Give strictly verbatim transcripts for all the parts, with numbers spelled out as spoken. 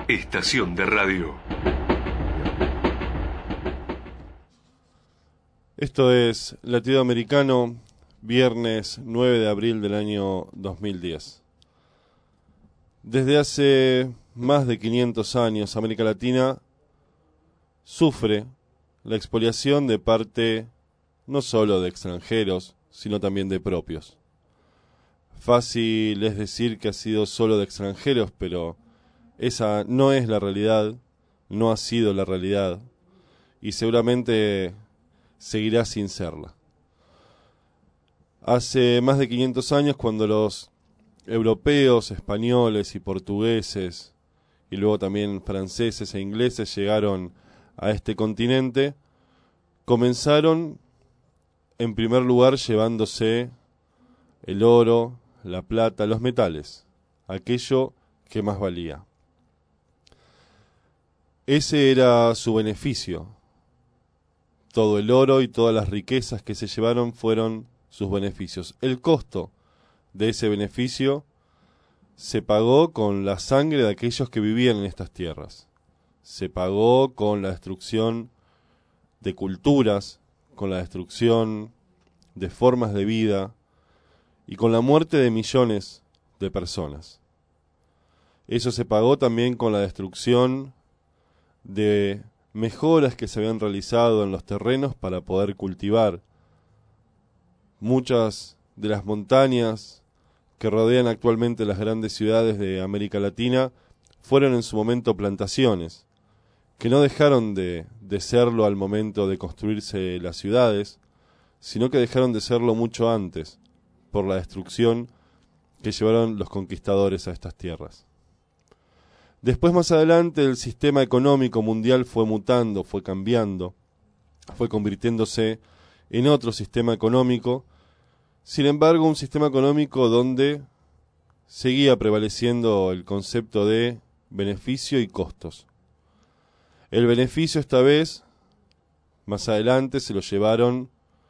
Estación de radio. Esto es Latido Americano, viernes nueve de abril del año dos mil diez. Desde hace más de quinientos años, América Latina sufre la expoliación de parte no solo de extranjeros, sino también de propios. Fácil es decir que ha sido solo de extranjeros, pero esa no es la realidad, no ha sido la realidad, y seguramente seguirá sin serla. Hace más de quinientos años, cuando los europeos, españoles y portugueses, y luego también franceses e ingleses llegaron a este continente, comenzaron en primer lugar llevándose el oro, la plata, los metales, aquello que más valía. Ese era su beneficio. Todo el oro y todas las riquezas que se llevaron fueron sus beneficios. El costo de ese beneficio se pagó con la sangre de aquellos que vivían en estas tierras. Se pagó con la destrucción de culturas, con la destrucción de formas de vida y con la muerte de millones de personas. Eso se pagó también con la destrucción de mejoras que se habían realizado en los terrenos para poder cultivar. Muchas de las montañas que rodean actualmente las grandes ciudades de América Latina fueron en su momento plantaciones, que no dejaron de, de serlo al momento de construirse las ciudades, sino que dejaron de serlo mucho antes, por la destrucción que llevaron los conquistadores a estas tierras. Después, más adelante, el sistema económico mundial fue mutando, fue cambiando, fue convirtiéndose en otro sistema económico. Sin embargo, un sistema económico donde seguía prevaleciendo el concepto de beneficio y costos. El beneficio esta vez, más adelante, se lo llevaron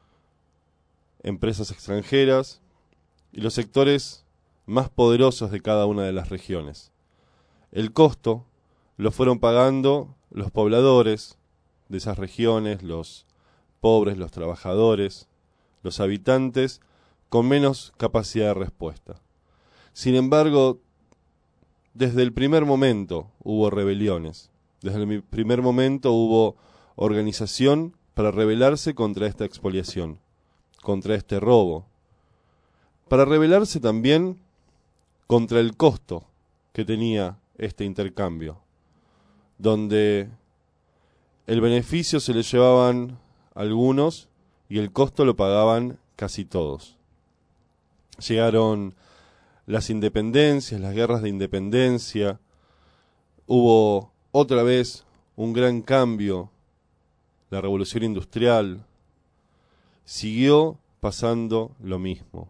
empresas extranjeras y los sectores más poderosos de cada una de las regiones. El costo lo fueron pagando los pobladores de esas regiones, los pobres, los trabajadores, los habitantes con menos capacidad de respuesta. Sin embargo, desde el primer momento hubo rebeliones, desde el primer momento hubo organización para rebelarse contra esta expoliación, contra este robo, para rebelarse también contra el costo que tenía este intercambio, donde el beneficio se le llevaban algunos y el costo lo pagaban casi todos. Llegaron las independencias, las guerras de independencia, hubo otra vez un gran cambio, la revolución industrial, siguió pasando lo mismo.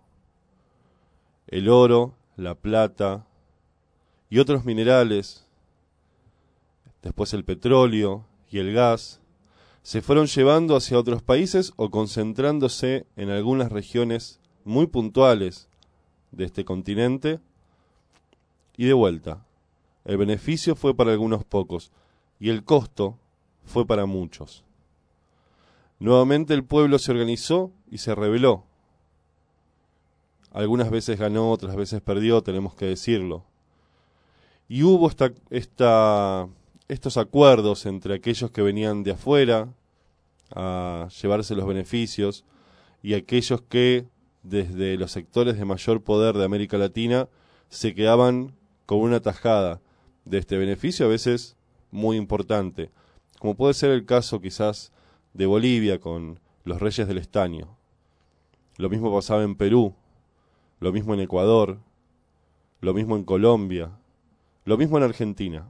El oro, la plata y otros minerales, después el petróleo y el gas, se fueron llevando hacia otros países o concentrándose en algunas regiones muy puntuales de este continente, y de vuelta. El beneficio fue para algunos pocos y el costo fue para muchos. Nuevamente el pueblo se organizó y se rebeló. Algunas veces ganó, otras veces perdió, tenemos que decirlo. Y hubo esta, esta, estos acuerdos entre aquellos que venían de afuera a llevarse los beneficios y aquellos que desde los sectores de mayor poder de América Latina se quedaban con una tajada de este beneficio, a veces muy importante, como puede ser el caso quizás de Bolivia con los reyes del estaño. Lo mismo pasaba en Perú, lo mismo en Ecuador, lo mismo en Colombia, lo mismo en Argentina.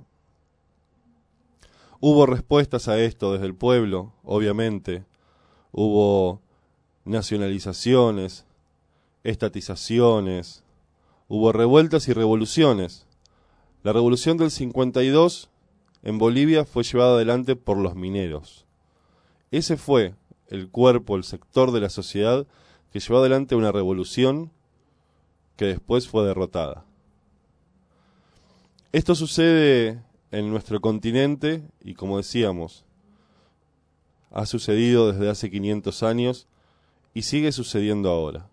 Hubo respuestas a esto desde el pueblo, obviamente. Hubo nacionalizaciones, estatizaciones, hubo revueltas y revoluciones. La revolución del cincuenta y dos en Bolivia fue llevada adelante por los mineros. Ese fue el cuerpo, el sector de la sociedad que llevó adelante una revolución que después fue derrotada. Esto sucede en nuestro continente y, como decíamos, ha sucedido desde hace quinientos años y sigue sucediendo ahora.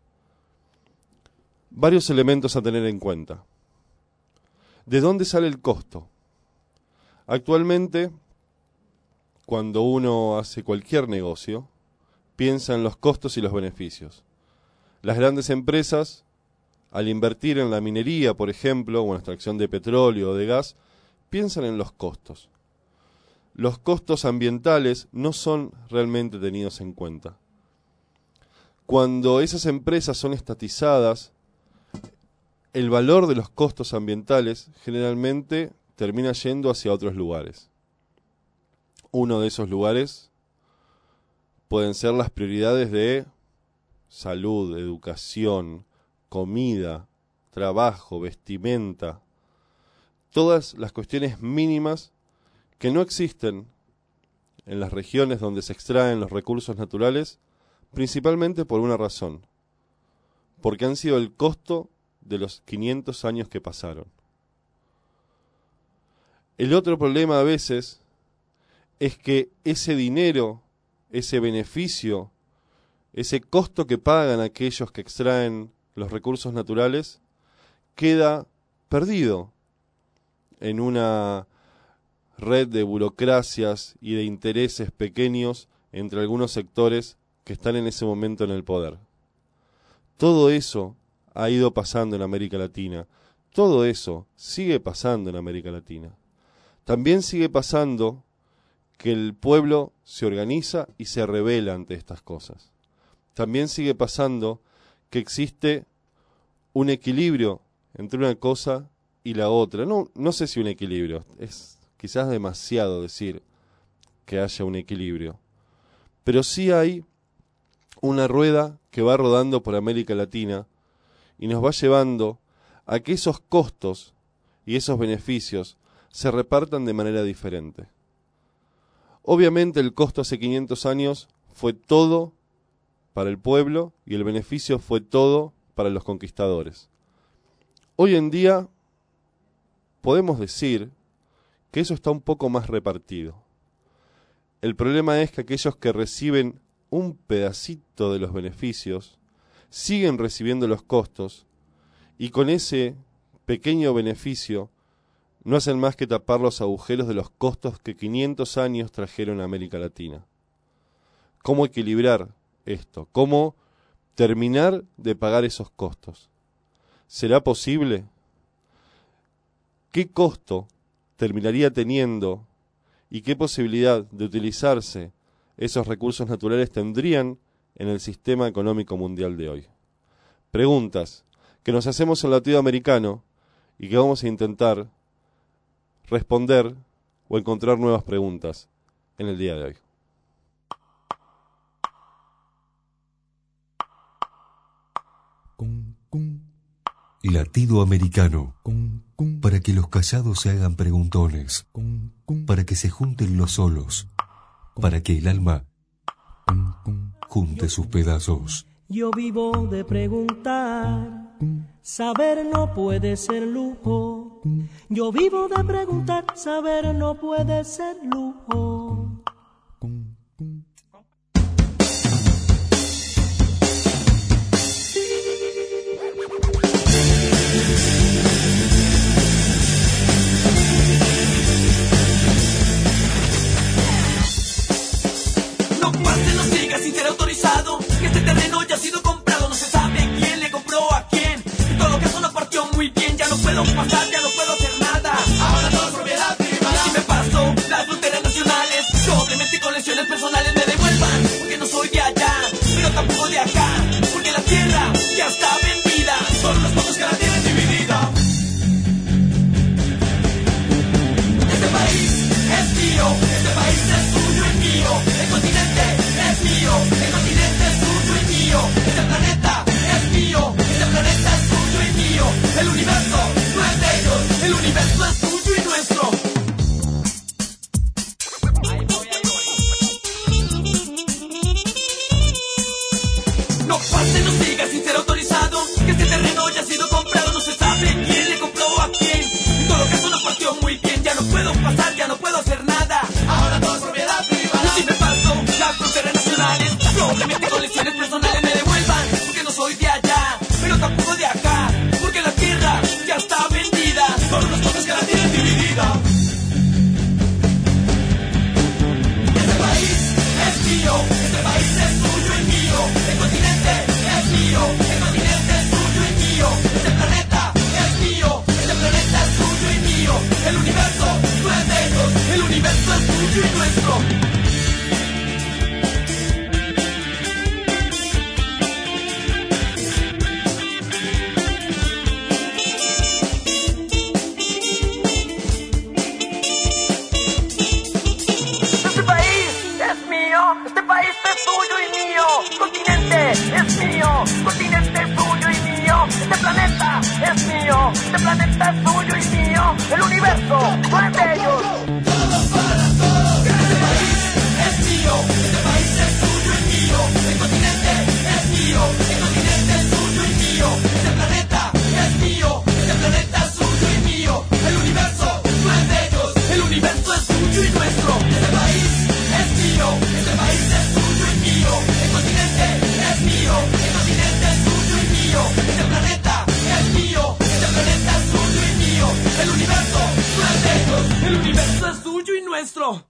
Varios elementos a tener en cuenta. ¿De dónde sale el costo? Actualmente, cuando uno hace cualquier negocio, piensa en los costos y los beneficios. Las grandes empresas, al invertir en la minería, por ejemplo, o en la extracción de petróleo o de gas, piensan en los costos. Los costos ambientales no son realmente tenidos en cuenta. Cuando esas empresas son estatizadas, el valor de los costos ambientales generalmente termina yendo hacia otros lugares. Uno de esos lugares pueden ser las prioridades de salud, educación, comida, trabajo, vestimenta, todas las cuestiones mínimas que no existen en las regiones donde se extraen los recursos naturales, principalmente por una razón, porque han sido el costo de los quinientos años que pasaron. El otro problema a veces es que ese dinero, ese beneficio, ese costo que pagan aquellos que extraen los recursos naturales, queda perdido en una red de burocracias y de intereses pequeños entre algunos sectores que están en ese momento en el poder. Todo eso ha ido pasando en América Latina. Todo eso sigue pasando en América Latina. También sigue pasando que el pueblo se organiza y se rebela ante estas cosas. También sigue pasando que existe un equilibrio entre una cosa y la otra. No, no sé si un equilibrio, es quizás demasiado decir que haya un equilibrio. Pero sí hay una rueda que va rodando por América Latina y nos va llevando a que esos costos y esos beneficios se repartan de manera diferente. Obviamente el costo hace quinientos años fue todo para el pueblo y el beneficio fue todo para los conquistadores. Hoy en día podemos decir que eso está un poco más repartido. El problema es que aquellos que reciben un pedacito de los beneficios siguen recibiendo los costos y con ese pequeño beneficio no hacen más que tapar los agujeros de los costos que quinientos años trajeron a América Latina. ¿Cómo equilibrar esto? ¿Cómo terminar de pagar esos costos? ¿Será posible? ¿Qué costo terminaría teniendo y qué posibilidad de utilizarse esos recursos naturales tendrían en el sistema económico mundial de hoy? Preguntas que nos hacemos en latinoamericano y que vamos a intentar responder o encontrar nuevas preguntas en el día de hoy. Latido americano, para que los callados se hagan preguntones, para que se junten los solos, para que el alma junte sus pedazos. Yo vivo de preguntar, saber no puede ser lujo. Yo vivo de preguntar, saber no puede ser lujo. No pase, no siga sin ser autorizado, que este terreno ya ha sido comprado, no se sabe quién le compró a quién. En todo caso no partió muy bien, ya no puedo pasar, ya no puedo hacer nada. Ahora todo es propiedad privada. Si me paso las fronteras nacionales, nuestro.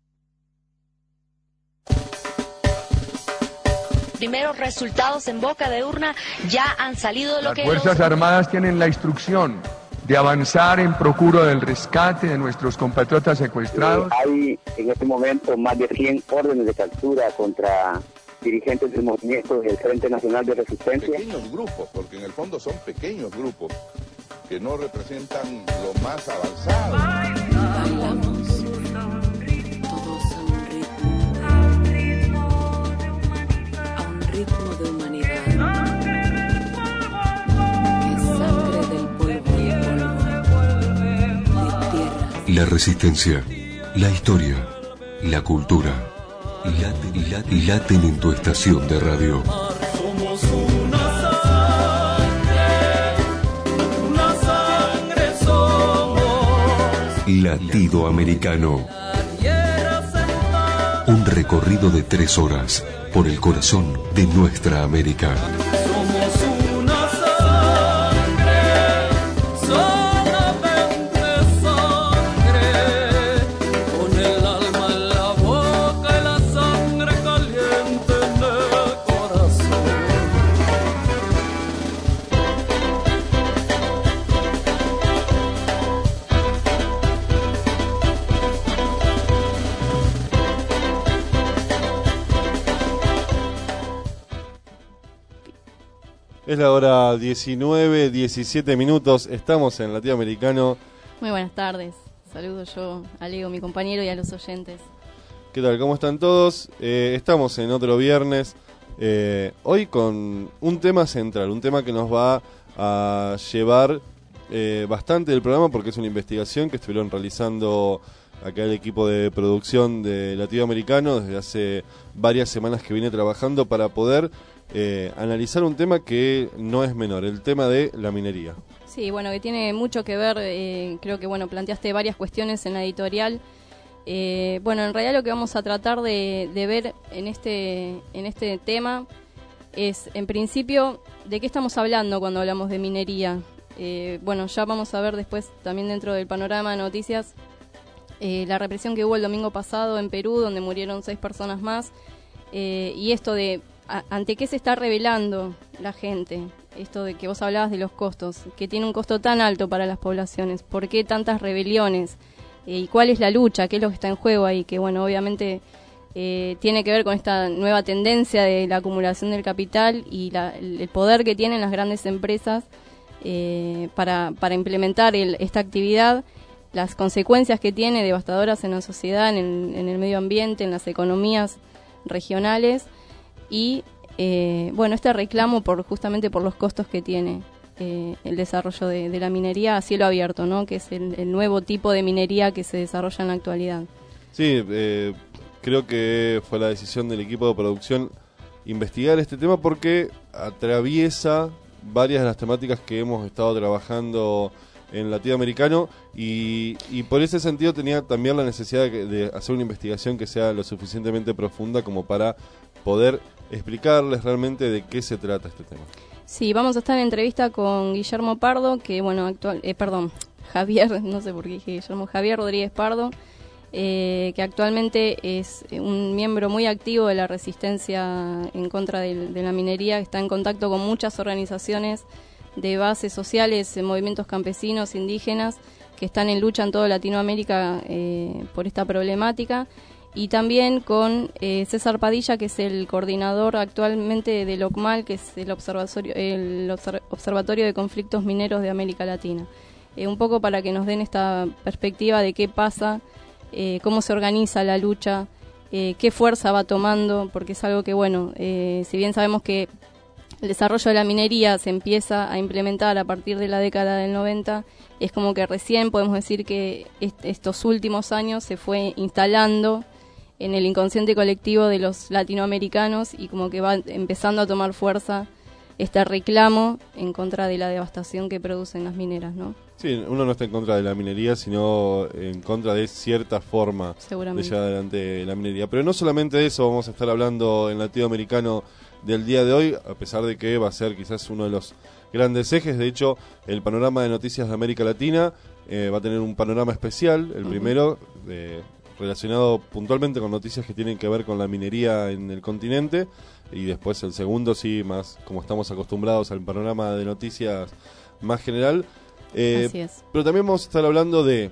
Primeros resultados en boca de urna ya han salido de lo Las que... Fuerzas los... Armadas tienen la instrucción de avanzar en procura del rescate de nuestros compatriotas secuestrados. Eh, hay en este momento más de cien órdenes de captura contra dirigentes del movimiento del Frente Nacional de Resistencia. Pequeños grupos, porque en el fondo son pequeños grupos que no representan lo más avanzado. Bailamos todos a un ritmo, a un ritmo de humanidad, a un ritmo de humanidad, que sangre del polvo y polvo, de tierra. La resistencia, la historia, la cultura, laten, y laten, y laten en tu estación de radio. Somos una sangre, una sangre somos. Latido Americano. Un recorrido de tres horas por el corazón de nuestra América. Somos una sangre, solamente sangre, con el alma en la boca y la sangre caliente en el corazón. Es la hora diecinueve, diecisiete minutos, estamos en Latinoamericano. Muy buenas tardes, saludo yo a Leo, mi compañero, y a los oyentes. ¿Qué tal? ¿Cómo están todos? Eh, estamos en otro viernes, eh, hoy con un tema central, un tema que nos va a llevar eh, bastante del programa porque es una investigación que estuvieron realizando acá el equipo de producción de Latinoamericano desde hace varias semanas que viene trabajando para poder eh, analizar un tema que no es menor, el tema de la minería. Sí, bueno, que tiene mucho que ver, eh, creo que bueno, planteaste varias cuestiones en la editorial. Eh, bueno, en realidad lo que vamos a tratar de, de ver en este, en este tema es, en principio, de qué estamos hablando cuando hablamos de minería. Eh, bueno, ya vamos a ver después, también dentro del panorama de noticias, eh, la represión que hubo el domingo pasado en Perú, donde murieron seis personas más, eh, y esto de a, ante qué se está rebelando la gente. Esto de que vos hablabas de los costos, que tiene un costo tan alto para las poblaciones, ¿por qué tantas rebeliones? Eh, ¿Y cuál es la lucha? ¿Qué es lo que está en juego ahí? Que bueno, obviamente eh, tiene que ver con esta nueva tendencia de la acumulación del capital y la, el poder que tienen las grandes empresas eh, para, para implementar el, esta actividad, las consecuencias que tiene devastadoras en la sociedad, en el, en el medio ambiente, en las economías regionales y Eh, bueno, este reclamo por justamente por los costos que tiene eh, el desarrollo de, de la minería a cielo abierto, ¿no? Que es el, el nuevo tipo de minería que se desarrolla en la actualidad. Sí, eh, creo que fue la decisión del equipo de producción investigar este tema porque atraviesa varias de las temáticas que hemos estado trabajando en Latinoamericano y, y por ese sentido tenía también la necesidad de, de hacer una investigación que sea lo suficientemente profunda como para poder explicarles realmente de qué se trata este tema. Sí, vamos a estar en entrevista con Guillermo Pardo, que bueno, actual, eh, perdón, Javier, no sé por qué dije Guillermo, Javier Rodríguez Pardo, eh, que actualmente es un miembro muy activo de la resistencia en contra de, de la minería, está en contacto con muchas organizaciones de bases sociales, movimientos campesinos, indígenas, que están en lucha en toda Latinoamérica eh, por esta problemática. Y también con eh, César Padilla, que es el coordinador actualmente del O C M A L, que es el Observatorio, el Observatorio de Conflictos Mineros de América Latina. Eh, un poco para que nos den esta perspectiva de qué pasa, eh, cómo se organiza la lucha, eh, qué fuerza va tomando, porque es algo que, bueno, eh, si bien sabemos que el desarrollo de la minería se empieza a implementar a partir de la década del noventa, es como que recién podemos decir que est- estos últimos años se fue instalando en el inconsciente colectivo de los latinoamericanos y como que va empezando a tomar fuerza este reclamo en contra de la devastación que producen las mineras, ¿no? Sí, uno no está en contra de la minería, sino en contra de cierta forma de llevar adelante la minería. Pero no solamente de eso vamos a estar hablando en Latinoamericano del día de hoy, a pesar de que va a ser quizás uno de los grandes ejes. De hecho, el panorama de noticias de América Latina eh, va a tener un panorama especial, el uh-huh. primero de... relacionado puntualmente con noticias que tienen que ver con la minería en el continente, y después el segundo sí, más como estamos acostumbrados al panorama de noticias más general. Eh, Así es. Pero también vamos a estar hablando de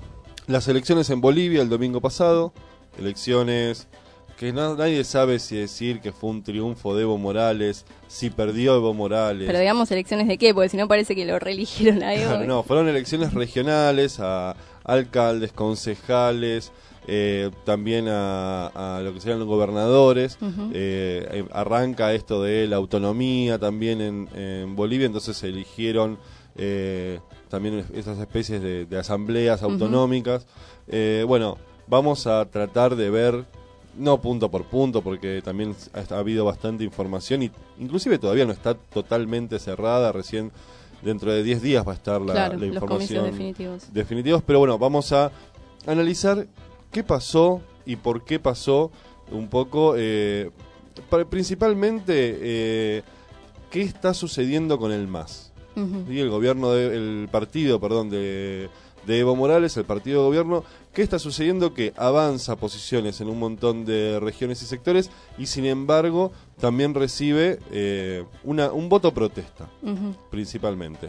las elecciones en Bolivia el domingo pasado, elecciones que no, nadie sabe si decir que fue un triunfo de Evo Morales, si perdió Evo Morales. Pero digamos, ¿elecciones de qué? Porque si no parece que lo reeligieron a Evo. No, fueron elecciones regionales a alcaldes, concejales, eh, también a, a lo que serían los gobernadores. Uh-huh. eh, arranca esto de la autonomía también en, en Bolivia, entonces se eligieron eh, también esas especies de, de asambleas autonómicas. Uh-huh. eh, bueno, vamos a tratar de ver, no punto por punto, porque también ha, ha habido bastante información y inclusive todavía no está totalmente cerrada, recién dentro de diez días va a estar la, claro, la información los comicios definitivos. definitivos, pero bueno, vamos a analizar qué pasó y por qué pasó un poco, eh, para, principalmente eh, qué está sucediendo con el M A S. Uh-huh. Y el gobierno, de, el partido, perdón, de, de Evo Morales, el partido de gobierno, ¿qué está sucediendo? Que avanza posiciones en un montón de regiones y sectores y sin embargo también recibe eh, una, un voto protesta, uh-huh. principalmente.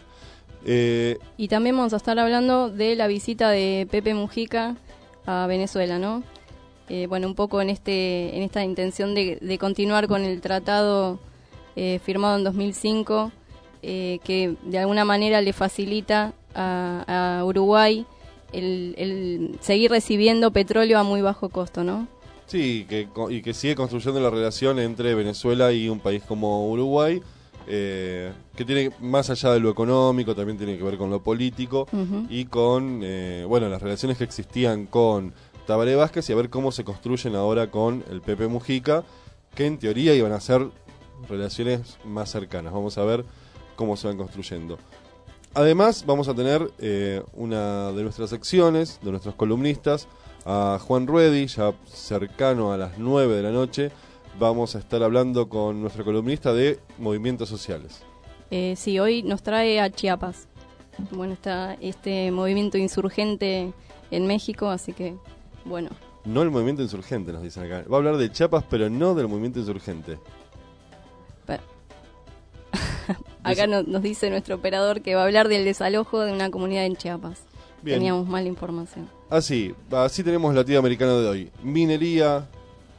Eh, y también vamos a estar hablando de la visita de Pepe Mujica a Venezuela, ¿no? Eh, bueno, un poco en este en esta intención de, de continuar con el tratado eh, firmado en dos mil cinco, eh, que de alguna manera le facilita a, a Uruguay el, el seguir recibiendo petróleo a muy bajo costo, ¿no? Sí, que, y que sigue construyendo la relación entre Venezuela y un país como Uruguay, eh, que tiene, más allá de lo económico, también tiene que ver con lo político, uh-huh. y con, eh, bueno, las relaciones que existían con Tabaré Vázquez y a ver cómo se construyen ahora con el Pepe Mujica, que en teoría iban a ser relaciones más cercanas. Vamos a ver cómo se van construyendo. Además, vamos a tener eh, una de nuestras secciones, de nuestros columnistas, a Juan Ruedi, ya cercano a las nueve de la noche. Vamos a estar hablando con nuestro columnista de movimientos sociales. Eh, sí, hoy nos trae a Chiapas. Bueno, está este movimiento insurgente en México, así que, bueno. No el movimiento insurgente, nos dicen acá. Va a hablar de Chiapas, pero no del movimiento insurgente. Pero... Acá nos, nos dice nuestro operador que va a hablar del desalojo de una comunidad en Chiapas. Bien. Teníamos mala información. Así, así tenemos latinoamericano de hoy. Minería,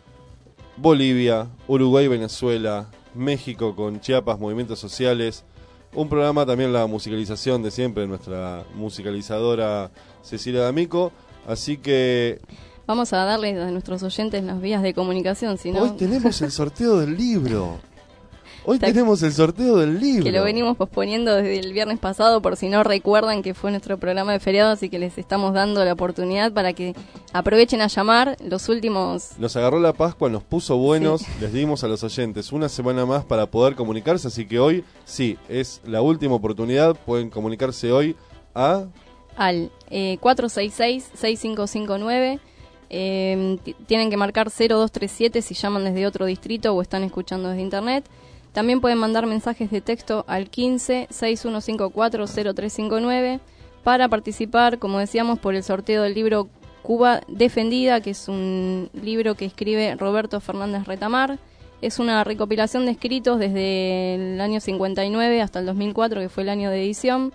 Bolivia, Uruguay, Venezuela, México con Chiapas, movimientos sociales. Un programa también, la musicalización de siempre, de nuestra musicalizadora Cecilia D'Amico. Así que... Vamos a darles a nuestros oyentes las vías de comunicación, si no... Hoy tenemos el sorteo del libro. Hoy Está tenemos el sorteo del libro. Que lo venimos posponiendo desde el viernes pasado, por si no recuerdan que fue nuestro programa de feriado, así que les estamos dando la oportunidad para que aprovechen a llamar los últimos... Nos agarró la Pascua, nos puso buenos, sí. Les dimos a los oyentes una semana más para poder comunicarse, así que hoy, sí, es la última oportunidad, pueden comunicarse hoy a... Al eh, cuatro seis seis, seis cinco cinco nueve, eh, t- tienen que marcar cero dos tres siete si llaman desde otro distrito o están escuchando desde internet. También pueden mandar mensajes de texto al quince, seis uno cinco cuatro, cero tres cinco nueve para participar, como decíamos, por el sorteo del libro Cuba Defendida, que es un libro que escribe Roberto Fernández Retamar. Es una recopilación de escritos desde el año cincuenta y nueve hasta el dos mil cuatro, que fue el año de edición,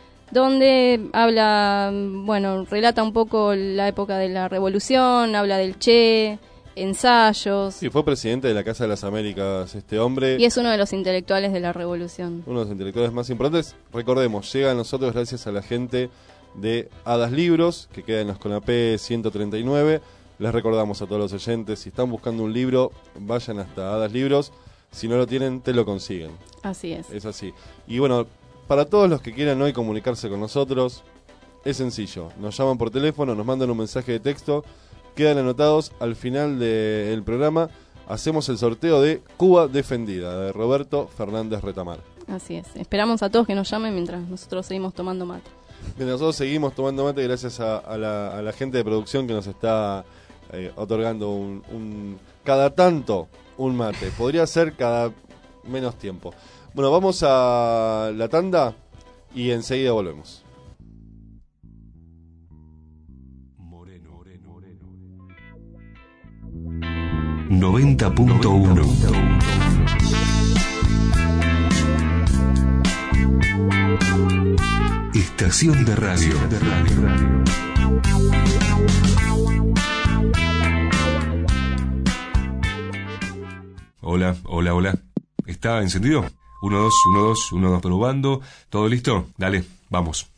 donde habla, bueno, relata un poco la época de la Revolución, habla del Che, ensayos. Sí, fue presidente de la Casa de las Américas este hombre. Y es uno de los intelectuales de la Revolución. Uno de los intelectuales más importantes. Recordemos, llega a nosotros gracias a la gente de Hadas Libros, que queda en los Conapé ciento treinta y nueve. Les recordamos a todos los oyentes, si están buscando un libro, vayan hasta Hadas Libros. Si no lo tienen, te lo consiguen. Así es. Es así. Y bueno, para todos los que quieran hoy comunicarse con nosotros, es sencillo. Nos llaman por teléfono, nos mandan un mensaje de texto, quedan anotados al final del programa. Hacemos el sorteo de Cuba Defendida, de Roberto Fernández Retamar. Así es. Esperamos a todos que nos llamen mientras nosotros seguimos tomando mate. Mientras nosotros seguimos tomando mate, gracias a, a, la, a la gente de producción que nos está eh, otorgando un, un cada tanto un mate. Podría ser cada menos tiempo. Bueno, vamos a la tanda y enseguida volvemos. Moreno, moreno, moreno. noventa punto uno. Estación de radio. De radio. Hola, hola, hola. ¿Está encendido? uno, dos, uno, dos, uno, dos, probando. ¿Todo listo? Dale, vamos.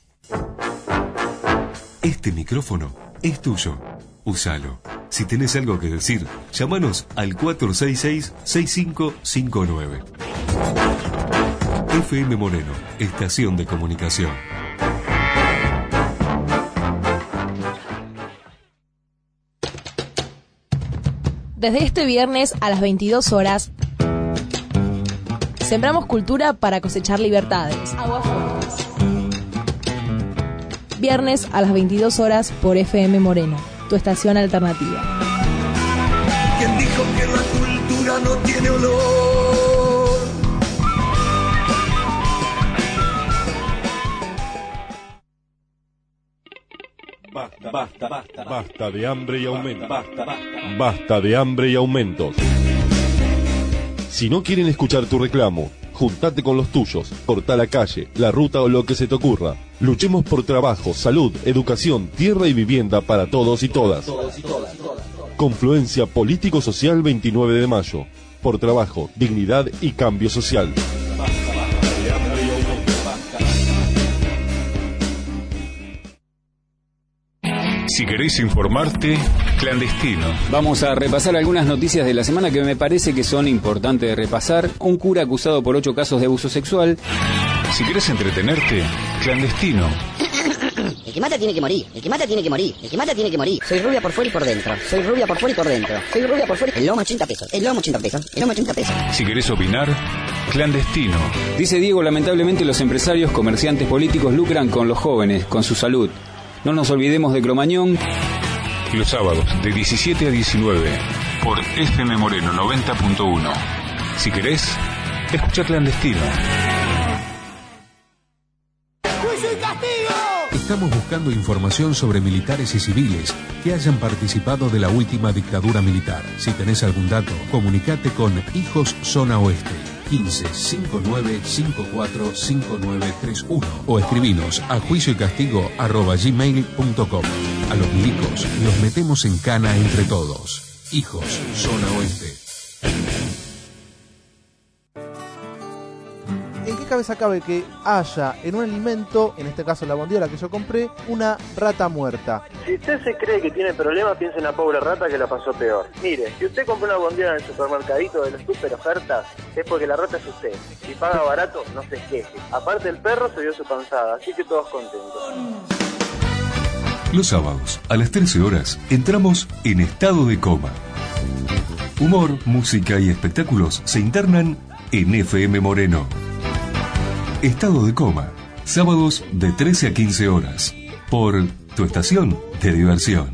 Este micrófono es tuyo. Úsalo. Si tenés algo que decir, llámanos al cuatro seis seis, seis cinco cinco nueve. F M Moreno, estación de comunicación. Desde este viernes a las veintidós horas, sembramos cultura para cosechar libertades. Aguafuertes. Viernes a las veintidós horas por F M Moreno, tu estación alternativa. ¿Quién dijo que la cultura no tiene olor? Basta, basta, basta, basta de hambre y aumentos. Basta, basta, basta de hambre y aumentos. Si no quieren escuchar tu reclamo, juntate con los tuyos, cortá la calle, la ruta o lo que se te ocurra. Luchemos por trabajo, salud, educación, tierra y vivienda para todos y todas. Confluencia Político-Social veintinueve de mayo. Por trabajo, dignidad y cambio social. Si querés informarte, clandestino. Vamos a repasar algunas noticias de la semana que me parece que son importantes de repasar. Un cura acusado por ocho casos de abuso sexual. Si querés entretenerte, clandestino. El que mata tiene que morir, el que mata tiene que morir, el que mata tiene que morir. Soy rubia por fuera y por dentro, soy rubia por fuera y por dentro, soy rubia por fuera. El lomo ochenta pesos, el lomo ochenta pesos, el lomo ochenta pesos. Si querés opinar, clandestino. Dice Diego, lamentablemente los empresarios, comerciantes, políticos lucran con los jóvenes, con su salud. No nos olvidemos de Cromañón. Los sábados de diecisiete a diecinueve por F M Moreno noventa punto uno. Si querés, escucha clandestino. ¡Juicio y castigo! Estamos buscando información sobre militares y civiles que hayan participado de la última dictadura militar. Si tenés algún dato, comunicate con Hijos Zona Oeste. quince, cincuenta y nueve, cincuenta y cuatro, cincuenta y nueve, treinta y uno o escribinos a juicio y castigo arroba gmail punto com. A los milicos los metemos en cana entre todos. Hijos Zona Oeste. ¿En qué cabeza cabe que haya en un alimento, en este caso la bondiola que yo compré, una rata muerta? Si usted se cree que tiene problemas, piense en la pobre rata que la pasó peor. Mire, si usted compró una bondiola en el supermercadito de las super ofertas, es porque la rata es usted. Si paga barato, no se queje. Aparte el perro se vio su panzada, así que todos contentos. Los sábados, a las trece horas, entramos en estado de coma. Humor, música y espectáculos se internan en F M Moreno. Estado de coma, sábados de trece a quince horas, por tu estación de diversión.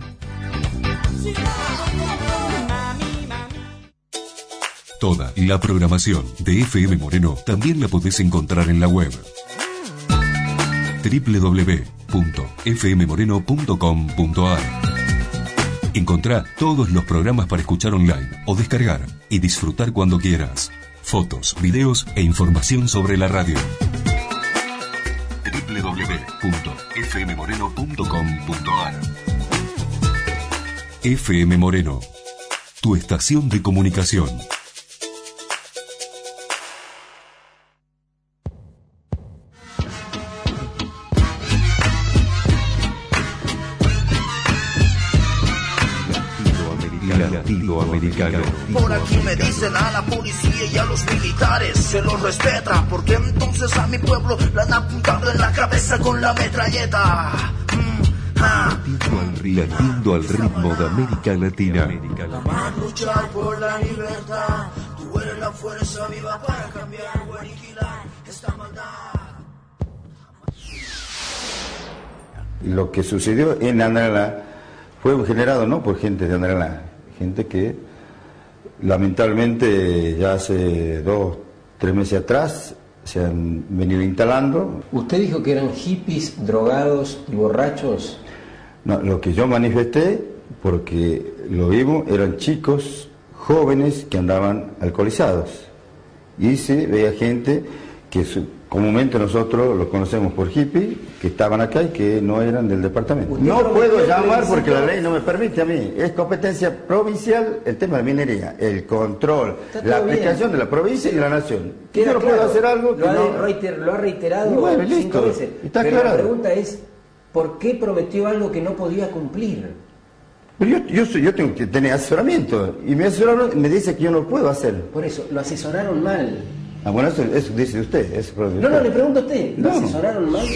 Toda la programación de F M Moreno también la podés encontrar en la web doble u doble u doble u punto f m moreno punto com punto a r. Encontrá todos los programas para escuchar online o descargar y disfrutar cuando quieras. Fotos, videos e información sobre la radio. doble u doble u doble u punto f m moreno punto com punto a r. F M Moreno, tu estación de comunicación. Latinoamericano. Por aquí me dicen a la policía y a los militares se los respeta, porque entonces a mi pueblo le han apuntado en la cabeza con la metralleta. Mm, ah. Latiendo al ritmo de América Latina. Vamos a luchar por la libertad. Tú eres la fuerza viva para cambiar o aniquilar esta maldad. Lo que sucedió en Andralá fue generado no por gente de Andralá, gente que lamentablemente ya hace dos, tres meses atrás se han venido instalando. ¿Usted dijo que eran hippies, drogados y borrachos? No, lo que yo manifesté porque lo vimos, eran chicos jóvenes que andaban alcoholizados. Y se veía gente que su, comúnmente nosotros los conocemos por hippie, que estaban acá y que no eran del departamento. No puedo llamar porque la ley no me permite a mí. Es competencia provincial el tema de la minería, el control, la aplicación bien de la provincia y de la nación. Yo no puedo hacer algo que lo, ha no... reiter, lo ha reiterado bueno, cinco listo, veces. Está Pero claro. La pregunta es, ¿por qué prometió algo que no podía cumplir? Pero yo, yo, soy, yo tengo que tener asesoramiento y mi asesorador me dice que yo no lo puedo hacer. Por eso, lo asesoraron mal. Ah, bueno, eso, eso dice usted. Eso no, usted. no, le pregunto a usted, ¿lo no. asesoraron mal?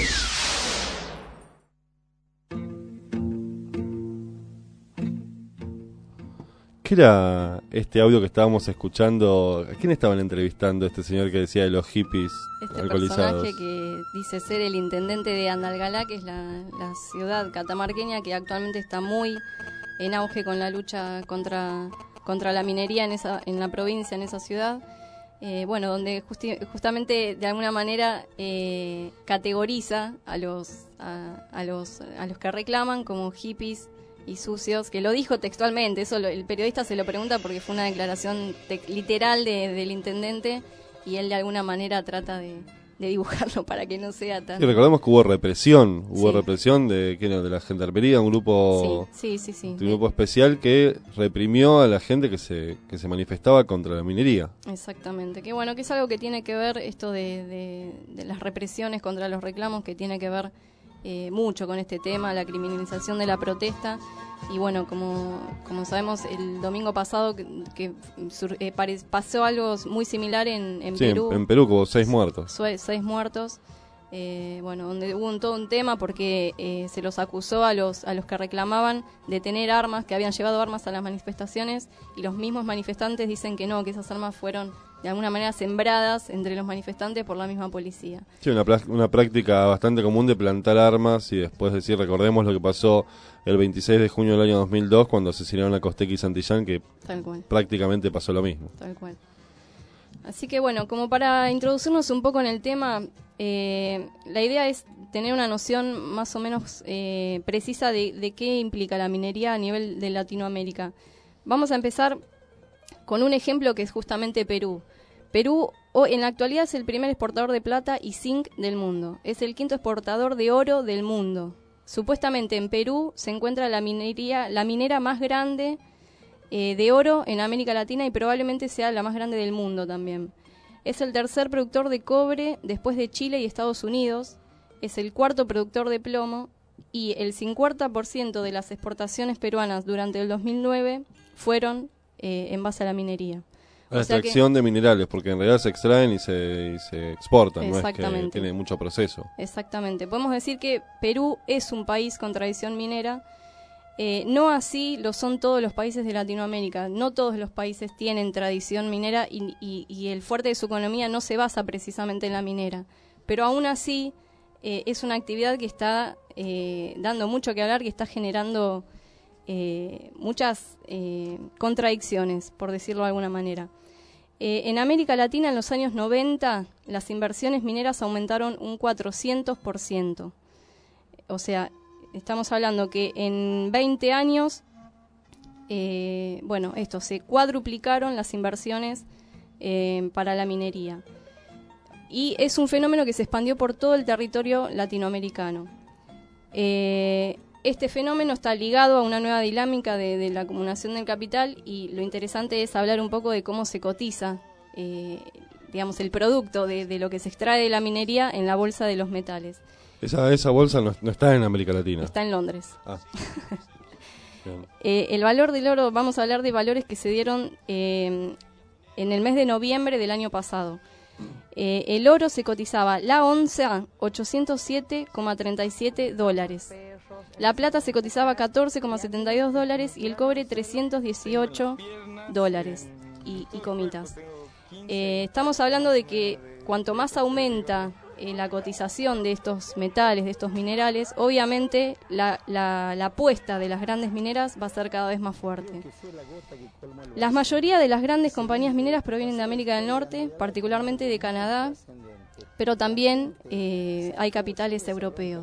¿Qué era este audio que estábamos escuchando? ¿A quién estaban entrevistando este señor que decía de los hippies este alcoholizados? Personaje que dice ser el intendente de Andalgalá, que es la, la ciudad catamarqueña que actualmente está muy en auge con la lucha contra, contra la minería en, esa, en la provincia, en esa ciudad. Eh, bueno, donde justi- justamente de alguna manera eh, categoriza a los, a, a, los, a los que reclaman como hippies y sucios, que lo dijo textualmente, eso lo, el periodista se lo pregunta porque fue una declaración te- literal de, del intendente y él de alguna manera trata de, de dibujarlo para que no sea tan... Y recordemos que hubo represión, hubo Sí. represión de, ¿qué no? de la gendarmería, un grupo, Sí, sí, sí, sí. de un grupo especial que reprimió a la gente que se, que se manifestaba contra la minería. Exactamente, que bueno, que es algo que tiene que ver esto de, de, de las represiones contra los reclamos, que tiene que ver eh, mucho con este tema, la criminalización de la protesta. Y bueno, como, como sabemos, el domingo pasado que, que sur, eh, pare, pasó algo muy similar en, en Sí, Perú. en, en Perú hubo seis muertos. Sue- seis muertos. Eh, bueno, donde hubo un, todo un tema porque eh, se los acusó a los a los que reclamaban de tener armas, que habían llevado armas a las manifestaciones, y los mismos manifestantes dicen que no, que esas armas fueron de alguna manera sembradas entre los manifestantes por la misma policía. Sí, una, pla- una práctica bastante común de plantar armas y después decir, recordemos lo que pasó el veintiséis de junio del año dos mil dos cuando asesinaron a Costequi y Santillán, que Tal cual. prácticamente pasó lo mismo. Tal cual. Así que bueno, como para introducirnos un poco en el tema, eh, la idea es tener una noción más o menos eh, precisa de, de qué implica la minería a nivel de Latinoamérica. Vamos a empezar con un ejemplo que es justamente Perú. Perú o, en la actualidad es el primer exportador de plata y zinc del mundo. Es el quinto exportador de oro del mundo. Supuestamente en Perú se encuentra la minería, la minera más grande eh, de oro en América Latina y probablemente sea la más grande del mundo también. Es el tercer productor de cobre después de Chile y Estados Unidos. Es el cuarto productor de plomo y el cincuenta por ciento de las exportaciones peruanas durante el dos mil nueve fueron eh, en base a la minería. La O sea extracción de minerales, porque en realidad se extraen y se, y se exportan, no es que Exactamente. tiene mucho proceso. Exactamente. Podemos decir que Perú es un país con tradición minera. Eh, no así lo son todos los países de Latinoamérica. No todos los países tienen tradición minera y, y, y el fuerte de su economía no se basa precisamente en la minera. Pero aún así eh, es una actividad que está eh, dando mucho que hablar, que está generando eh, muchas eh, contradicciones, por decirlo de alguna manera. Eh, en América Latina, en los años noventa, las inversiones mineras aumentaron un cuatrocientos por ciento. O sea, estamos hablando que en veinte años, eh, bueno, esto, se cuadruplicaron las inversiones eh, para la minería. Y es un fenómeno que se expandió por todo el territorio latinoamericano. Eh, Este fenómeno está ligado a una nueva dinámica de, de la acumulación del capital y lo interesante es hablar un poco de cómo se cotiza, eh, digamos, el producto de, de lo que se extrae de la minería en la bolsa de los metales. Esa, esa bolsa no, no está en América Latina. Está en Londres. Ah. Bien. Eh, el valor del oro, vamos a hablar de valores que se dieron eh, en el mes de noviembre del año pasado. Eh, el oro se cotizaba la onza ochocientos siete coma treinta y siete dólares. La plata se cotizaba catorce coma setenta y dos dólares y el cobre trescientos dieciocho dólares y, y comitas. Eh, estamos hablando de que cuanto más aumenta eh, la cotización de estos metales, de estos minerales, obviamente la, la, la apuesta de las grandes mineras va a ser cada vez más fuerte. La mayoría de las grandes compañías mineras provienen de América del Norte, particularmente de Canadá, pero también eh, hay capitales europeos.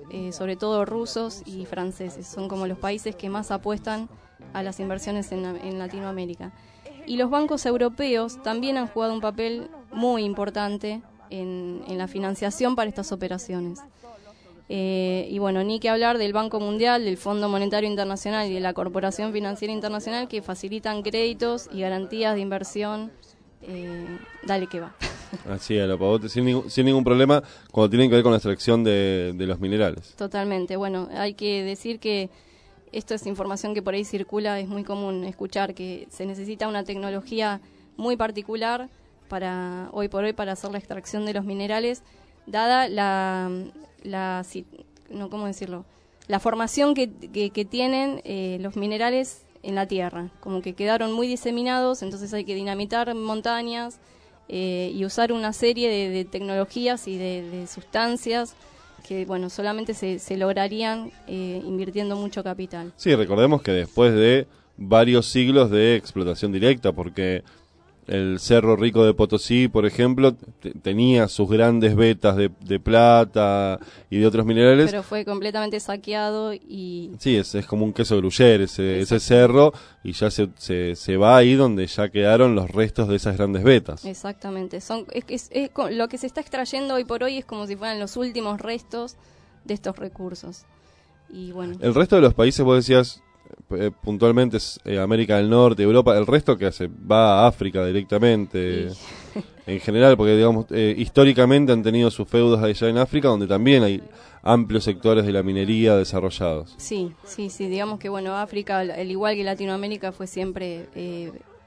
eh, sobre todo rusos y franceses. Son como los países que más apuestan a las inversiones en, en Latinoamérica. Y los bancos europeos también han jugado un papel muy importante en, en la financiación para estas operaciones. Eh, y bueno, ni que hablar del Banco Mundial, del Fondo Monetario Internacional y de la Corporación Financiera Internacional, que facilitan créditos y garantías de inversión. Eh, dale que va. Así es, lo pavote, sin, ningún, sin ningún problema cuando tienen que ver con la extracción de, de los minerales. Totalmente. Bueno, hay que decir que esto es información que por ahí circula, es muy común escuchar que se necesita una tecnología muy particular para hoy por hoy para hacer la extracción de los minerales, dada la, la no cómo decirlo, la formación que, que, que tienen eh, los minerales en la tierra, como que quedaron muy diseminados, entonces hay que dinamitar montañas eh, y usar una serie de, de tecnologías y de, de sustancias que bueno solamente se, se lograrían eh, invirtiendo mucho capital. Sí, recordemos que después de varios siglos de explotación directa, porque el Cerro Rico de Potosí, por ejemplo, t- tenía sus grandes vetas de, de plata y de otros minerales. Pero fue completamente saqueado y... Sí, es, es como un queso gruyere ese, ese cerro, y ya se, se, se va ahí donde ya quedaron los restos de esas grandes vetas. Exactamente. Son, es, es, es, lo que se está extrayendo hoy por hoy es como si fueran los últimos restos de estos recursos. Y bueno. El resto de los países, vos decías... Eh, puntualmente es eh, América del Norte, Europa, el resto que hace va a África directamente en general, porque digamos eh, históricamente han tenido sus feudos allá en África, donde también hay amplios sectores de la minería desarrollados. Sí, sí, sí, digamos que bueno, África, al igual que Latinoamérica, fue siempre, eh,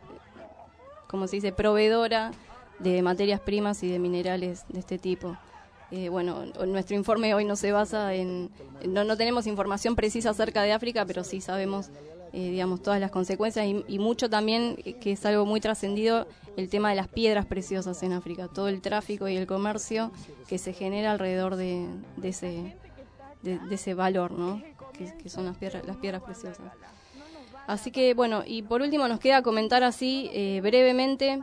como se dice, proveedora de materias primas y de minerales de este tipo. Eh, bueno, nuestro informe hoy no se basa en... No, no tenemos información precisa acerca de África, pero sí sabemos, eh, digamos, todas las consecuencias y, y mucho también, eh, que es algo muy trascendido, el tema de las piedras preciosas en África. Todo el tráfico y el comercio que se genera alrededor de, de, ese, de, de ese valor, ¿no? Que, que son las piedras, las piedras preciosas. Así que, bueno, y por último nos queda comentar así, eh, brevemente...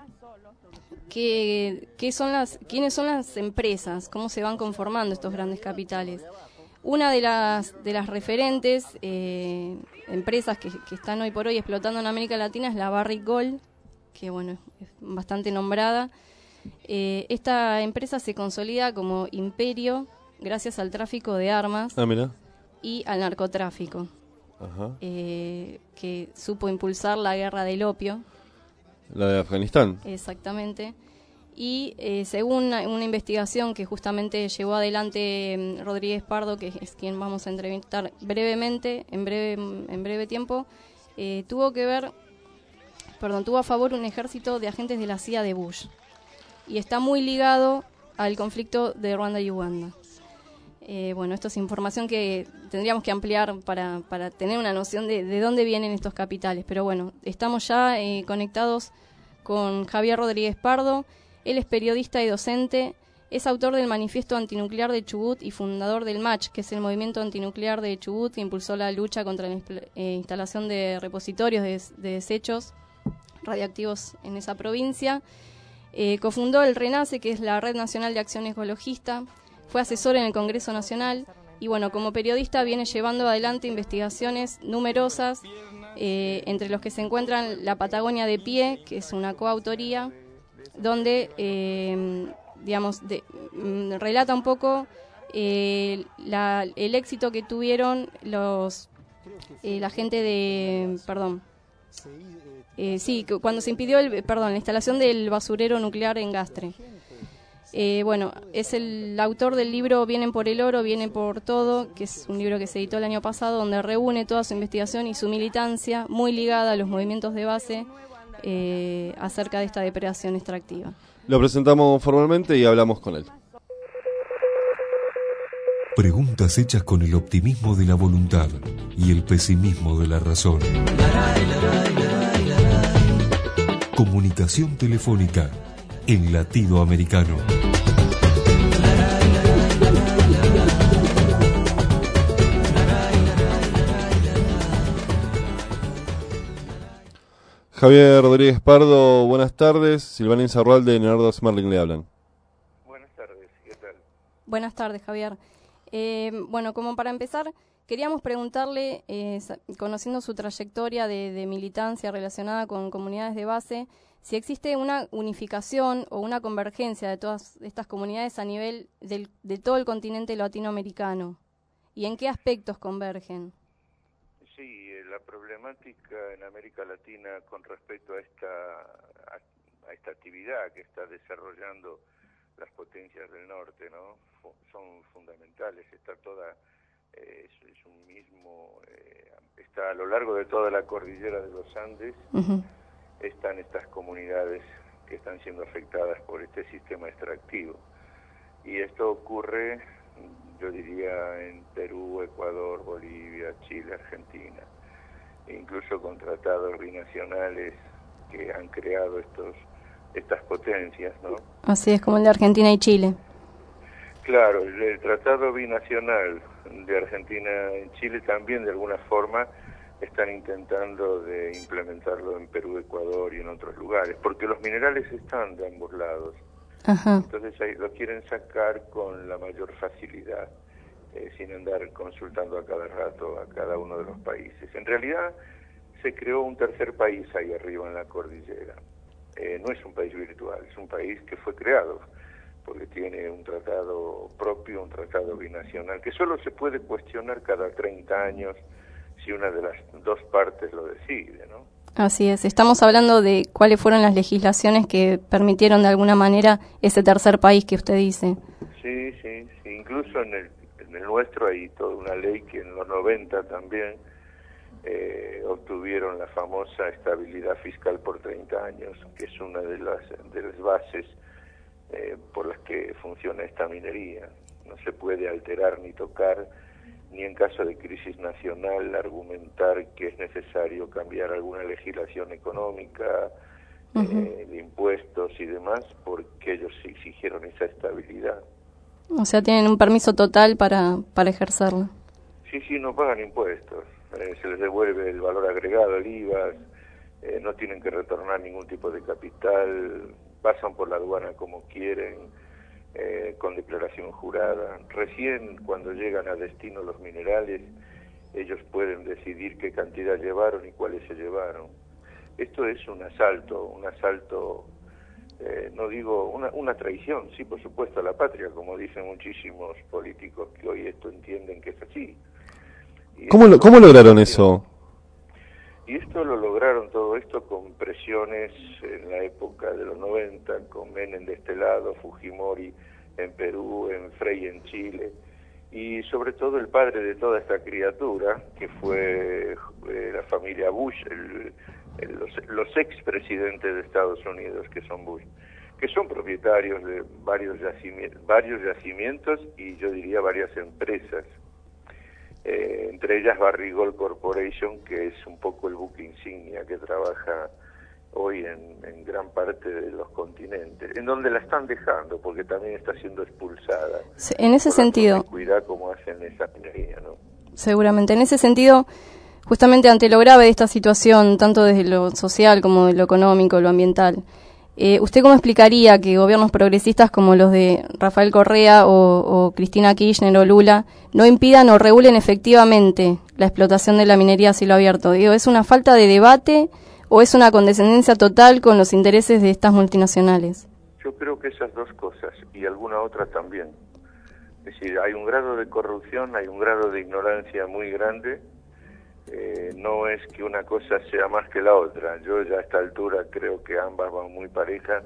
¿Qué, qué son las, ¿Quiénes son las empresas? ¿Cómo se van conformando estos grandes capitales? Una de las de las referentes eh, empresas que, que están hoy por hoy explotando en América Latina es la Barrick Gold, que bueno, es bastante nombrada. Eh, esta empresa se consolida como imperio gracias al tráfico de armas ah, mira. y al narcotráfico, Ajá. Eh, que supo impulsar la guerra del opio. La de Afganistán. Exactamente. Y eh, según una, una investigación que justamente llevó adelante um, Rodríguez Pardo, que es quien vamos a entrevistar brevemente, en breve en breve tiempo, eh, tuvo que ver, perdón, tuvo a favor un ejército de agentes de la C I A de Bush. Y está muy ligado al conflicto de Ruanda y Uganda. Eh, bueno, esto es información que tendríamos que ampliar para, para tener una noción de, de dónde vienen estos capitales. Pero bueno, estamos ya eh, conectados con Javier Rodríguez Pardo. Él es periodista y docente, es autor del Manifiesto Antinuclear de Chubut y fundador del MACH, que es el movimiento antinuclear de Chubut, que impulsó la lucha contra la eh, instalación de repositorios de, de desechos radiactivos en esa provincia. Eh, cofundó el RENACE, que es la Red Nacional de Acción Ecologista. Fue asesor en el Congreso Nacional y, bueno, como periodista viene llevando adelante investigaciones numerosas, eh, entre los que se encuentran La Patagonia de Pie, que es una coautoría, donde, eh, digamos, de, mm, relata un poco eh, la, el éxito que tuvieron los eh, la gente de, perdón, eh, sí, cuando se impidió, el, perdón, la instalación del basurero nuclear en Gastre. Eh, bueno, es el autor del libro Vienen por el oro, vienen por todo, que es un libro que se editó el año pasado, donde reúne toda su investigación y su militancia, muy ligada a los movimientos de base eh, acerca de esta depredación extractiva. Lo presentamos formalmente y hablamos con él. Preguntas hechas con el optimismo de la voluntad y el pesimismo de la razón. Comunicación telefónica en latido americano. Javier Rodríguez Pardo, buenas tardes. Silvana Insaurralde de Leonardo Smerling le hablan. Buenas tardes, ¿qué tal? Buenas tardes, Javier. Eh, bueno, como para empezar, queríamos preguntarle, eh, conociendo su trayectoria de, de militancia relacionada con comunidades de base, si existe una unificación o una convergencia de todas estas comunidades a nivel del, de todo el continente latinoamericano, y en qué aspectos convergen. Sí, la problemática en América Latina con respecto a esta, a, a esta actividad que está desarrollando las potencias del norte, ¿no? Son fundamentales, está toda, eh, es, es un mismo, eh, está a lo largo de toda la cordillera de los Andes, uh-huh. Están estas comunidades que están siendo afectadas por este sistema extractivo. Y esto ocurre, yo diría, en Perú, Ecuador, Bolivia, Chile, Argentina, e incluso con tratados binacionales que han creado estos estas potencias, ¿no? Así es, como el de Argentina y Chile. Claro, el, el tratado binacional de Argentina y Chile también de alguna forma están intentando de implementarlo en Perú, Ecuador y en otros lugares, porque los minerales están de ambos lados. Ajá. Entonces ahí lo quieren sacar con la mayor facilidad, eh, sin andar consultando a cada rato a cada uno de los países. En realidad se creó un tercer país ahí arriba en la cordillera. Eh, no es un país virtual, es un país que fue creado, porque tiene un tratado propio, un tratado binacional, que solo se puede cuestionar cada treinta años si una de las dos partes lo decide, ¿no? Así es, estamos hablando de cuáles fueron las legislaciones que permitieron de alguna manera ese tercer país que usted dice. Sí, sí, sí. Incluso en el, en el nuestro hay toda una ley que en los noventa también eh, obtuvieron la famosa estabilidad fiscal por treinta años, que es una de las, de las bases eh, por las que funciona esta minería. No se puede alterar ni tocar, ni en caso de crisis nacional argumentar que es necesario cambiar alguna legislación económica, uh-huh. eh, de impuestos y demás, porque ellos exigieron esa estabilidad. O sea, tienen un permiso total para, para ejercerlo. Sí, sí, no pagan impuestos, eh, se les devuelve el valor agregado, el I V A, eh, no tienen que retornar ningún tipo de capital, pasan por la aduana como quieren, Eh, con declaración jurada. Recién cuando llegan a destino los minerales, ellos pueden decidir qué cantidad llevaron y cuáles se llevaron. Esto es un asalto, un asalto, eh, no digo una, una traición, sí, por supuesto, a la patria, como dicen muchísimos políticos que hoy esto entienden que es así. Y ¿Cómo, lo, ¿Cómo lograron eso? Y esto lo lograron todo esto con presiones en la época de los noventa, con Menem de este lado, Fujimori en Perú, en Frei en Chile, y sobre todo el padre de toda esta criatura, que fue eh, la familia Bush, el, el, los, los expresidentes de Estados Unidos, que son Bush, que son propietarios de varios yacimientos, varios yacimientos y yo diría varias empresas. Eh, entre ellas Barrigold Corporation, que es un poco el buque insignia que trabaja hoy en, en gran parte de los continentes, en donde la están dejando, porque también está siendo expulsada. Sí, en ese sentido. Cuidado como hacen esa minería, ¿no? Seguramente. En ese sentido, justamente ante lo grave de esta situación, tanto desde lo social como de lo económico, lo ambiental, Eh, ¿usted cómo explicaría que gobiernos progresistas como los de Rafael Correa o, o Cristina Kirchner o Lula no impidan o regulen efectivamente la explotación de la minería a cielo abierto? Digo, ¿es una falta de debate o es una condescendencia total con los intereses de estas multinacionales? Yo creo que esas dos cosas y alguna otra también. Es decir, hay un grado de corrupción, hay un grado de ignorancia muy grande. Eh, no es que una cosa sea más que la otra. Yo ya a esta altura creo que ambas van muy parejas.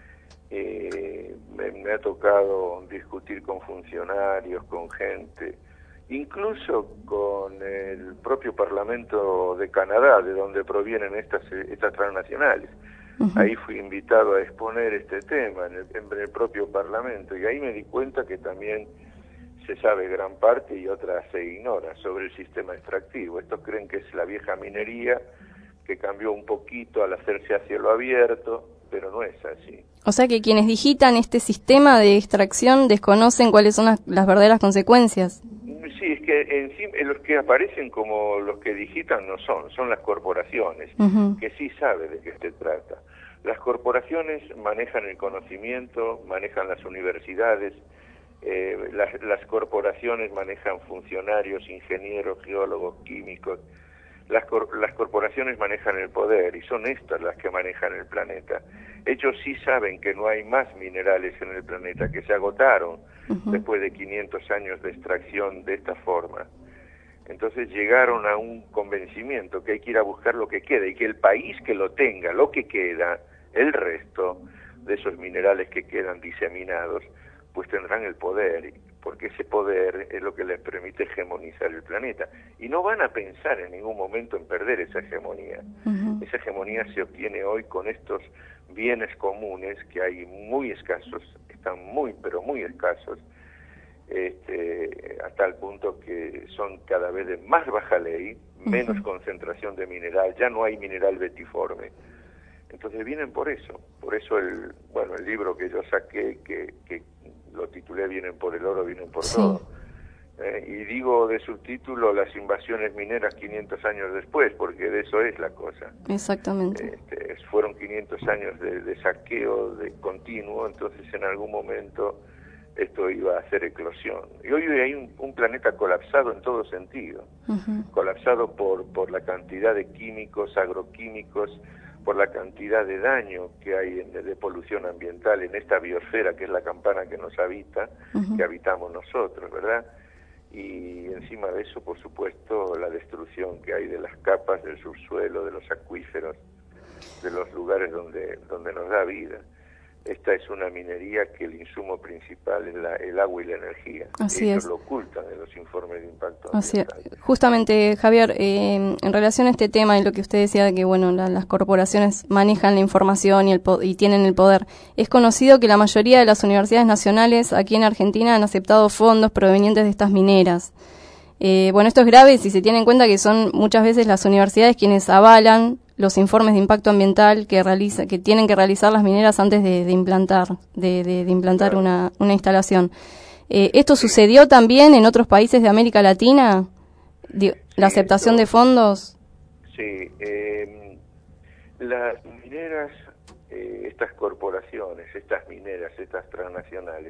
Eh, me, me ha tocado discutir con funcionarios, con gente, incluso con el propio Parlamento de Canadá, de donde provienen estas, estas transnacionales. Uh-huh. Ahí fui invitado a exponer este tema en el, en el propio Parlamento, y ahí me di cuenta que también se sabe gran parte y otra se ignora sobre el sistema extractivo. Estos creen que es la vieja minería que cambió un poquito al hacerse a cielo abierto, pero no es así. O sea que quienes digitan este sistema de extracción desconocen cuáles son las, las verdaderas consecuencias. Sí, es que encima los que aparecen como los que digitan no son, son las corporaciones, uh-huh. que sí saben de qué se trata. Las corporaciones manejan el conocimiento, manejan las universidades, eh, las, las corporaciones manejan funcionarios, ingenieros, geólogos, químicos. Las, cor las corporaciones manejan el poder y son estas las que manejan el planeta. Ellos sí saben que no hay más minerales en el planeta, que se agotaron uh-huh. después de quinientos años de extracción de esta forma. Entonces llegaron a un convencimiento que hay que ir a buscar lo que queda y que el país que lo tenga, lo que queda, el resto de esos minerales que quedan diseminados, pues tendrán el poder, porque ese poder es lo que les permite hegemonizar el planeta. Y no van a pensar en ningún momento en perder esa hegemonía. Uh-huh. Esa hegemonía se obtiene hoy con estos bienes comunes que hay muy escasos, están muy, pero muy escasos, este, a tal punto que son cada vez de más baja ley, menos uh-huh. concentración de mineral, ya no hay mineral betiforme. Entonces vienen por eso, por eso el, bueno, el libro que yo saqué, que, que lo titulé Vienen por el oro, vienen por sí. todo. Eh, y digo de subtítulo Las invasiones mineras quinientos años después, porque de eso es la cosa. Exactamente. Este, fueron quinientos años de, de saqueo de continuo, entonces en algún momento esto iba a hacer eclosión. Y hoy hay un, un planeta colapsado en todo sentido, uh-huh. colapsado por, por la cantidad de químicos, agroquímicos, por la cantidad de daño que hay en, de polución ambiental en esta biosfera que es la campana que nos habita, uh-huh. que habitamos nosotros, ¿verdad? Y encima de eso, por supuesto, la destrucción que hay de las capas del subsuelo, de los acuíferos, de los lugares donde, donde nos da vida. Esta es una minería que el insumo principal es la, el agua y la energía. Así Ellos es. lo ocultan en los informes de impacto Así ambiental. es. Justamente, Javier, eh, en relación a este tema y lo que usted decía de que bueno, la, las corporaciones manejan la información y, el po y tienen el poder, es conocido que la mayoría de las universidades nacionales aquí en Argentina han aceptado fondos provenientes de estas mineras. Eh, bueno, esto es grave si se tiene en cuenta que son muchas veces las universidades quienes avalan los informes de impacto ambiental que realiza, que tienen que realizar las mineras antes de, de implantar, de, de, de implantar claro. una, una instalación. Eh, ¿Esto sucedió también en otros países de América Latina? ¿La sí, aceptación esto, de fondos? Sí, eh, las mineras, eh, estas corporaciones, estas mineras, estas transnacionales,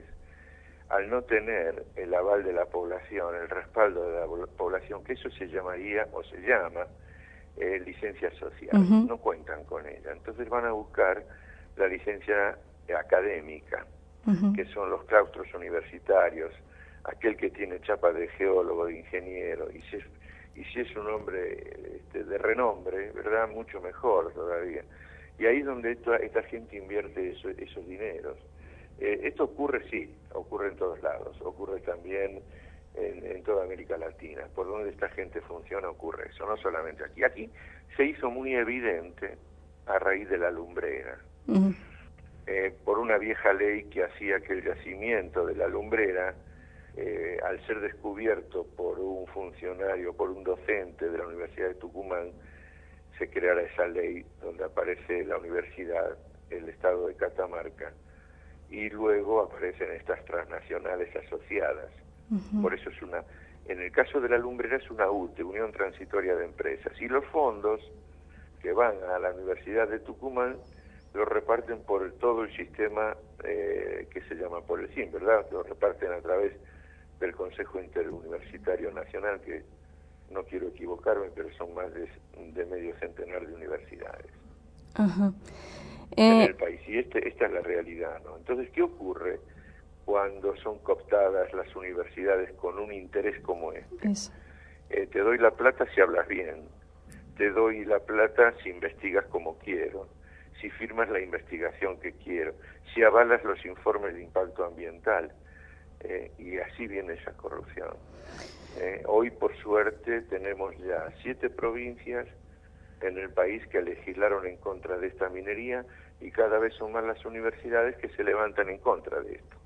al no tener el aval de la población, el respaldo de la población, que eso se llamaría o se llama eh, licencia social, uh-huh. no cuentan con ella. Entonces van a buscar la licencia académica, uh-huh. que son los claustros universitarios, aquel que tiene chapa de geólogo, de ingeniero, y si es, y si es un hombre este, de renombre, ¿verdad?, mucho mejor todavía. Y ahí es donde esta, esta gente invierte eso, esos dineros. Eh, esto ocurre, sí, ocurre en todos lados, ocurre también en, en toda América Latina. Por donde esta gente funciona ocurre eso, no solamente aquí. Aquí se hizo muy evidente a raíz de la lumbrera, uh-huh. eh, por una vieja ley que hacía que el yacimiento de la lumbrera, eh, al ser descubierto por un funcionario, por un docente de la Universidad de Tucumán, se creara esa ley donde aparece la universidad, el estado de Catamarca, y luego aparecen estas transnacionales asociadas. Uh-huh. Por eso es una, en el caso de la lumbrera es una U T E, Unión Transitoria de Empresas, y los fondos que van a la Universidad de Tucumán los reparten por todo el sistema eh, que se llama por el C I M, ¿verdad? Los reparten a través del Consejo Interuniversitario Nacional, que no quiero equivocarme, pero son más de, de medio centenar de universidades. Uh-huh. en eh... el país, y este, esta es la realidad, ¿no? Entonces, ¿qué ocurre cuando son cooptadas las universidades con un interés como este? Eh, te doy la plata si hablas bien, te doy la plata si investigas como quiero, si firmas la investigación que quiero, si avalas los informes de impacto ambiental, eh, y así viene esa corrupción. Eh, hoy, por suerte, tenemos ya siete provincias en el país que legislaron en contra de esta minería, y cada vez son más las universidades que se levantan en contra de esto.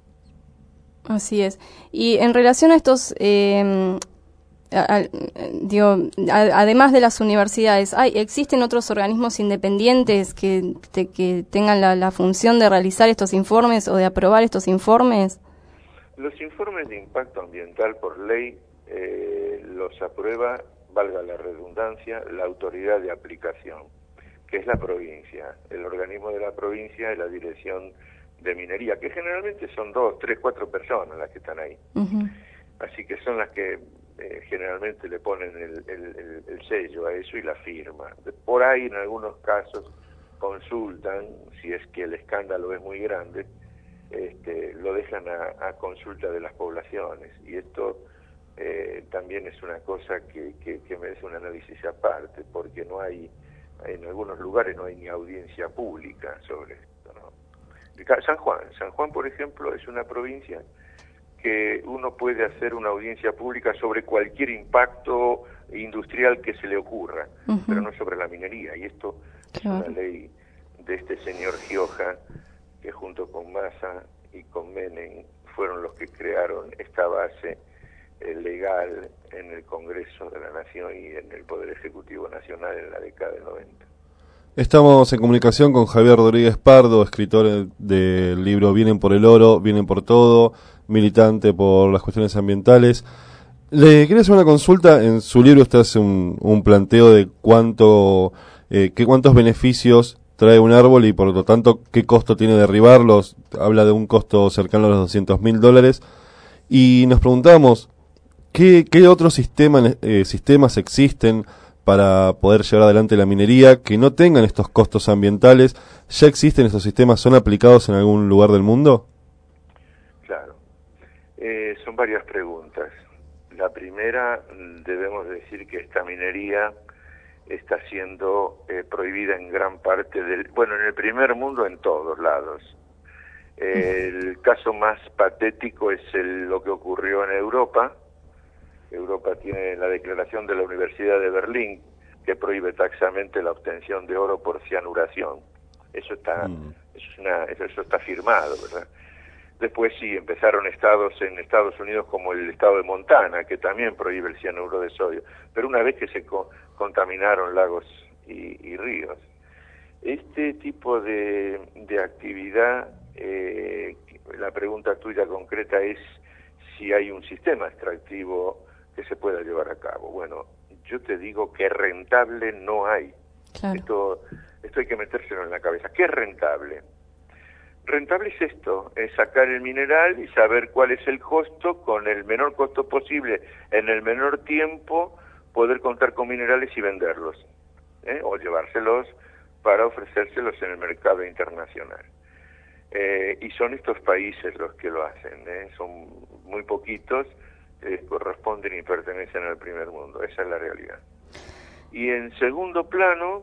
Así es. Y en relación a estos, eh, a, a, digo, a, además de las universidades, ¿hay, ¿existen otros organismos independientes que, te, que tengan la, la función de realizar estos informes o de aprobar estos informes? Los informes de impacto ambiental por ley eh, los aprueba, valga la redundancia, la autoridad de aplicación, que es la provincia. El organismo de la provincia es la Dirección de minería, que generalmente son dos, tres, cuatro personas las que están ahí. Uh-huh. Así que son las que eh, generalmente le ponen el, el, el, el sello a eso y la firma. Por ahí en algunos casos consultan, si es que el escándalo es muy grande, este, lo dejan a, a consulta de las poblaciones. Y esto eh, también es una cosa que, que, que merece un análisis aparte, porque no hay, en algunos lugares no hay ni audiencia pública sobre esto, ¿no? San Juan, San Juan, por ejemplo, es una provincia que uno puede hacer una audiencia pública sobre cualquier impacto industrial que se le ocurra, uh-huh. pero no sobre la minería. Y esto claro. es una ley de este señor Gioja, que junto con Massa y con Menem fueron los que crearon esta base eh, legal en el Congreso de la Nación y en el Poder Ejecutivo Nacional en la década del noventa. Estamos en comunicación con Javier Rodríguez Pardo, escritor del libro Vienen por el oro, vienen por todo, militante por las cuestiones ambientales. Le quería hacer una consulta. En su libro usted hace un, un planteo de cuánto, eh, qué cuántos beneficios trae un árbol y por lo tanto qué costo tiene derribarlos. Habla de un costo cercano a los doscientos mil dólares. Y nos preguntamos, ¿qué, qué otros sistemas, eh, sistemas existen para poder llevar adelante la minería que no tengan estos costos ambientales? ¿Ya existen estos sistemas? ¿Son aplicados en algún lugar del mundo? Claro. Eh, son varias preguntas. La primera, debemos decir que esta minería está siendo eh, prohibida en gran parte del... Bueno, en el primer mundo en todos lados. Eh, el caso más patético es el, lo que ocurrió en Europa. Europa tiene la declaración de la Universidad de Berlín que prohíbe taxamente la obtención de oro por cianuración. Eso está, mm. eso, es una, eso, eso está firmado, ¿verdad? Después sí, empezaron estados en Estados Unidos como el estado de Montana, que también prohíbe el cianuro de sodio, pero una vez que se co contaminaron lagos y, y ríos. Este tipo de, de actividad, eh, la pregunta tuya concreta es si hay un sistema extractivo que se pueda llevar a cabo. Bueno, yo te digo que rentable no hay. Claro. Esto, esto hay que metérselo en la cabeza. ¿Qué es rentable? Rentable es esto, es sacar el mineral y saber cuál es el costo, con el menor costo posible, en el menor tiempo, poder contar con minerales y venderlos, ¿eh? o llevárselos para ofrecérselos en el mercado internacional. Eh, y son estos países los que lo hacen, ¿eh? son muy poquitos, eh, corresponden y pertenecen al primer mundo, esa es la realidad. Y en segundo plano,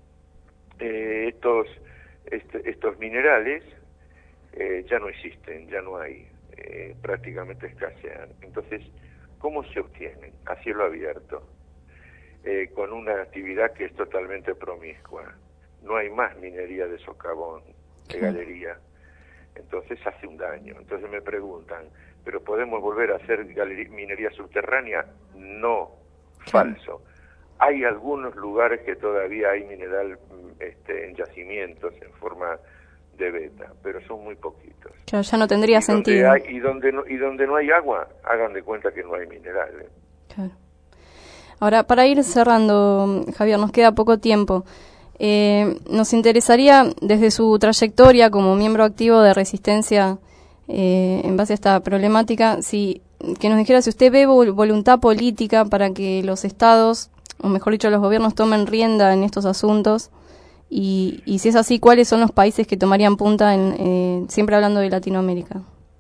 eh, estos, est estos minerales, Eh, ya no existen, ya no hay, eh, prácticamente escasean. Entonces, ¿cómo se obtienen? A cielo abierto, eh, con una actividad que es totalmente promiscua. No hay más minería de socavón, de galería. Entonces hace un daño. Entonces me preguntan, ¿pero podemos volver a hacer minería subterránea? No, falso. Hay algunos lugares que todavía hay mineral este, en yacimientos, en forma de beta, pero son muy poquitos. Claro, ya no tendría y sentido. Hay, y, donde no, y donde no hay agua, hagan de cuenta que no hay minerales. Claro. Ahora, para ir cerrando, Javier, nos queda poco tiempo. Eh, nos interesaría, desde su trayectoria como miembro activo de Resistencia, eh, en base a esta problemática, si que nos dijera si usted ve voluntad política para que los estados, o mejor dicho, los gobiernos tomen rienda en estos asuntos. Y, y si es así, ¿cuáles son los países que tomarían punta, en, eh, siempre hablando de Latinoamérica?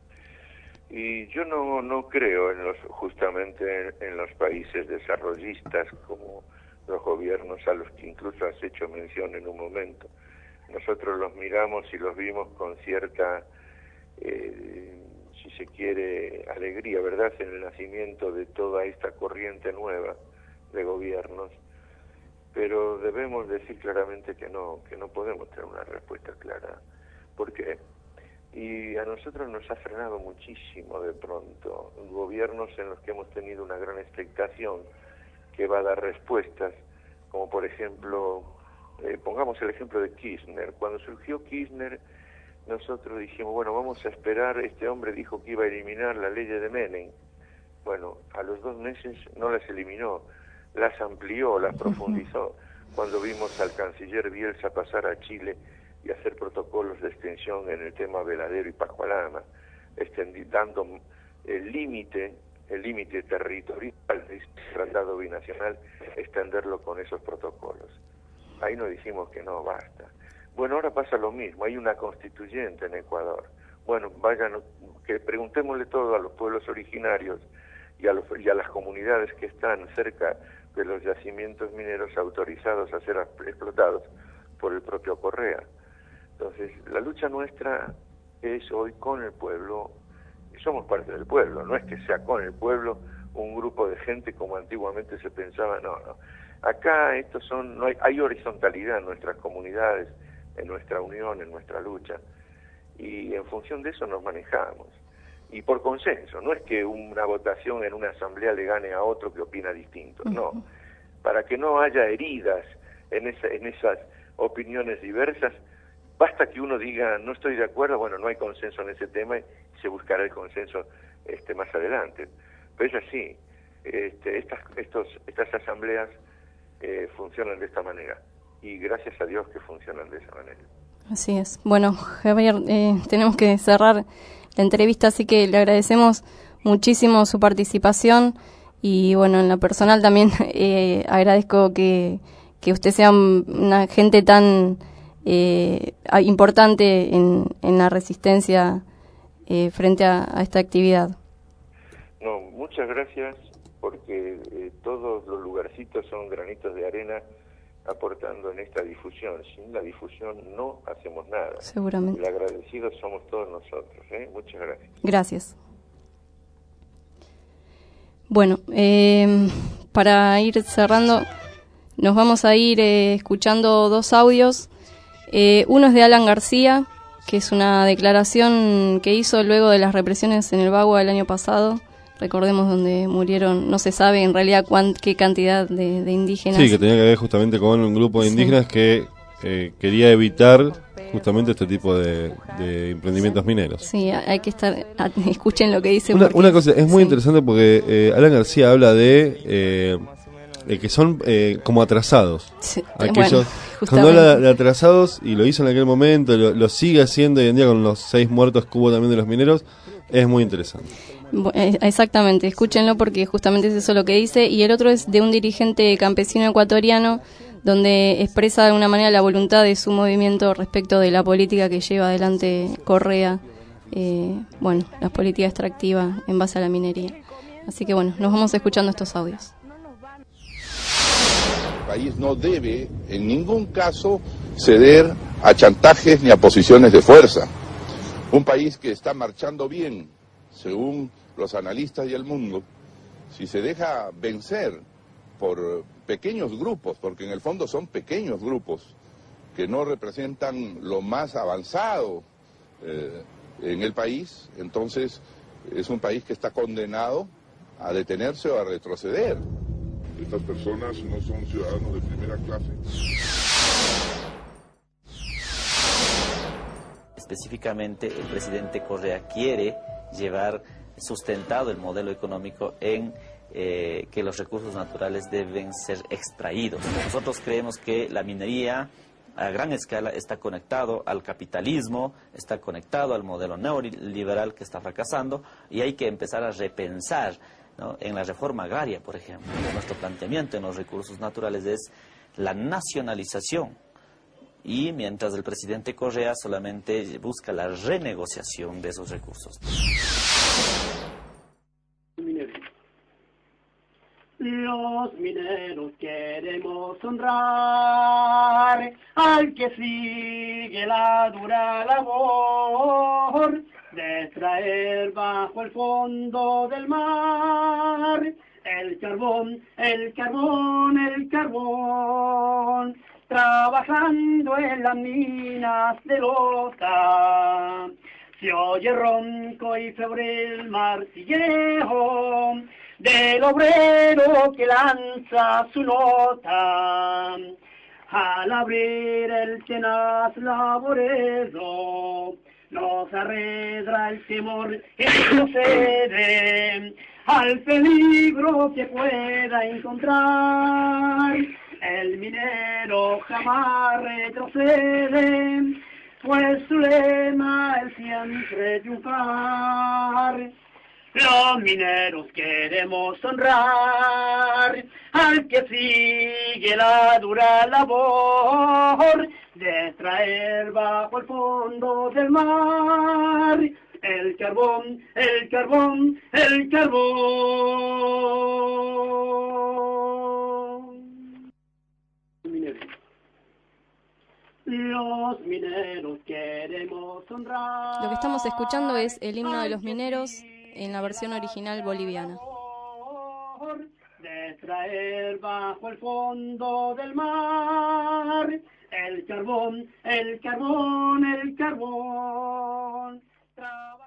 Y yo no, no creo en los, justamente en, en los países desarrollistas como los gobiernos a los que incluso has hecho mención en un momento. Nosotros los miramos y los vimos con cierta, eh, si se quiere, alegría, ¿verdad?, en el nacimiento de toda esta corriente nueva de gobiernos. Pero debemos decir claramente que no, que no podemos tener una respuesta clara. ¿Por qué? Y a nosotros nos ha frenado muchísimo de pronto gobiernos en los que hemos tenido una gran expectación que va a dar respuestas, como por ejemplo, eh, pongamos el ejemplo de Kirchner. Cuando surgió Kirchner, nosotros dijimos, bueno, vamos a esperar, este hombre dijo que iba a eliminar la ley de Menem. Bueno, a los dos meses no las eliminó, las amplió, las profundizó. Cuando vimos al canciller Bielsa pasar a Chile y hacer protocolos de extensión en el tema Veladero y Pascualama, dando el límite, el límite territorial del tratado binacional, extenderlo con esos protocolos. Ahí nos dijimos que no, basta. Bueno, ahora pasa lo mismo, hay una constituyente en Ecuador. Bueno, vayan, que preguntémosle todo a los pueblos originarios y a, los, y a las comunidades que están cerca de los yacimientos mineros autorizados a ser explotados por el propio Correa. Entonces, la lucha nuestra es hoy con el pueblo, y somos parte del pueblo, no es que sea con el pueblo un grupo de gente como antiguamente se pensaba, no, no. Acá estos son, no hay, hay horizontalidad en nuestras comunidades, en nuestra unión, en nuestra lucha, y en función de eso nos manejamos. Y por consenso, no es que una votación en una asamblea le gane a otro que opina distinto, no. Para que no haya heridas en, esa, en esas opiniones diversas, basta que uno diga, no estoy de acuerdo, bueno, no hay consenso en ese tema y se buscará el consenso este, más adelante. Pero es así, este, estas, estos, estas asambleas eh, funcionan de esta manera y gracias a Dios que funcionan de esa manera. Así es. Bueno, Javier, eh, tenemos que cerrar la entrevista, así que le agradecemos muchísimo su participación y bueno, en lo personal también eh, agradezco que, que usted sea una gente tan eh, importante en, en la resistencia eh, frente a, a esta actividad. No, muchas gracias porque eh, todos los lugarcitos son granitos de arena aportando en esta difusión. Sin la difusión no hacemos nada. Seguramente. Y agradecidos somos todos nosotros, ¿eh? Muchas gracias. Gracias. Bueno, eh, para ir cerrando, nos vamos a ir eh, escuchando dos audios. Eh, uno es de Alan García, que es una declaración que hizo luego de las represiones en el Bagua del año pasado. Recordemos donde murieron, no se sabe en realidad cuán, qué cantidad de, de indígenas. Sí, que tenía que ver justamente con un grupo de indígenas sí. que eh, quería evitar justamente este tipo de, de emprendimientos mineros. Sí, hay que estar, escuchen lo que dice. Una, porque, una cosa, es muy sí. interesante porque eh, Alan García habla de, eh, de que son eh, como atrasados. Sí, aquellos, bueno, cuando habla de atrasados, y lo hizo en aquel momento, lo, lo sigue haciendo hoy en día con los seis muertos que hubo también de los mineros, es muy interesante. Exactamente, escúchenlo porque justamente es eso lo que dice. Y el otro es de un dirigente campesino ecuatoriano donde expresa de una manera la voluntad de su movimiento respecto de la política que lleva adelante Correa, eh, bueno, la política extractiva en base a la minería. Así que bueno, nos vamos escuchando estos audios. El país no debe en ningún caso ceder a chantajes ni a posiciones de fuerza. Un país que está marchando bien, según los analistas y el mundo, si se deja vencer por pequeños grupos, porque en el fondo son pequeños grupos que no representan lo más avanzado eh, en el país, entonces es un país que está condenado a detenerse o a retroceder. Estas personas no son ciudadanos de primera clase. Específicamente, el presidente Correa quiere llevar sustentado el modelo económico en eh, que los recursos naturales deben ser extraídos. Nosotros creemos que la minería a gran escala está conectado al capitalismo, está conectado al modelo neoliberal que está fracasando y hay que empezar a repensar, ¿no? En la reforma agraria, por ejemplo. Nuestro planteamiento en los recursos naturales es la nacionalización. Y mientras el presidente Correa solamente busca la renegociación de esos recursos. Los mineros queremos honrar al que sigue la dura labor de extraer bajo el fondo del mar el carbón, el carbón, el carbón. Trabajando en las minas de Lota, se oye ronco y febril martilleo del obrero que lanza su nota. Al abrir el tenaz laborero, nos arredra el temor y procede al peligro que pueda encontrar. El minero jamás retrocede, fue su lema el siempre triunfar. Los mineros queremos honrar al que sigue la dura labor de extraer bajo el fondo del mar el carbón, el carbón, el carbón. Mineros. Los mineros queremos honrar. Lo que estamos escuchando es el himno de los mineros en la versión original boliviana. De traer bajo el fondo del mar el carbón, el carbón, el carbón. Trabaja...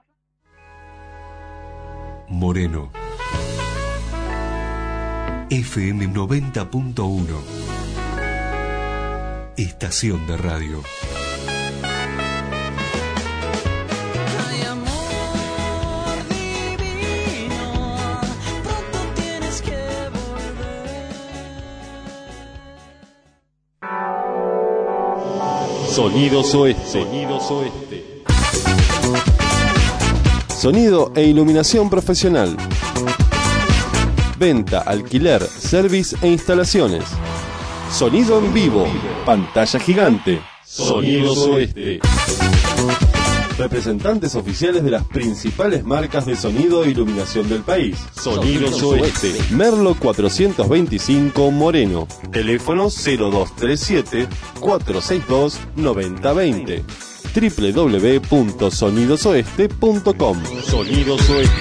Moreno. F M noventa punto uno. Estación de radio. Sonidos Oeste. Sonidos Oeste. Sonido e iluminación profesional. Venta, alquiler, service e instalaciones. Sonido en vivo. Pantalla gigante. Sonidos Oeste. Representantes oficiales de las principales marcas de sonido e iluminación del país. Sonidos Oeste. Merlo cuatrocientos veinticinco Moreno. Teléfono cero dos tres siete, cuatro seis dos, nueve cero dos cero. doble u doble u doble u punto sonidos oeste punto com. Sonidos Oeste.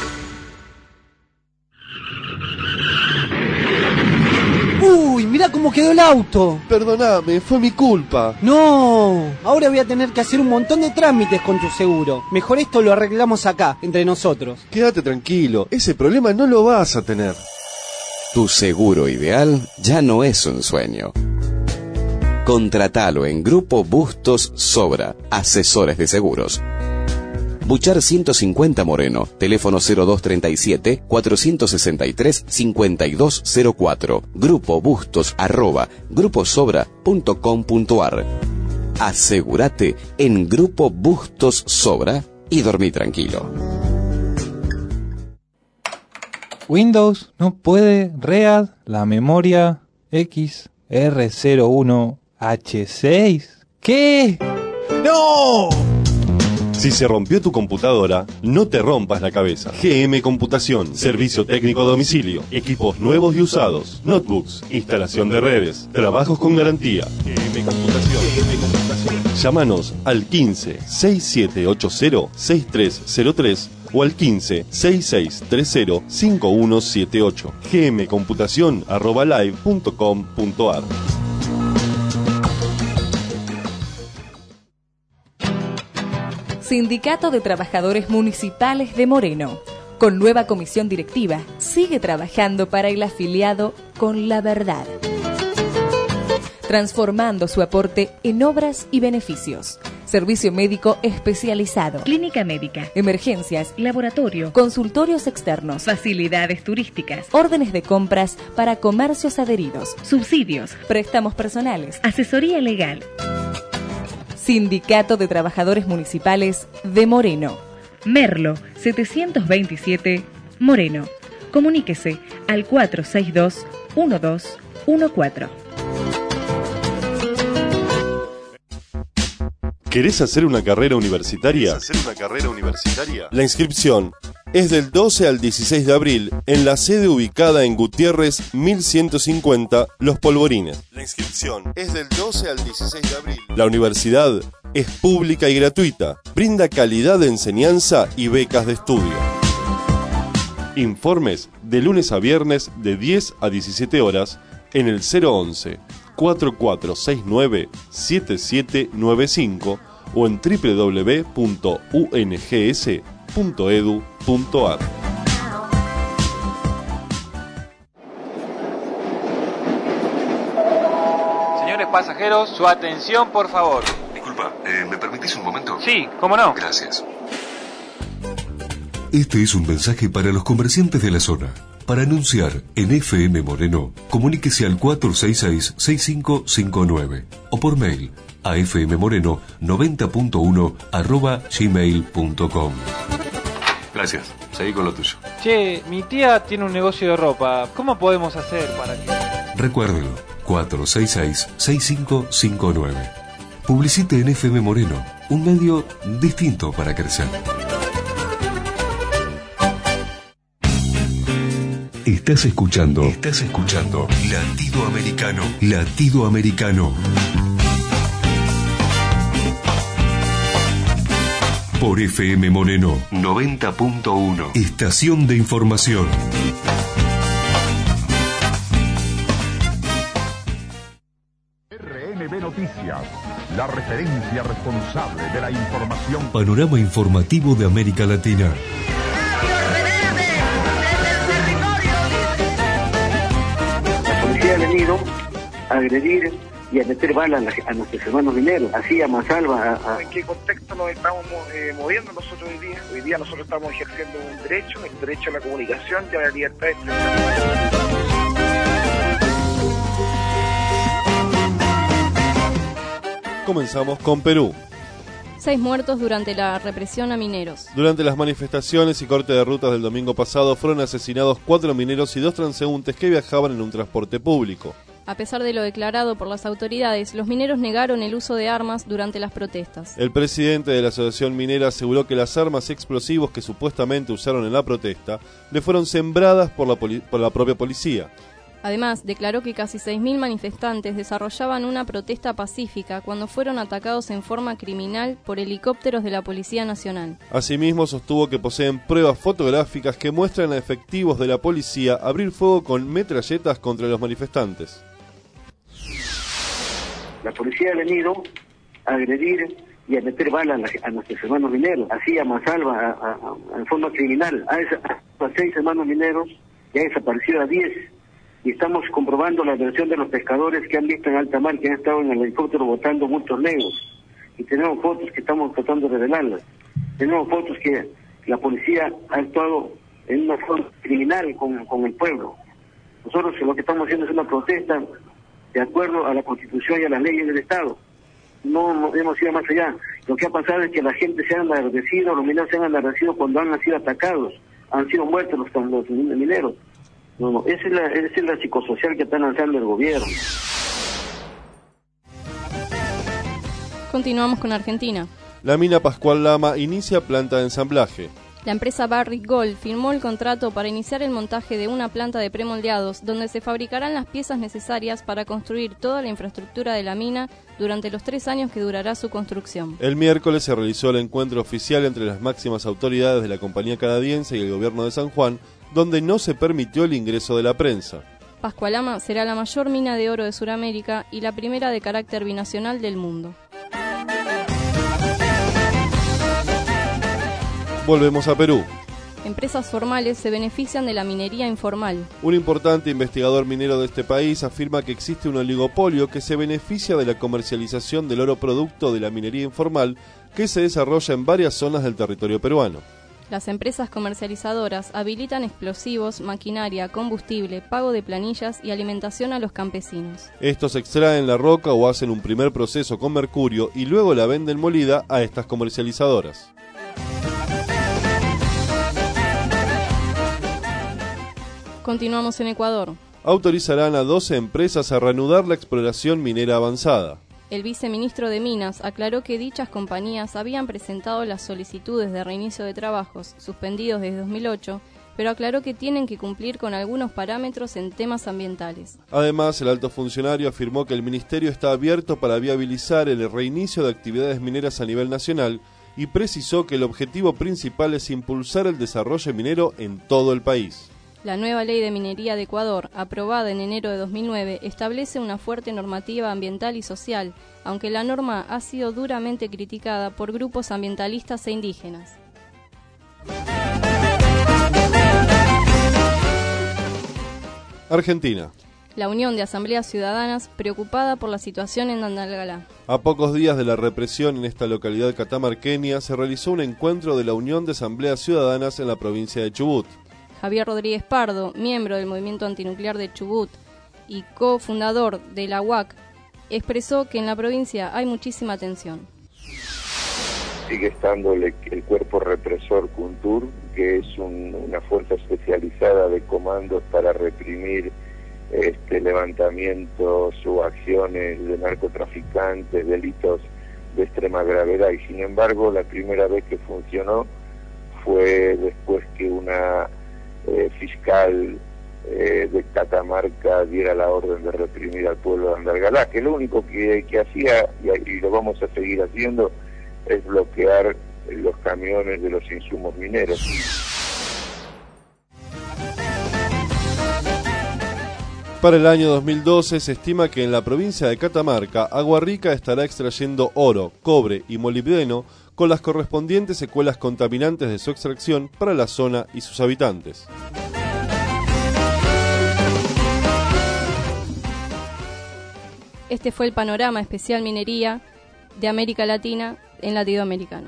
¡Uy! ¡Mirá cómo quedó el auto! Perdóname, fue mi culpa. ¡No! Ahora voy a tener que hacer un montón de trámites con tu seguro. Mejor esto lo arreglamos acá, entre nosotros. Quédate tranquilo, ese problema no lo vas a tener. Tu seguro ideal ya no es un sueño. Contratalo en Grupo Bustos Sobra, asesores de seguros. Buchar ciento cincuenta Moreno, teléfono cero dos treinta y siete, cuatrocientos sesenta y tres, cincuenta y dos cero cuatro, Grupo Bustos arroba gruposobra punto com punto ar. Asegúrate en Grupo Bustos Sobra y dormí tranquilo. Windows no puede read la memoria X R cero uno H seis. ¿Qué? ¡No! Si se rompió tu computadora, no te rompas la cabeza. G M Computación, servicio técnico a domicilio, equipos nuevos y usados, notebooks, instalación de redes, trabajos con garantía. G M Computación. G M Computación. Llámanos al quince, sesenta y siete ochenta, sesenta y tres cero tres o al quince, sesenta y seis treinta, cincuenta y uno setenta y ocho. gmcomputación arroba live punto com punto ar. Sindicato de Trabajadores Municipales de Moreno. Con nueva comisión directiva, sigue trabajando para el afiliado con la verdad, transformando su aporte en obras y beneficios. Servicio médico especializado, clínica médica, emergencias, laboratorio, consultorios externos, facilidades turísticas, órdenes de compras para comercios adheridos, subsidios, préstamos personales, asesoría legal. Sindicato de Trabajadores Municipales de Moreno. Merlo, setecientos veintisiete, Moreno. Comuníquese al cuatro seis dos, uno dos uno cuatro. ¿Querés hacer una carrera universitaria? ¿Hacer una carrera universitaria? La inscripción es del doce al dieciséis de abril en la sede ubicada en Gutiérrez mil ciento cincuenta, Los Polvorines. La inscripción es del doce al dieciséis de abril. La universidad es pública y gratuita. Brinda calidad de enseñanza y becas de estudio. Informes de lunes a viernes de diez a diecisiete horas en el cero once, cuatro cuatro seis nueve, siete siete nueve cinco o en doble u doble u doble u punto u n g s punto e d u punto a r. Señores pasajeros, su atención, por favor. Disculpa, eh, ¿me permitís un momento? Sí, cómo no. Gracias. Este es un mensaje para los comerciantes de la zona. Para anunciar en F M Moreno, comuníquese al cuatro seis seis, seis cinco cinco nueve o por mail a fmmoreno noventa punto uno arroba gmail punto com. Gracias, seguí con lo tuyo. Che, mi tía tiene un negocio de ropa. ¿Cómo podemos hacer para que...? Recuérdelo, cuatro seis seis, seis cinco cinco nueve. Publicite en F M Moreno, un medio distinto para crecer. Estás escuchando, estás escuchando Latido Americano, Latido Americano. Por F M Moreno noventa punto uno. Estación de información. R N B Noticias, la referencia responsable de la información. Panorama informativo de América Latina. La policía ha venido a agredir y a meter balas a, a nuestros hermanos mineros, así a mansalva. A, a... ¿En qué contexto nos estamos eh, moviendo nosotros hoy día? Hoy día nosotros estamos ejerciendo un derecho, el derecho a la comunicación y a la libertad de expresión. Comenzamos con Perú. Seis muertos durante la represión a mineros. Durante las manifestaciones y corte de rutas del domingo pasado fueron asesinados cuatro mineros y dos transeúntes que viajaban en un transporte público. A pesar de lo declarado por las autoridades, los mineros negaron el uso de armas durante las protestas. El presidente de la Asociación Minera aseguró que las armas y explosivos que supuestamente usaron en la protesta le fueron sembradas por la, poli- por la propia policía. Además, declaró que casi seis mil manifestantes desarrollaban una protesta pacífica cuando fueron atacados en forma criminal por helicópteros de la Policía Nacional. Asimismo, sostuvo que poseen pruebas fotográficas que muestran a efectivos de la policía abrir fuego con metralletas contra los manifestantes. La policía ha venido a agredir y a meter balas a, a nuestros hermanos mineros, así a mansalva, a, a, a, en forma criminal. Ha a, a seis hermanos mineros y ha desaparecido a diez. Y estamos comprobando la versión de los pescadores que han visto en alta mar, que han estado en el helicóptero botando bultos negros. Y tenemos fotos que estamos tratando de revelarlas. Tenemos fotos que la policía ha actuado en una forma criminal con, con el pueblo. Nosotros lo que estamos haciendo es una protesta de acuerdo a la Constitución y a las leyes del Estado. No, no hemos ido más allá. Lo que ha pasado es que la gente se ha enardecido, los mineros se han enardecido cuando han sido atacados, han sido muertos los, los mineros. No, no, esa es, la, esa es la psicosocial que está lanzando el gobierno. Continuamos con Argentina. La mina Pascual Lama inicia planta de ensamblaje. La empresa Barrick Gold firmó el contrato para iniciar el montaje de una planta de premoldeados donde se fabricarán las piezas necesarias para construir toda la infraestructura de la mina durante los tres años que durará su construcción. El miércoles se realizó el encuentro oficial entre las máximas autoridades de la compañía canadiense y el gobierno de San Juan, donde no se permitió el ingreso de la prensa. Pascual Lama será la mayor mina de oro de Sudamérica y la primera de carácter binacional del mundo. Volvemos a Perú. Empresas formales se benefician de la minería informal. Un importante investigador minero de este país afirma que existe un oligopolio que se beneficia de la comercialización del oro producto de la minería informal que se desarrolla en varias zonas del territorio peruano. Las empresas comercializadoras habilitan explosivos, maquinaria, combustible, pago de planillas y alimentación a los campesinos. Estos extraen la roca o hacen un primer proceso con mercurio y luego la venden molida a estas comercializadoras. Continuamos en Ecuador. Autorizarán a doce empresas a reanudar la exploración minera avanzada. El viceministro de Minas aclaró que dichas compañías habían presentado las solicitudes de reinicio de trabajos suspendidos desde dos mil ocho, pero aclaró que tienen que cumplir con algunos parámetros en temas ambientales. Además, el alto funcionario afirmó que el ministerio está abierto para viabilizar el reinicio de actividades mineras a nivel nacional y precisó que el objetivo principal es impulsar el desarrollo minero en todo el país. La nueva Ley de Minería de Ecuador, aprobada en enero de dos mil nueve, establece una fuerte normativa ambiental y social, aunque la norma ha sido duramente criticada por grupos ambientalistas e indígenas. Argentina. La Unión de Asambleas Ciudadanas, preocupada por la situación en Andalgalá. A pocos días de la represión en esta localidad catamarqueña, se realizó un encuentro de la Unión de Asambleas Ciudadanas en la provincia de Chubut. Javier Rodríguez Pardo, miembro del Movimiento Antinuclear de Chubut y cofundador de la U A C, expresó que en la provincia hay muchísima tensión. Sigue estando el, el cuerpo represor CUNTUR, que es un, una fuerza especializada de comandos para reprimir este, levantamientos o acciones de narcotraficantes, delitos de extrema gravedad, y sin embargo la primera vez que funcionó fue después que una eh, fiscal eh, de Catamarca diera la orden de reprimir al pueblo de Andalgalá, que lo único que, que hacía, y, y lo vamos a seguir haciendo, es bloquear los camiones de los insumos mineros. Para el año dos mil doce se estima que en la provincia de Catamarca, Agua Rica estará extrayendo oro, cobre y molibdeno con las correspondientes secuelas contaminantes de su extracción para la zona y sus habitantes. Este fue el panorama especial minería de América Latina en Latinoamericano.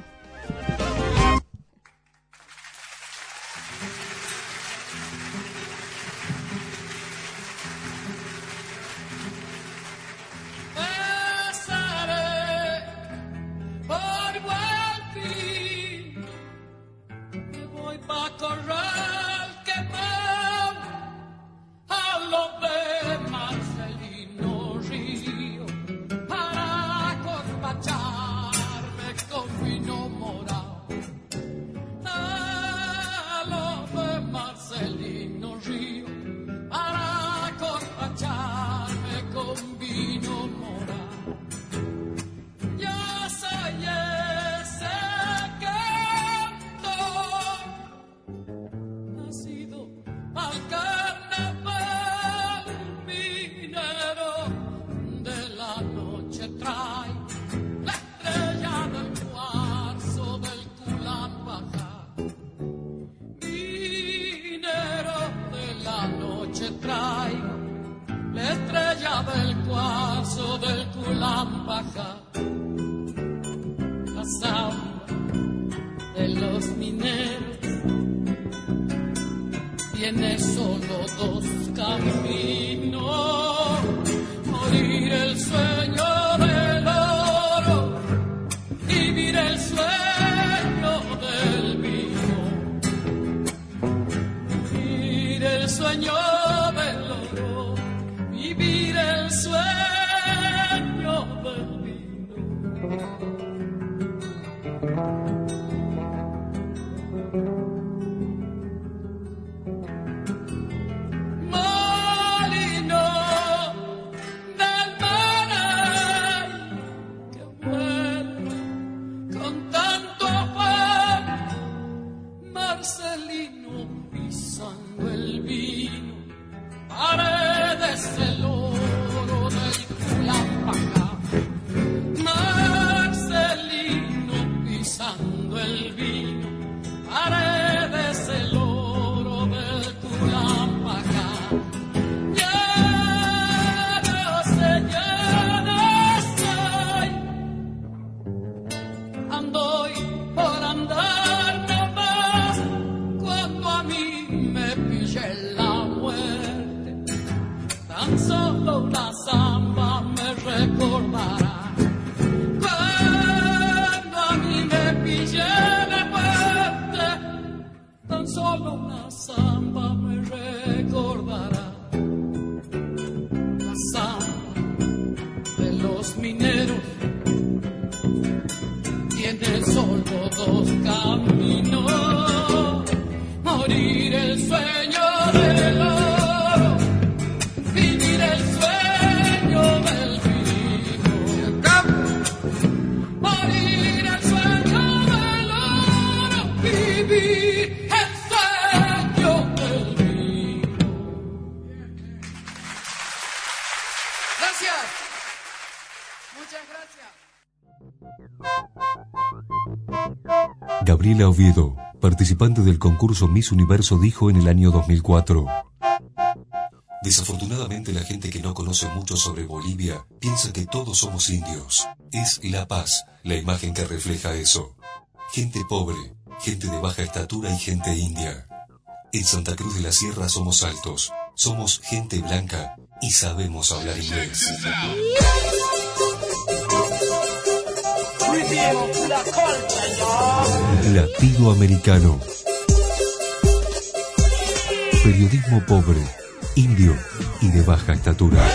Gabriela Oviedo, participante del concurso Miss Universo, dijo en el año dos mil cuatro: desafortunadamente la gente que no conoce mucho sobre Bolivia piensa que todos somos indios. Es La Paz la imagen que refleja eso. Gente pobre, gente de baja estatura y gente india. En Santa Cruz de la Sierra somos altos, somos gente blanca y sabemos hablar inglés. Latido Americano. Periodismo pobre, indio y de baja estatura.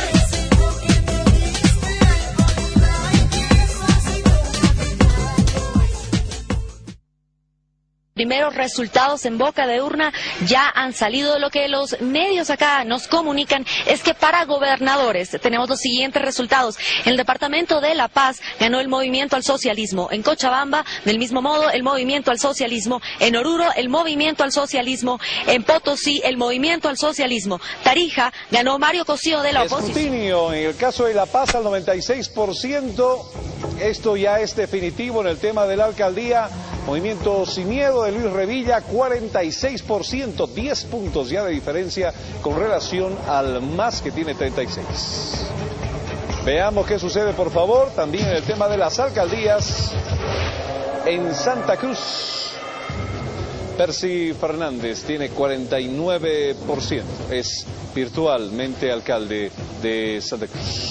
Primeros resultados en boca de urna ya han salido. Lo que los medios acá nos comunican es que para gobernadores tenemos los siguientes resultados. En el departamento de La Paz ganó el Movimiento al Socialismo. En Cochabamba, del mismo modo, el Movimiento al Socialismo. En Oruro, el Movimiento al Socialismo. En Potosí, el Movimiento al Socialismo. Tarija ganó Mario Cosío de la oposición. Escrutinio en el caso de La Paz al noventa y seis por ciento. Esto ya es definitivo en el tema de la alcaldía. Movimiento Sin Miedo de Luis Revilla, cuarenta y seis por ciento, diez puntos ya de diferencia con relación al M A S, que tiene treinta y seis. Veamos qué sucede, por favor, también en el tema de las alcaldías. En Santa Cruz, Percy Fernández tiene cuarenta y nueve por ciento, es virtualmente alcalde de Santa Cruz.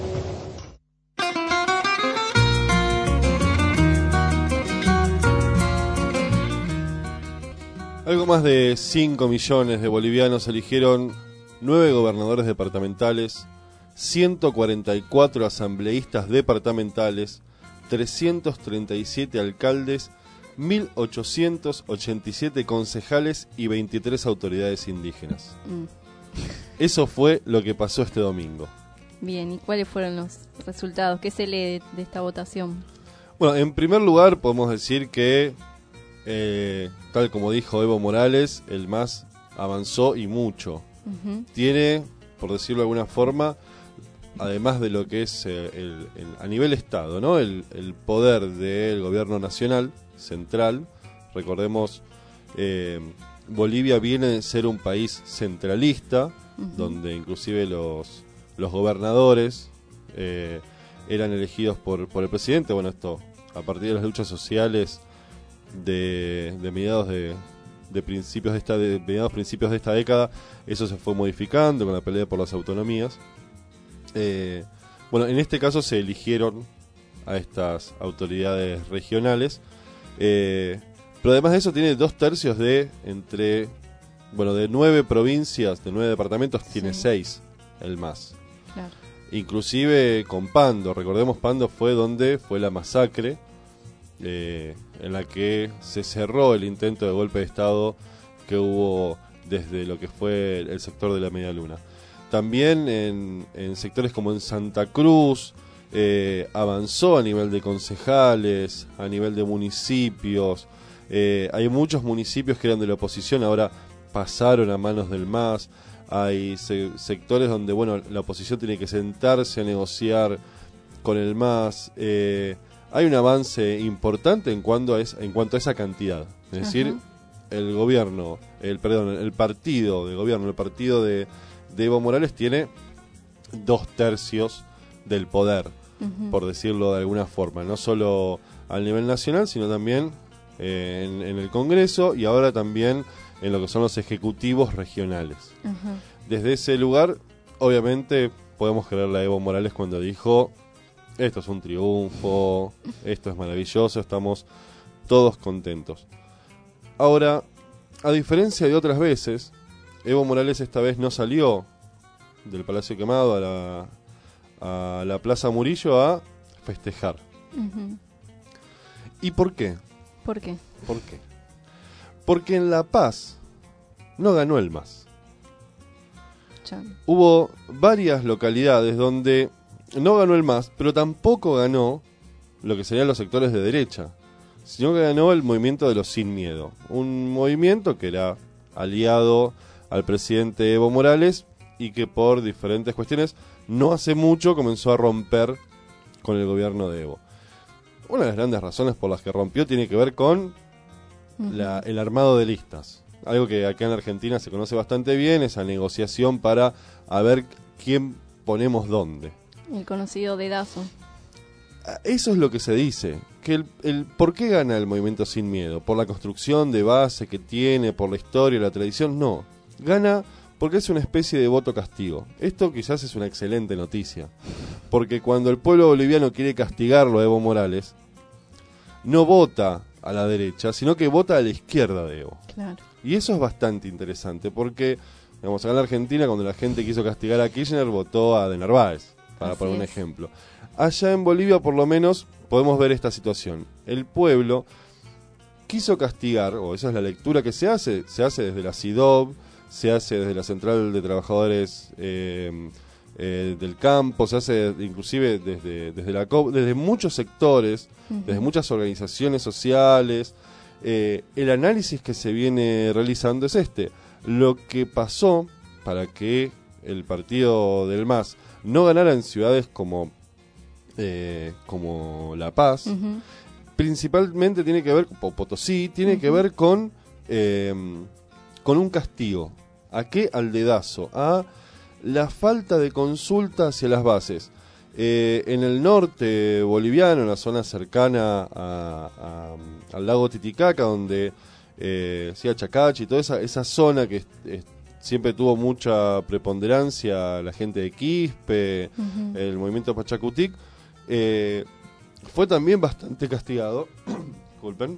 Algo más de cinco millones de bolivianos eligieron nueve gobernadores departamentales, ciento cuarenta y cuatro asambleístas departamentales, trescientos treinta y siete alcaldes, mil ochocientos ochenta y siete concejales y veintitrés autoridades indígenas. Mm. Eso fue lo que pasó este domingo. Bien, ¿y cuáles fueron los resultados? ¿Qué se lee de, de esta votación? Bueno, en primer lugar podemos decir que Eh, tal como dijo Evo Morales, el M A S avanzó y mucho. Uh-huh. Tiene, por decirlo de alguna forma, además de lo que es eh, el, el, a nivel Estado, ¿no? el, el poder del gobierno nacional, central. Recordemos, eh, Bolivia viene de ser un país centralista, uh-huh. donde inclusive los, los gobernadores eh, eran elegidos por, por el presidente. Bueno, esto a partir de las luchas sociales de, de mediados de, de principios de esta de mediados principios de esta década, eso se fue modificando con la pelea por las autonomías. Eh, bueno, en este caso se eligieron a estas autoridades regionales, eh, pero además de eso tiene dos tercios de entre bueno de nueve provincias, de nueve departamentos, sí. Tiene seis el M A S. Claro. Inclusive con Pando, recordemos, Pando fue donde fue la masacre, eh, en la que se cerró el intento de golpe de Estado que hubo desde lo que fue el sector de la Media Luna. También en, en sectores como en Santa Cruz eh, avanzó a nivel de concejales, a nivel de municipios. Eh, hay muchos municipios que eran de la oposición, ahora pasaron a manos del M A S. Hay se, sectores donde bueno la oposición tiene que sentarse a negociar con el M A S. Eh, hay un avance importante en cuanto a, es, en cuanto a esa cantidad. Es decir, uh-huh. el gobierno, el perdón, el partido de gobierno, el partido de, de Evo Morales tiene dos tercios del poder, uh-huh. por decirlo de alguna forma, no solo a nivel nacional, sino también eh, en, en el Congreso y ahora también en lo que son los ejecutivos regionales. Uh-huh. Desde ese lugar, obviamente, podemos creerle a Evo Morales cuando dijo: esto es un triunfo, esto es maravilloso, estamos todos contentos. Ahora, a diferencia de otras veces, Evo Morales esta vez no salió del Palacio Quemado a la, a la Plaza Murillo a festejar. Uh-huh. ¿Y por qué? ¿Por qué? ¿Por qué? Porque en La Paz no ganó el M A S. Chan. Hubo varias localidades donde no ganó el M A S, pero tampoco ganó lo que serían los sectores de derecha, sino que ganó el movimiento de los Sin Miedo, un movimiento que era aliado al presidente Evo Morales y que por diferentes cuestiones no hace mucho comenzó a romper con el gobierno de Evo. Una de las grandes razones por las que rompió tiene que ver con uh-huh. la, el armado de listas, algo que acá en Argentina se conoce bastante bien, esa negociación para a ver quién ponemos dónde. El conocido dedazo. Eso es lo que se dice, que el, el ¿por qué gana el movimiento Sin Miedo? ¿Por la construcción de base que tiene, por la historia, la tradición? No, gana porque es una especie de voto castigo. Esto quizás es una excelente noticia, porque cuando el pueblo boliviano quiere castigarlo a Evo Morales, no vota a la derecha, sino que vota a la izquierda de Evo. Claro. Y eso es bastante interesante, porque, digamos, acá en la Argentina, cuando la gente quiso castigar a Kirchner, votó a de Narváez, para Así poner un es. ejemplo. Allá en Bolivia, por lo menos, podemos ver esta situación. El pueblo quiso castigar, o esa es la lectura que se hace, se hace desde la C I D O B, se hace desde la Central de Trabajadores eh, eh, del Campo, se hace inclusive desde, desde la C O B, desde muchos sectores, uh-huh. desde muchas organizaciones sociales. Eh, el análisis que se viene realizando es este. Lo que pasó para que el partido del M A S no ganara en ciudades como Eh, como La Paz, uh-huh. principalmente tiene que ver, o Potosí, tiene uh-huh. que ver con eh, con un castigo. ¿A qué? Al dedazo, a la falta de consulta hacia las bases. Eh, en el norte boliviano, en la zona cercana a, a, al lago Titicaca, donde eh, sí, a Chacachi, toda esa, esa zona que es, es, siempre tuvo mucha preponderancia, la gente de Quispe, uh-huh. el movimiento Pachacutic, Eh, fue también bastante castigado, disculpen,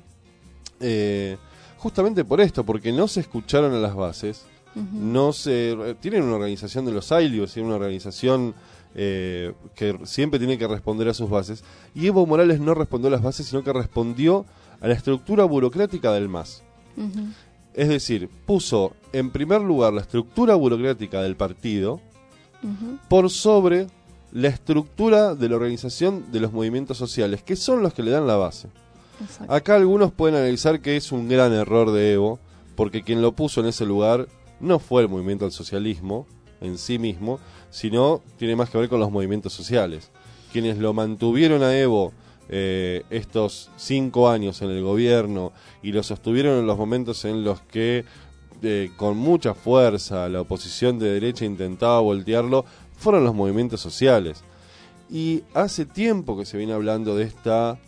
eh, justamente por esto, porque no se escucharon a las bases, uh-huh. no se tienen una organización de los ailios, tienen una organización eh, que siempre tiene que responder a sus bases, y Evo Morales no respondió a las bases, sino que respondió a la estructura burocrática del M A S. Uh-huh. Es decir, puso en primer lugar la estructura burocrática del partido uh-huh. por sobre la estructura de la organización de los movimientos sociales, que son los que le dan la base. Exacto. Acá algunos pueden analizar que es un gran error de Evo, porque quien lo puso en ese lugar no fue el movimiento al socialismo en sí mismo, sino tiene más que ver con los movimientos sociales. Quienes lo mantuvieron a Evo eh, estos cinco años en el gobierno y lo sostuvieron en los momentos en los que eh, con mucha fuerza la oposición de derecha intentaba voltearlo, fueron los movimientos sociales. Y hace tiempo que se viene hablando de esta,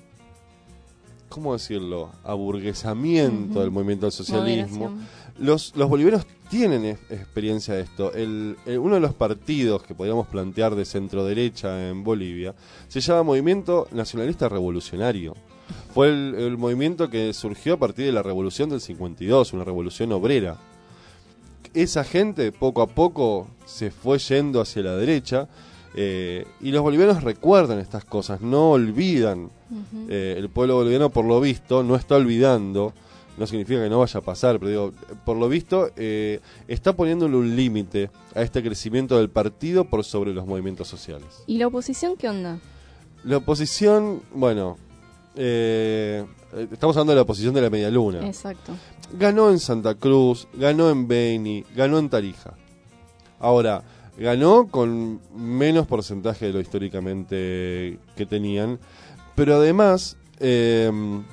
¿cómo decirlo?, aburguesamiento uh-huh. del movimiento al socialismo. Los, los bolivianos tienen es, experiencia de esto. El, el, uno de los partidos que podríamos plantear de centro derecha en Bolivia se llama Movimiento Nacionalista Revolucionario. Fue el, el movimiento que surgió a partir de la revolución del cincuenta y dos, una revolución obrera. Esa gente poco a poco se fue yendo hacia la derecha eh, y los bolivianos recuerdan estas cosas, no olvidan. Uh-huh. eh, el pueblo boliviano, por lo visto, no está olvidando, no significa que no vaya a pasar, pero digo, por lo visto eh, está poniéndole un límite a este crecimiento del partido por sobre los movimientos sociales. ¿Y la oposición qué onda? La oposición, bueno, eh, estamos hablando de la oposición de la media luna. Exacto. Ganó en Santa Cruz, ganó en Beni, ganó en Tarija. Ahora, ganó con menos porcentaje de lo históricamente que tenían, pero además eh,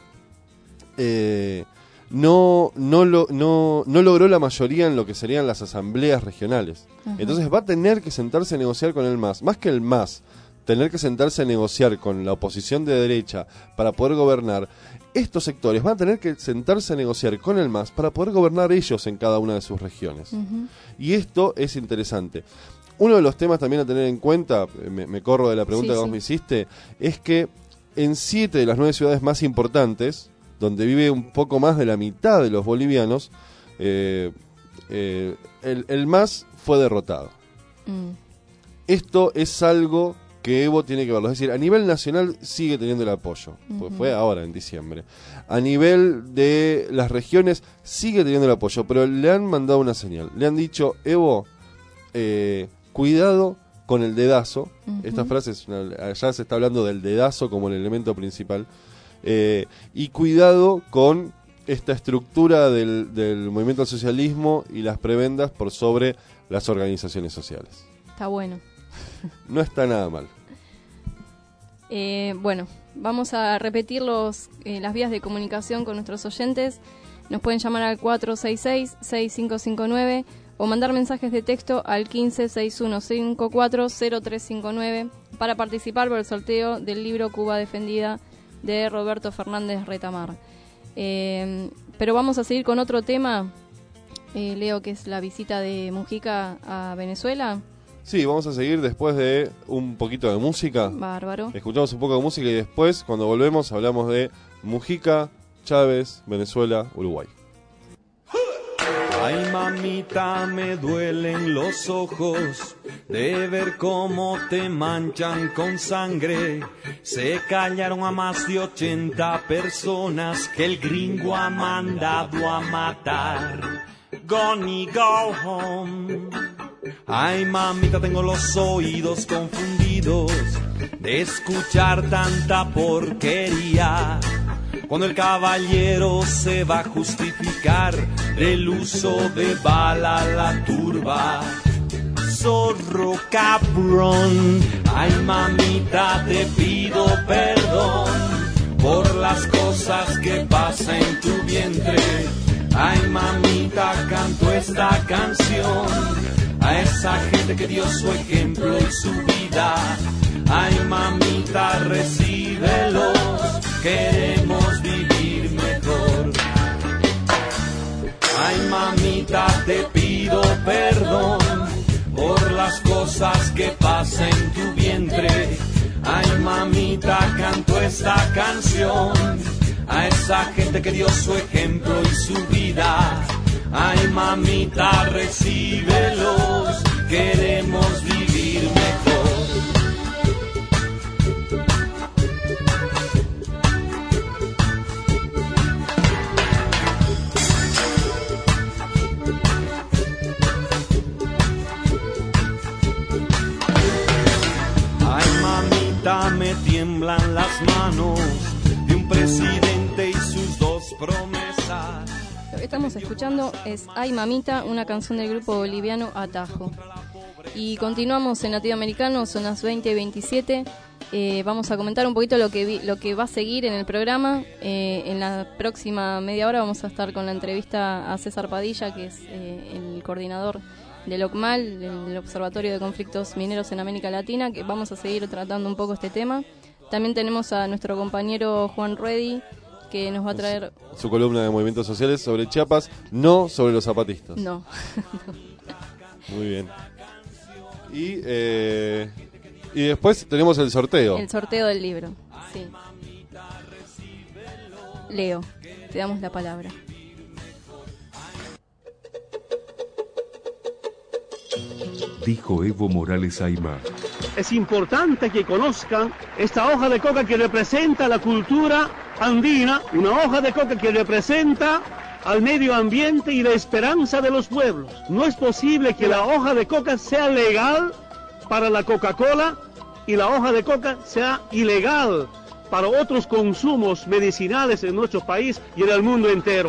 eh, no, no, lo, no, no logró la mayoría en lo que serían las asambleas regionales. Ajá. Entonces va a tener que sentarse a negociar con el M A S, más que el M A S, tener que sentarse a negociar con la oposición de derecha para poder gobernar. Estos sectores van a tener que sentarse a negociar con el M A S para poder gobernar ellos en cada una de sus regiones. Uh-huh. Y esto es interesante. Uno de los temas también a tener en cuenta, me, me corro de la pregunta sí, que vos sí. me hiciste, es que en siete de las nueve ciudades más importantes, donde vive un poco más de la mitad de los bolivianos, eh, eh, el, el M A S fue derrotado. Mm. Esto es algo que Evo tiene que verlo. Es decir, a nivel nacional sigue teniendo el apoyo. Uh-huh. Pues fue ahora, en diciembre. A nivel de las regiones sigue teniendo el apoyo, pero le han mandado una señal. Le han dicho, Evo, eh, cuidado con el dedazo. Uh-huh. Esta frase, es una, allá se está hablando del dedazo como el elemento principal. Eh, y cuidado con esta estructura del, del movimiento al socialismo y las prebendas por sobre las organizaciones sociales. Está bueno. No está nada mal. Eh, bueno, vamos a repetir los, eh, las vías de comunicación con nuestros oyentes. Nos pueden llamar al cuatro seis seis, seis cinco cinco nueve o mandar mensajes de texto al quince, sesenta y uno cincuenta y cuatro, cero tres cinco nueve. para participar por el sorteo del libro Cuba Defendida de Roberto Fernández Retamar. Eh, pero vamos a seguir con otro tema, eh, Leo, que es la visita de Mujica a Venezuela. Sí, vamos a seguir después de un poquito de música. Bárbaro. Escuchamos un poco de música y después, cuando volvemos, hablamos de Mujica, Chávez, Venezuela, Uruguay. Ay, mamita, me duelen los ojos de ver cómo te manchan con sangre. Se callaron a más de ochenta personas que el gringo ha mandado a matar. Gonna go home. Ay, mamita, tengo los oídos confundidos de escuchar tanta porquería. Cuando el caballero se va a justificar del uso de bala a la turba. Zorro cabrón, ay mamita, te pido perdón por las cosas que pasan en tu vientre. Ay mamita, canto esta canción a esa gente que dio su ejemplo y su vida. Ay mamita, recíbelos, queremos vivir mejor. Ay mamita, te pido perdón por las cosas que pasan en tu vientre. Ay mamita, canto esta canción a esa gente que dio su ejemplo y su vida. Ay mamita, recíbelos, queremos vivir mejor. Ay mamita, me tiemblan las manos de un presidente y sus dos promesas. Lo que estamos escuchando es Ay Mamita, una canción del grupo boliviano Atajo. Y continuamos en Latinoamericano, son las veinte y veintisiete. Eh, vamos a comentar un poquito lo que vi, lo que va a seguir en el programa. Eh, en la próxima media hora vamos a estar con la entrevista a César Padilla, que es eh, el coordinador del OCMAL, del Observatorio de Conflictos Mineros en América Latina, que vamos a seguir tratando un poco este tema. También tenemos a nuestro compañero Juan Ruedi, que nos va a traer su columna de movimientos sociales sobre Chiapas, no sobre los zapatistas. No. Muy bien. Y, eh, y después tenemos el sorteo. El sorteo del libro, sí. Leo, te damos la palabra. Dijo Evo Morales Aymar. Es importante que conozcan esta hoja de coca que representa la cultura andina, una hoja de coca que representa al medio ambiente y la esperanza de los pueblos. No es posible que la hoja de coca sea legal para la Coca-Cola y la hoja de coca sea ilegal para otros consumos medicinales en nuestro país y en el mundo entero.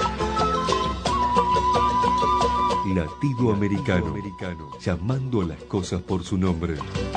Latido americano, llamando a las cosas por su nombre.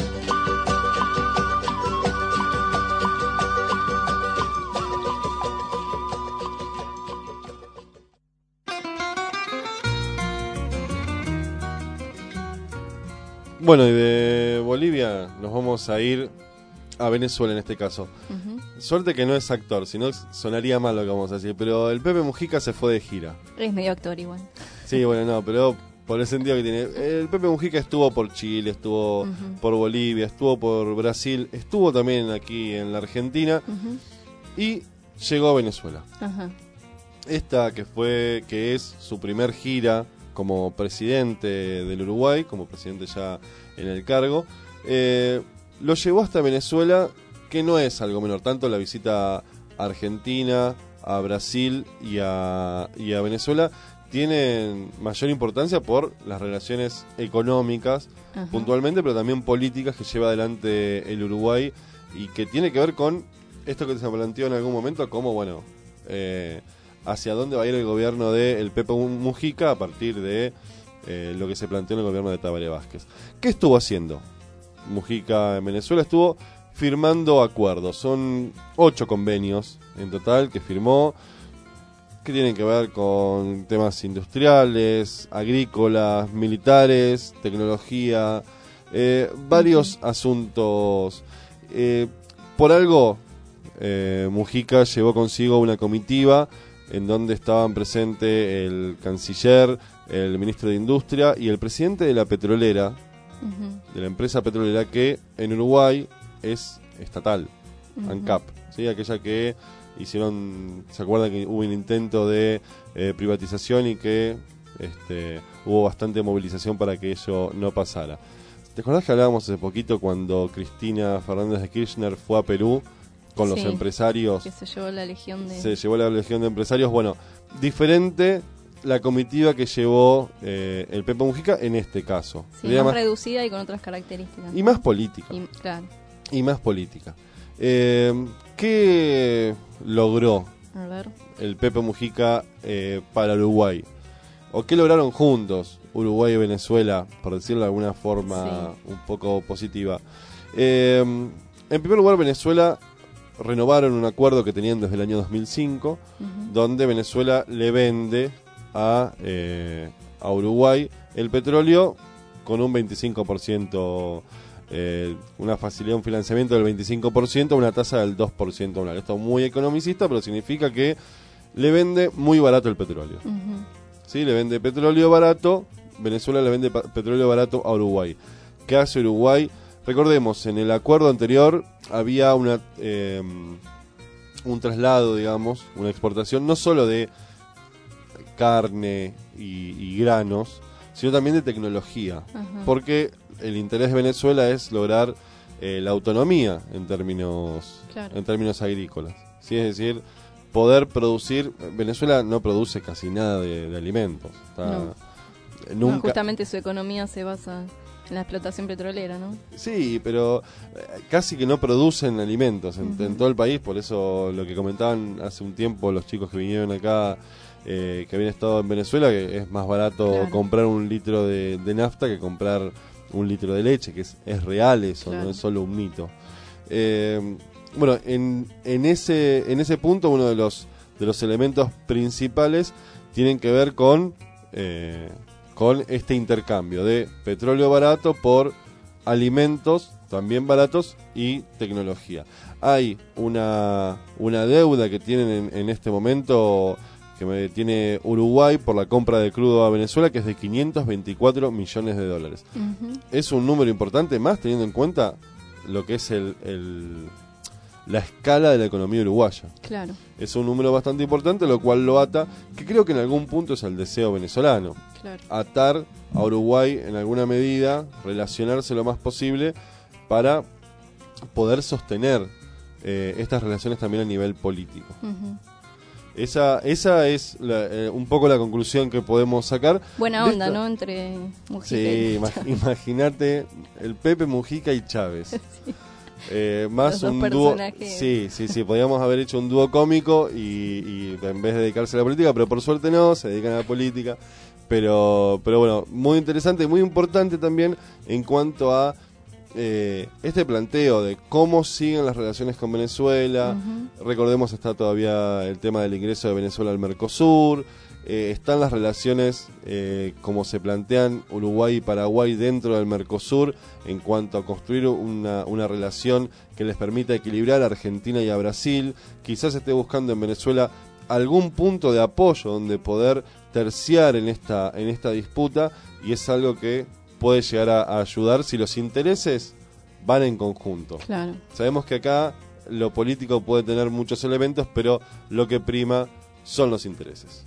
Bueno, y de Bolivia nos vamos a ir a Venezuela en este caso. Uh-huh. Suerte que no es actor, si no sonaría mal lo que vamos a decir, pero el Pepe Mujica se fue de gira. Es medio actor igual. Sí, bueno, no, pero por el sentido que tiene. El Pepe Mujica estuvo por Chile, estuvo uh-huh. por Bolivia, estuvo por Brasil, estuvo también aquí en la Argentina uh-huh. y llegó a Venezuela. Uh-huh. Esta que fue, que es su primer gira como presidente del Uruguay, como presidente ya en el cargo, eh, lo llevó hasta Venezuela, que no es algo menor, tanto la visita a Argentina, a Brasil y a, y a Venezuela tienen mayor importancia por las relaciones económicas, ajá, puntualmente, pero también políticas que lleva adelante el Uruguay y que tiene que ver con esto que se planteó en algún momento, como, bueno, eh, hacia dónde va a ir el gobierno de el Pepe Mujica a partir de eh, lo que se planteó en el gobierno de Tabaré Vázquez. ¿Qué estuvo haciendo Mujica en Venezuela? Estuvo firmando acuerdos, son ocho convenios en total que firmó, que tienen que ver con temas industriales, agrícolas, militares, tecnología, Eh, varios uh-huh. asuntos. Eh, por algo, eh, Mujica llevó consigo una comitiva en donde estaban presentes el canciller, el ministro de Industria y el presidente de la petrolera, uh-huh. de la empresa petrolera que en Uruguay es estatal, uh-huh. ANCAP, ¿sí? Aquella que hicieron, ¿se acuerdan que hubo un intento de eh, privatización y que este, hubo bastante movilización para que eso no pasara? ¿Te acordás que hablábamos hace poquito cuando Cristina Fernández de Kirchner fue a Perú con sí, los empresarios? Que se llevó la legión de... Se llevó la legión de empresarios. Bueno, diferente la comitiva que llevó eh, el Pepe Mujica en este caso. Sí, más, más reducida y con otras características. Y más política. Y, claro. Y más política. Eh, ¿Qué logró a ver. el Pepe Mujica eh, para Uruguay? ¿O qué lograron juntos Uruguay y Venezuela, por decirlo de alguna forma sí. un poco positiva? Eh, en primer lugar, Venezuela renovaron un acuerdo que tenían desde el año dos mil cinco, uh-huh. donde Venezuela le vende a, eh, a Uruguay el petróleo con un veinticinco por ciento, eh, una facilidad, un financiamiento del veinticinco por ciento, una tasa del dos por ciento anual. Esto es muy economicista, pero significa que le vende muy barato el petróleo. Uh-huh. ¿Sí? Le vende petróleo barato, Venezuela le vende pa- petróleo barato a Uruguay. ¿Qué hace Uruguay? Recordemos, en el acuerdo anterior había una eh, un traslado, digamos, una exportación no solo de carne y, y granos, sino también de tecnología. Ajá. Porque el interés de Venezuela es lograr eh, la autonomía en términos, claro. en términos agrícolas. ¿Sí? Es decir, poder producir. Venezuela no produce casi nada de, de alimentos. Está, no. Nunca... No, justamente su economía se basa en la explotación petrolera, ¿no? Sí, pero casi que no producen alimentos en, uh-huh. en todo el país. Por eso lo que comentaban hace un tiempo los chicos que vinieron acá, eh, que habían estado en Venezuela, que es más barato claro. comprar un litro de, de nafta que comprar un litro de leche, que es, es real eso, claro. no es solo un mito. Eh, bueno, en, en ese en ese punto uno de los de los elementos principales tienen que ver con eh, con este intercambio de petróleo barato por alimentos también baratos y tecnología. Hay una una deuda que tienen en, en este momento que me tiene Uruguay por la compra de crudo a Venezuela, que es de quinientos veinticuatro millones de dólares. Uh-huh. Es un número importante, más teniendo en cuenta lo que es el, el la escala de la economía uruguaya. Claro. Es un número bastante importante, lo cual lo ata, que creo que en algún punto es el deseo venezolano. Claro. Atar a Uruguay en alguna medida, relacionarse lo más posible para poder sostener eh, estas relaciones también a nivel político. Uh-huh. Esa esa es la, eh, un poco la conclusión que podemos sacar. Buena onda, esta... ¿no? Entre Mujica sí, y imag- imagínate el Pepe Mujica y Chávez. Sí. Eh, más Los un dos dúo. personajes. Sí, sí, sí. Podríamos haber hecho un dúo cómico y, y en vez de dedicarse a la política, pero por suerte no, se dedican a la política. Pero, pero bueno, muy interesante y muy importante también en cuanto a eh, este planteo de cómo siguen las relaciones con Venezuela. Uh-huh. Recordemos, está todavía el tema del ingreso de Venezuela al Mercosur. Eh, están las relaciones eh, como se plantean Uruguay y Paraguay dentro del Mercosur en cuanto a construir una, una relación que les permita equilibrar a Argentina y a Brasil. Quizás esté buscando en Venezuela algún punto de apoyo donde poder terciar en esta, en esta disputa, y es algo que puede llegar a, a ayudar si los intereses van en conjunto. Claro. Sabemos que acá lo político puede tener muchos elementos, pero lo que prima son los intereses.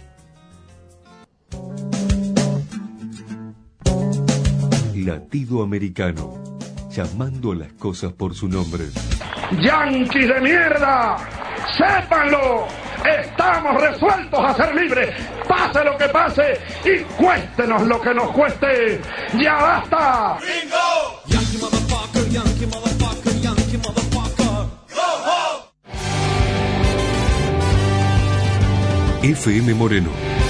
Latido Americano, llamando a las cosas por su nombre. ¡Yanquis de mierda! ¡Sépanlo! ¡Estamos resueltos a ser libres! ¡Pase lo que pase! ¡Y cuéstenos lo que nos cueste! ¡Ya basta! ¡Bingo! Yankee motherfucker, Yankee motherfucker, Yankee motherfucker. ¡Go home! F M Moreno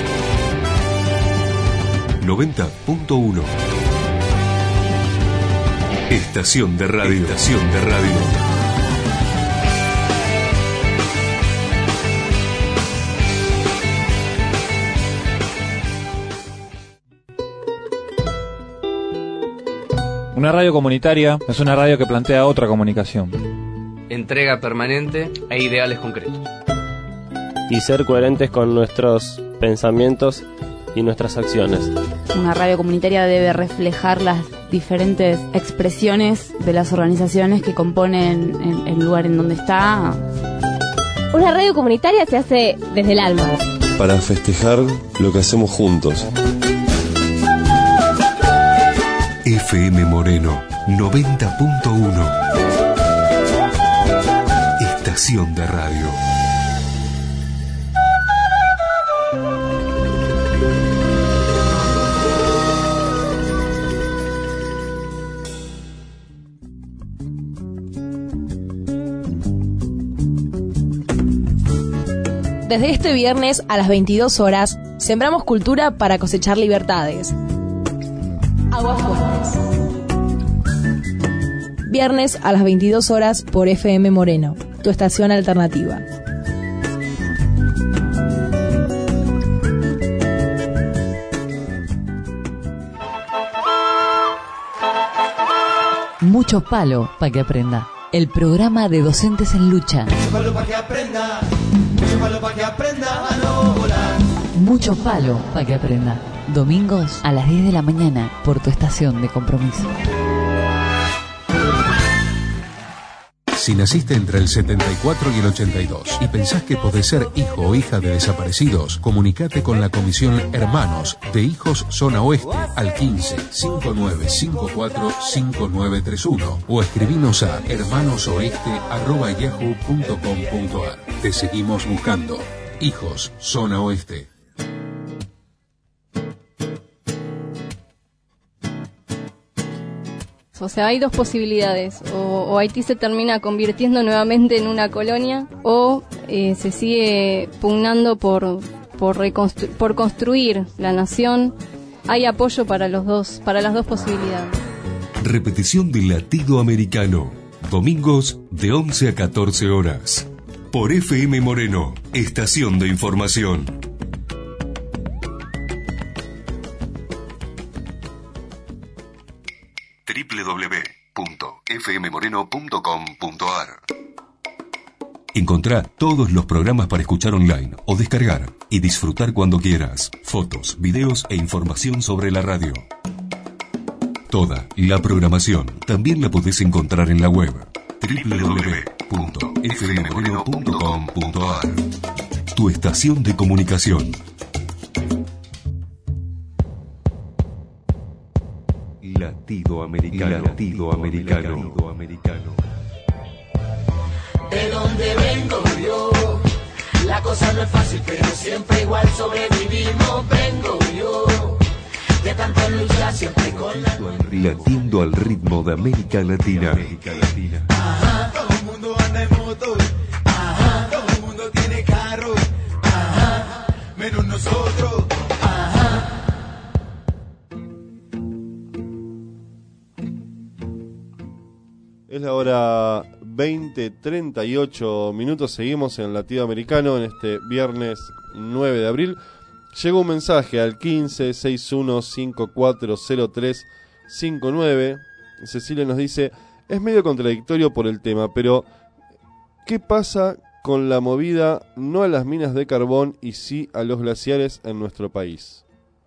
noventa punto uno. Estación de radio. Estación de radio. Una radio comunitaria es una radio que plantea otra comunicación. Entrega permanente e ideales concretos. Y ser coherentes con nuestros pensamientos y nuestras acciones. Una radio comunitaria debe reflejar las diferentes expresiones de las organizaciones que componen el, el lugar en donde está. Una radio comunitaria se hace desde el alma. Para festejar lo que hacemos juntos. F M Moreno noventa punto uno. Estación de radio. Desde este viernes a las veintidós horas, sembramos cultura para cosechar libertades. Aguas Fuertes. Viernes a las veintidós horas por F M Moreno, tu estación alternativa. Mucho palo para que aprenda. El programa de docentes en lucha. Mucho palo para que aprenda. Mucho palo para que aprenda a no volar. Mucho palo para que aprenda. Domingos a las diez de la mañana por tu estación de compromiso. Si naciste entre el setenta y cuatro y el ochenta y dos y pensás que podés ser hijo o hija de desaparecidos, comunicate con la Comisión Hermanos de Hijos Zona Oeste al quince, cincuenta y nueve cincuenta y cuatro, cincuenta y nueve treinta y uno o escribinos a hermanosoeste arroba yahoo punto com punto ar. Te seguimos buscando. Hijos Zona Oeste. O sea, hay dos posibilidades. O, o Haití se termina convirtiendo nuevamente en una colonia, o eh, se sigue pugnando por por, reconstru- por construir la nación. Hay apoyo para los dos, para las dos posibilidades. Repetición de Latido Americano. Domingos de once a catorce horas. Por F M Moreno, estación de información. doble u doble u doble u punto f m moreno punto com punto a r. Encontrá todos los programas para escuchar online o descargar y disfrutar cuando quieras. Fotos, videos e información sobre la radio. Toda la programación también la podés encontrar en la web doble u doble u doble u punto f m moreno punto com punto a r. Tu estación de comunicación. Latido americano. Latido americano. De donde vengo yo, la cosa no es fácil, pero siempre igual sobrevivimos. Vengo yo, de tanta lucha siempre con la... Latiendo al ritmo de América Latina. Ajá, todo el mundo anda en moto. Ajá, todo el mundo tiene carro. Ajá, menos nosotros. Ajá. Es la hora veinte treinta y ocho minutos. Seguimos en Latido Americano en este viernes nueve de abril. Llegó un mensaje al quince, sesenta y uno, cincuenta y cuatro, cero tres, cincuenta y nueve. Cecilia nos dice: es medio contradictorio por el tema, pero ¿qué pasa con la movida no a las minas de carbón y sí a los glaciares en nuestro país?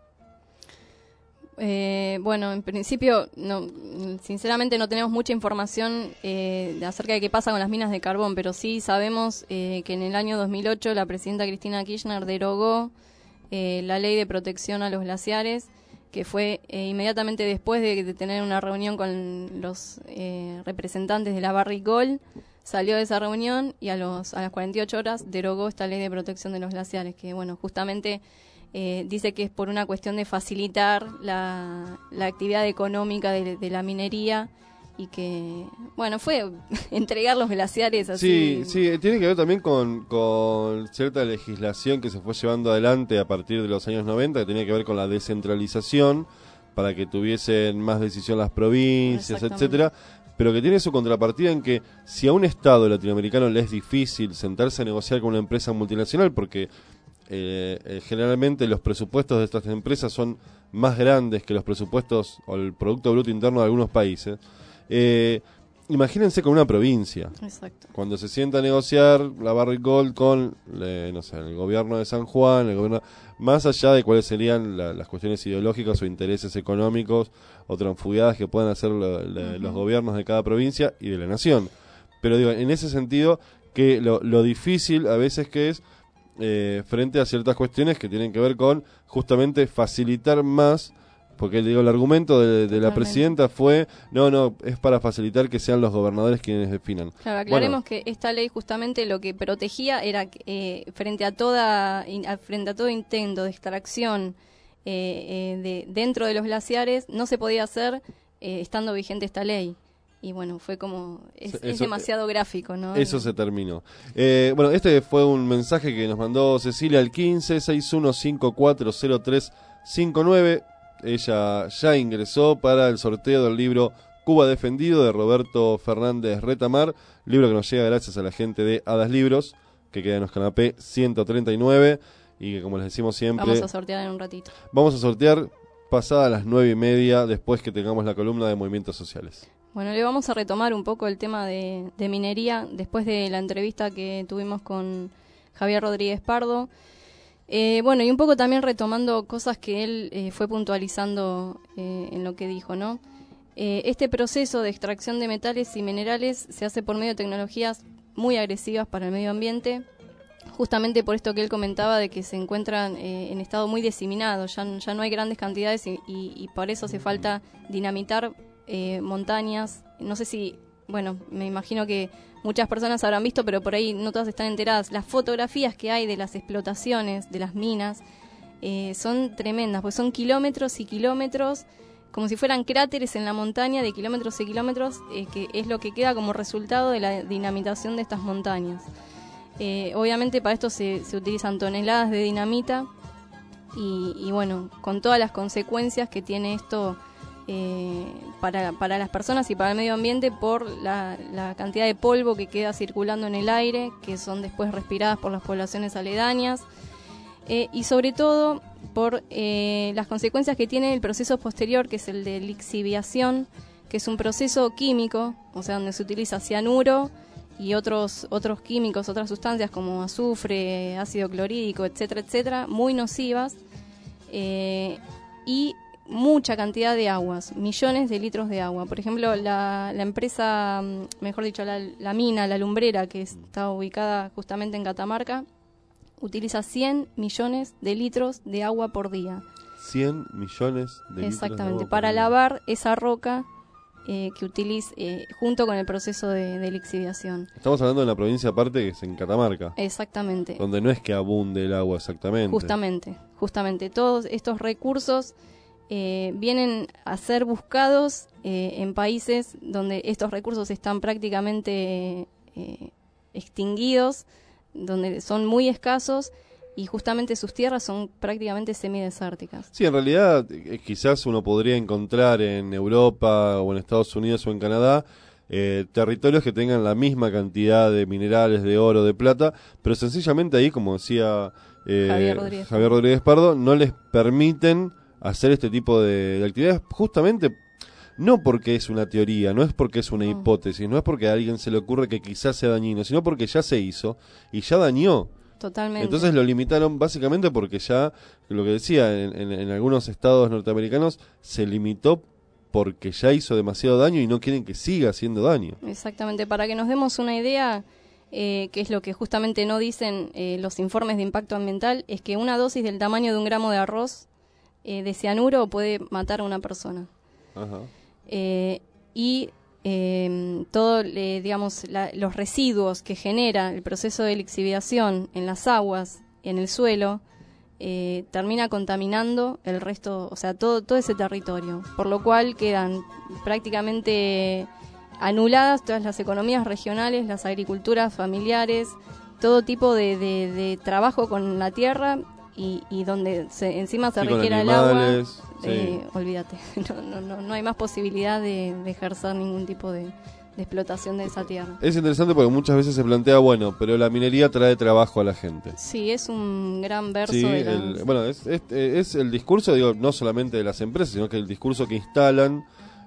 Eh, bueno, en principio, no, sinceramente no tenemos mucha información eh, acerca de qué pasa con las minas de carbón, pero sí sabemos eh, que en el año dos mil ocho la presidenta Cristina Kirchner derogó eh, la ley de protección a los glaciares, que fue eh, inmediatamente después de, de tener una reunión con los eh, representantes de la Barrick-Gold. Salió de esa reunión y a, los, a las cuarenta y ocho horas derogó esta ley de protección de los glaciares, que bueno, justamente... Eh, dice que es por una cuestión de facilitar la, la actividad económica de, de la minería y que, bueno, fue entregar los glaciares así. Sí, sí, tiene que ver también con, con cierta legislación que se fue llevando adelante a partir de los años noventa, que tenía que ver con la descentralización para que tuviesen más decisión las provincias, etcétera, pero que tiene su contrapartida en que si a un Estado latinoamericano le es difícil sentarse a negociar con una empresa multinacional, porque eh, eh, generalmente los presupuestos de estas empresas son más grandes que los presupuestos o el Producto Bruto Interno de algunos países. Eh, imagínense con una provincia. Exacto. Cuando se sienta a negociar la Barrick Gold con, eh, no sé, el gobierno de San Juan, el gobierno, más allá de cuáles serían la, las cuestiones ideológicas o intereses económicos o transfugiadas que puedan hacer lo, la, uh-huh. los gobiernos de cada provincia y de la nación. Pero digo, en ese sentido, que lo, lo difícil a veces que es eh, frente a ciertas cuestiones que tienen que ver con justamente facilitar más, porque digo, el argumento de, de la presidenta fue, no, no, es para facilitar que sean los gobernadores quienes definan. Claro, aclaremos bueno, que esta ley justamente lo que protegía era eh, frente a toda frente a todo intento de extracción eh, eh, de dentro de los glaciares, no se podía hacer eh, estando vigente esta ley. Y bueno, fue como, es, eso, es demasiado gráfico, ¿no? Eso se terminó. Eh, bueno, este fue un mensaje que nos mandó Cecilia al quince seis uno cinco cuatro cero tres cinco nueve. Ella ya ingresó para el sorteo del libro Cuba Defendido de Roberto Fernández Retamar, libro que nos llega gracias a la gente de Hadas Libros, que queda en los canapé ciento treinta y nueve, y que, como les decimos siempre, vamos a sortear en un ratito. Vamos a sortear pasada las nueve y media, después que tengamos la columna de movimientos sociales. Bueno, le vamos a retomar un poco el tema de, de minería después de la entrevista que tuvimos con Javier Rodríguez Pardo. Eh, bueno, y un poco también retomando cosas que él eh, fue puntualizando eh, en lo que dijo, ¿no? Eh, este proceso de extracción de metales y minerales se hace por medio de tecnologías muy agresivas para el medio ambiente, justamente por esto que él comentaba de que se encuentran eh, en estado muy diseminado, ya, ya no hay grandes cantidades y, y, y por eso hace falta dinamitar eh, montañas. No sé si, bueno, me imagino que muchas personas habrán visto, pero por ahí no todas están enteradas. Las fotografías que hay de las explotaciones, de las minas, eh, son tremendas, pues son kilómetros y kilómetros, como si fueran cráteres en la montaña de kilómetros y kilómetros, eh, que es lo que queda como resultado de la dinamitación de estas montañas. Eh, obviamente para esto se, se utilizan toneladas de dinamita y, y bueno, con todas las consecuencias que tiene esto Eh, para, para las personas y para el medio ambiente por la, la cantidad de polvo que queda circulando en el aire, que son después respiradas por las poblaciones aledañas, eh, y sobre todo por eh, las consecuencias que tiene el proceso posterior, que es el de lixiviación, que es un proceso químico, o sea, donde se utiliza cianuro y otros, otros químicos, otras sustancias como azufre, ácido clorhídrico, etcétera, etcétera, muy nocivas, eh, y mucha cantidad de aguas, millones de litros de agua. Por ejemplo, la, la empresa, mejor dicho, la, la mina, la lumbrera, que está ubicada justamente en Catamarca, utiliza cien millones de litros de agua por día. cien millones de litros. Exactamente, de agua para por día. lavar esa roca eh, que utiliza eh, junto con el proceso de, de lixiviación. Estamos hablando de la provincia aparte que es en Catamarca. Exactamente. Donde no es que abunde el agua exactamente. Justamente, justamente. Todos estos recursos Eh, vienen a ser buscados eh, en países donde estos recursos están prácticamente eh, extinguidos, donde son muy escasos y justamente sus tierras son prácticamente semidesérticas. Sí, en realidad eh, quizás uno podría encontrar en Europa o en Estados Unidos o en Canadá eh, territorios que tengan la misma cantidad de minerales, de oro, de plata, pero sencillamente ahí, como decía eh, Javier Rodríguez. Javier Rodríguez Pardo, no les permiten hacer este tipo de, de actividades, justamente no porque es una teoría, no es porque es una no. hipótesis, no es porque a alguien se le ocurre que quizás sea dañino, sino porque ya se hizo y ya dañó. Totalmente. Entonces lo limitaron básicamente porque ya, lo que decía, en, en, en algunos estados norteamericanos se limitó porque ya hizo demasiado daño y no quieren que siga haciendo daño. Exactamente, para que nos demos una idea, eh, que es lo que justamente no dicen eh, los informes de impacto ambiental, es que una dosis del tamaño de un gramo de arroz Eh, de cianuro puede matar a una persona. Ajá. Eh, y eh, todo, eh, digamos, la, los residuos que genera el proceso de lixiviación en las aguas, en el suelo, eh, termina contaminando el resto, o sea, todo, todo ese territorio, por lo cual quedan prácticamente anuladas todas las economías regionales, las agriculturas familiares, todo tipo de, de, de trabajo con la tierra. Y, y donde se, encima se sí, requiere el agua, sí. eh, olvídate, no, no, no, no hay más posibilidad de, de ejercer ningún tipo de, de explotación de esa tierra. Es interesante porque muchas veces se plantea, bueno, pero la minería trae trabajo a la gente. Sí, es un gran verso. Sí, de la... el, bueno, es, es, es el discurso, digo, no solamente de las empresas, sino que el discurso que instalan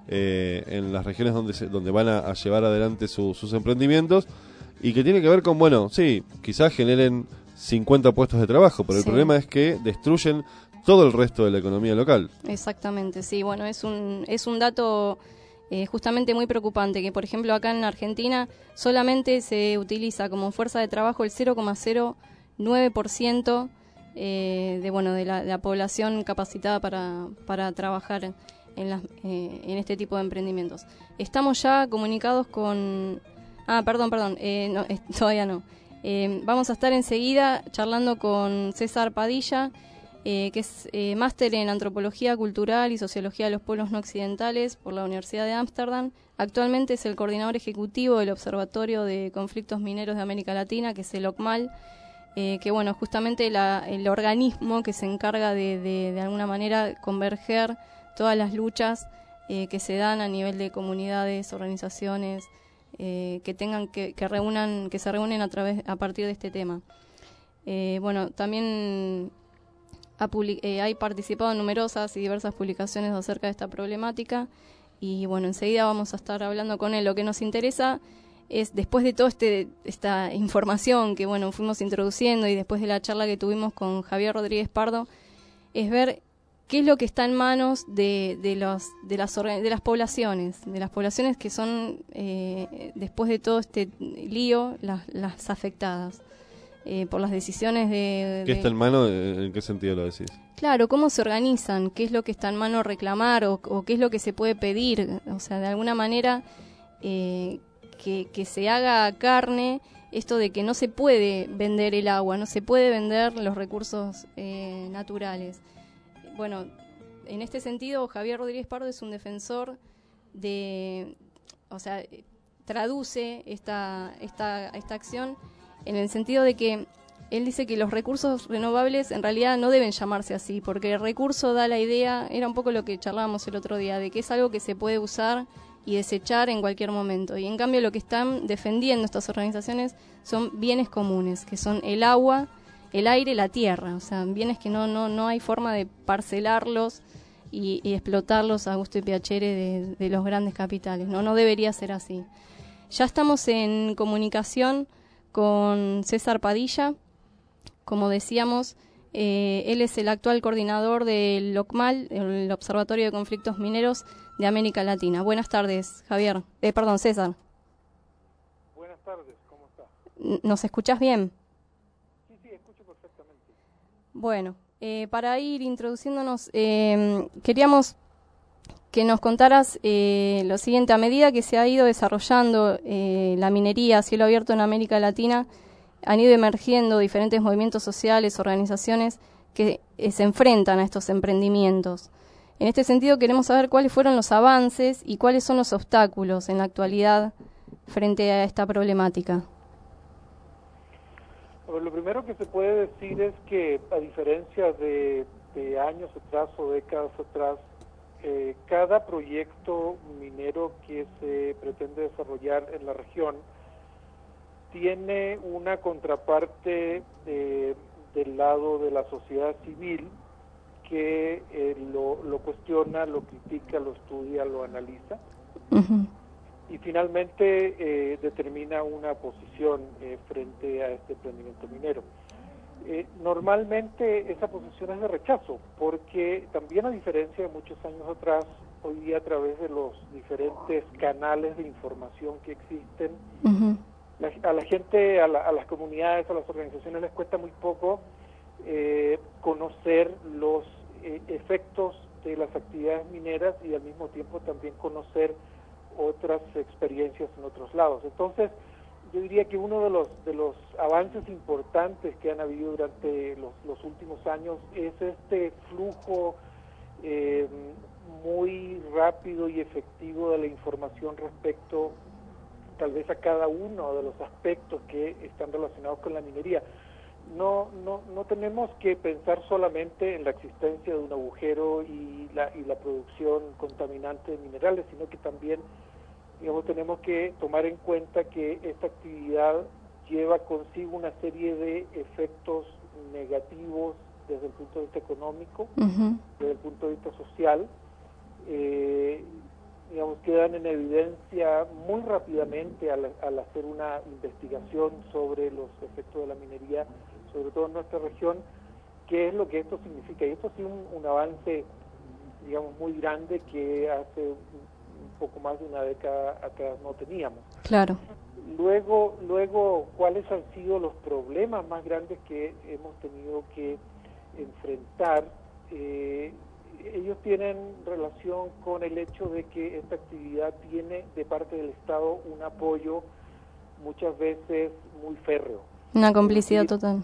eh, en las regiones donde se, donde van a, a llevar adelante su, sus emprendimientos, y que tiene que ver con, bueno, sí, quizás generen cincuenta puestos de trabajo, pero el Sí. problema es que destruyen todo el resto de la economía local. Exactamente, sí, bueno, es un, es un dato eh, justamente muy preocupante, que por ejemplo acá en Argentina solamente se utiliza como fuerza de trabajo el cero coma cero nueve por ciento eh, de, bueno, de, la, de la población capacitada para, para trabajar en, las, eh, en este tipo de emprendimientos. Estamos ya comunicados con... Ah, perdón, perdón, eh, no, eh, todavía no. Eh, vamos a estar enseguida charlando con César Padilla, Eh, que es eh, máster en Antropología Cultural y Sociología de los Pueblos No Occidentales por la Universidad de Ámsterdam. Actualmente es el coordinador ejecutivo del Observatorio de Conflictos Mineros de América Latina, que es el O C M A L, eh, que bueno, justamente la, el organismo que se encarga de, de, de alguna manera converger todas las luchas eh, que se dan a nivel de comunidades, organizaciones, eh, que tengan que, que reúnan, que se reúnen a través a partir de este tema. Eh, bueno, también Ha public- eh, hay participado en numerosas y diversas publicaciones acerca de esta problemática y bueno, enseguida vamos a estar hablando con él. Lo que nos interesa es, después de toda este, esta información que bueno fuimos introduciendo y después de la charla que tuvimos con Javier Rodríguez Pardo, es ver qué es lo que está en manos de, de, los, de, las, orga- de las poblaciones, de las poblaciones que son, eh, después de todo este lío, las, las afectadas. Eh, por las decisiones de, ¿Qué de... está en mano? ¿En qué sentido lo decís? Claro, cómo se organizan, qué es lo que está en mano reclamar o, o qué es lo que se puede pedir. O sea, de alguna manera eh, que, que se haga carne esto de que no se puede vender el agua, no se puede vender los recursos eh, naturales. Bueno, en este sentido, Javier Rodríguez Pardo es un defensor de... O sea, traduce esta, esta, esta acción en el sentido de que él dice que los recursos renovables en realidad no deben llamarse así, porque el recurso da la idea, era un poco lo que charlábamos el otro día, de que es algo que se puede usar y desechar en cualquier momento. Y en cambio lo que están defendiendo estas organizaciones son bienes comunes, que son el agua, el aire, la tierra, o sea, bienes que no, no, no hay forma de parcelarlos y, y explotarlos a gusto y piacere de, de los grandes capitales. No, no debería ser así. Ya estamos en comunicación con César Padilla, como decíamos, eh, él es el actual coordinador del O C M A L, el Observatorio de Conflictos Mineros de América Latina. Buenas tardes, Javier. Eh, perdón, César. Buenas tardes, ¿cómo está? ¿Nos escuchás bien? Sí, sí, escucho perfectamente. Bueno, eh, para ir introduciéndonos, eh, queríamos que nos contaras eh, lo siguiente. A medida que se ha ido desarrollando eh, la minería a cielo abierto en América Latina, han ido emergiendo diferentes movimientos sociales, organizaciones que eh, se enfrentan a estos emprendimientos. En este sentido, queremos saber cuáles fueron los avances y cuáles son los obstáculos en la actualidad frente a esta problemática. Bueno, lo primero que se puede decir es que, a diferencia de, de años atrás o décadas atrás, Eh, cada proyecto minero que se pretende desarrollar en la región tiene una contraparte eh, del lado de la sociedad civil que eh, lo, lo cuestiona, lo critica, lo estudia, lo analiza. Uh-huh. Y finalmente eh, determina una posición eh, frente a este emprendimiento minero. Eh, normalmente esa posición es de rechazo, porque también, a diferencia de muchos años atrás, hoy día a través de los diferentes canales de información que existen, uh-huh. la, a la gente, a, la, a las comunidades, a las organizaciones les cuesta muy poco eh, conocer los eh, efectos de las actividades mineras y al mismo tiempo también conocer otras experiencias en otros lados. Entonces, yo diría que uno de los de los avances importantes que han habido durante los, los últimos años es este flujo eh, muy rápido y efectivo de la información respecto tal vez a cada uno de los aspectos que están relacionados con la minería. No, no, no tenemos que pensar solamente en la existencia de un agujero y la, y la producción contaminante de minerales, sino que también digamos, tenemos que tomar en cuenta que esta actividad lleva consigo una serie de efectos negativos desde el punto de vista económico, uh-huh. desde el punto de vista social, eh, digamos, quedan en evidencia muy rápidamente al, al hacer una investigación sobre los efectos de la minería, sobre todo en nuestra región, qué es lo que esto significa. Y esto ha sido un, un avance, digamos, muy grande que hace un, un poco más de una década atrás no teníamos. Claro. Luego, luego, ¿cuáles han sido los problemas más grandes que hemos tenido que enfrentar? Eh, ellos tienen relación con el hecho de que esta actividad tiene de parte del Estado un apoyo muchas veces muy férreo. Una complicidad decir, total.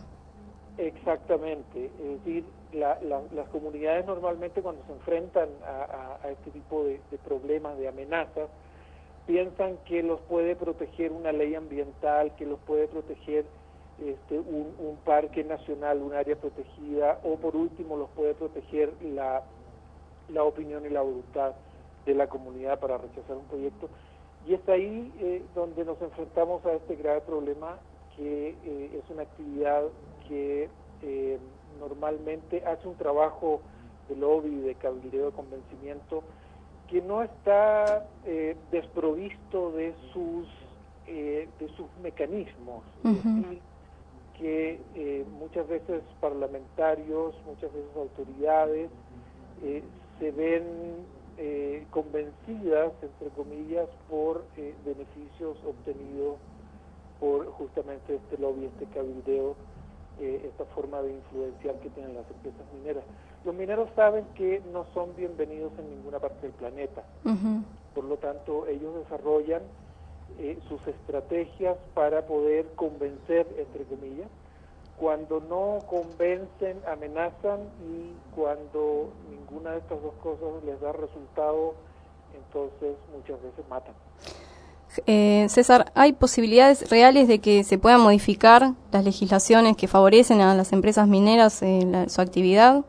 Exactamente. Es decir, la, la, las comunidades normalmente cuando se enfrentan a, a, a este tipo de, de problemas, de amenazas, piensan que los puede proteger una ley ambiental, que los puede proteger este, un, un parque nacional, un área protegida, o por último los puede proteger la, la opinión y la voluntad de la comunidad para rechazar un proyecto. Y es ahí eh, donde nos enfrentamos a este grave problema, que eh, es una actividad que eh, normalmente hace un trabajo de lobby, de cabildeo, de convencimiento, que no está eh, desprovisto de sus eh, de sus mecanismos, uh-huh. y que eh, muchas veces parlamentarios, muchas veces autoridades eh, se ven eh, convencidas, entre comillas, por eh, beneficios obtenidos por justamente este lobby, este cabildeo, eh, esta forma de influenciar que tienen las empresas mineras. Los mineros saben que no son bienvenidos en ninguna parte del planeta. Uh-huh. Por lo tanto, ellos desarrollan eh, sus estrategias para poder convencer, entre comillas. Cuando no convencen, amenazan, y cuando ninguna de estas dos cosas les da resultado, entonces muchas veces matan. Eh, César, ¿hay posibilidades reales de que se puedan modificar las legislaciones que favorecen a las empresas mineras en la, su actividad?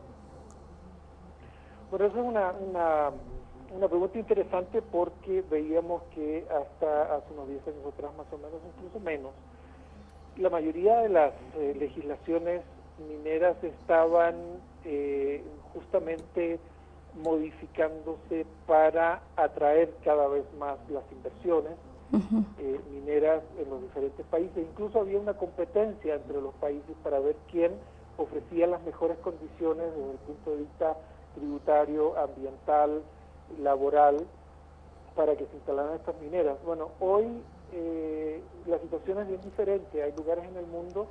Bueno, esa es una, una, una pregunta interesante, porque veíamos que hasta hace unos diez años atrás, más o menos, incluso menos, la mayoría de las eh, legislaciones mineras estaban eh, justamente modificándose para atraer cada vez más las inversiones uh-huh. eh, mineras en los diferentes países. Incluso había una competencia entre los países para ver quién ofrecía las mejores condiciones desde el punto de vista tributario, ambiental, laboral, para que se instalaran estas mineras. Bueno, hoy eh, la situación es bien diferente. Hay lugares en el mundo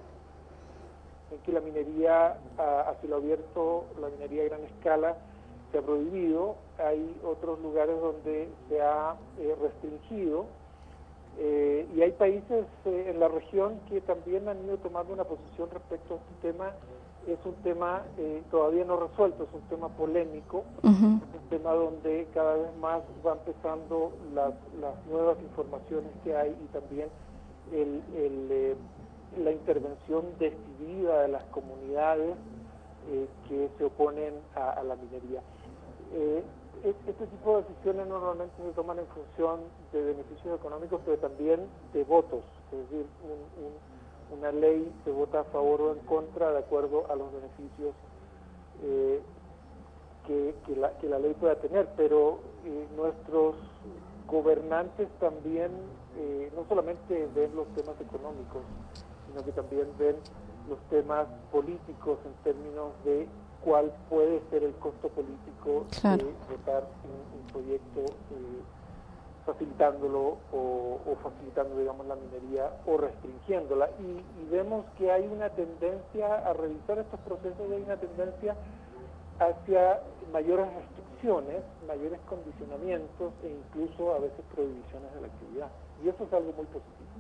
en que la minería a, a cielo abierto, la minería a gran escala, se ha prohibido. Hay otros lugares donde se ha eh, restringido, eh, y hay países eh, en la región que también han ido tomando una posición respecto a este tema. Es un tema eh, todavía no resuelto, es un tema polémico, uh-huh. es un tema donde cada vez más van empezando las, las nuevas informaciones que hay, y también el, el, eh, la intervención decidida de las comunidades eh, que se oponen a, a la minería. Eh, este tipo de decisiones normalmente se toman en función de beneficios económicos, pero también de votos, es decir, un, un, una ley se vota a favor o en contra de acuerdo a los beneficios eh, que, que, la, que la ley pueda tener, pero eh, nuestros gobernantes también eh, no solamente ven los temas económicos, sino que también ven los temas políticos en términos de cuál puede ser el costo político claro. de votar un, un proyecto eh, facilitándolo o, o facilitando, digamos, la minería o restringiéndola. Y, y vemos que hay una tendencia a revisar estos procesos, y hay una tendencia hacia mayores restricciones, mayores condicionamientos e incluso a veces prohibiciones de la actividad. Y eso es algo muy positivo.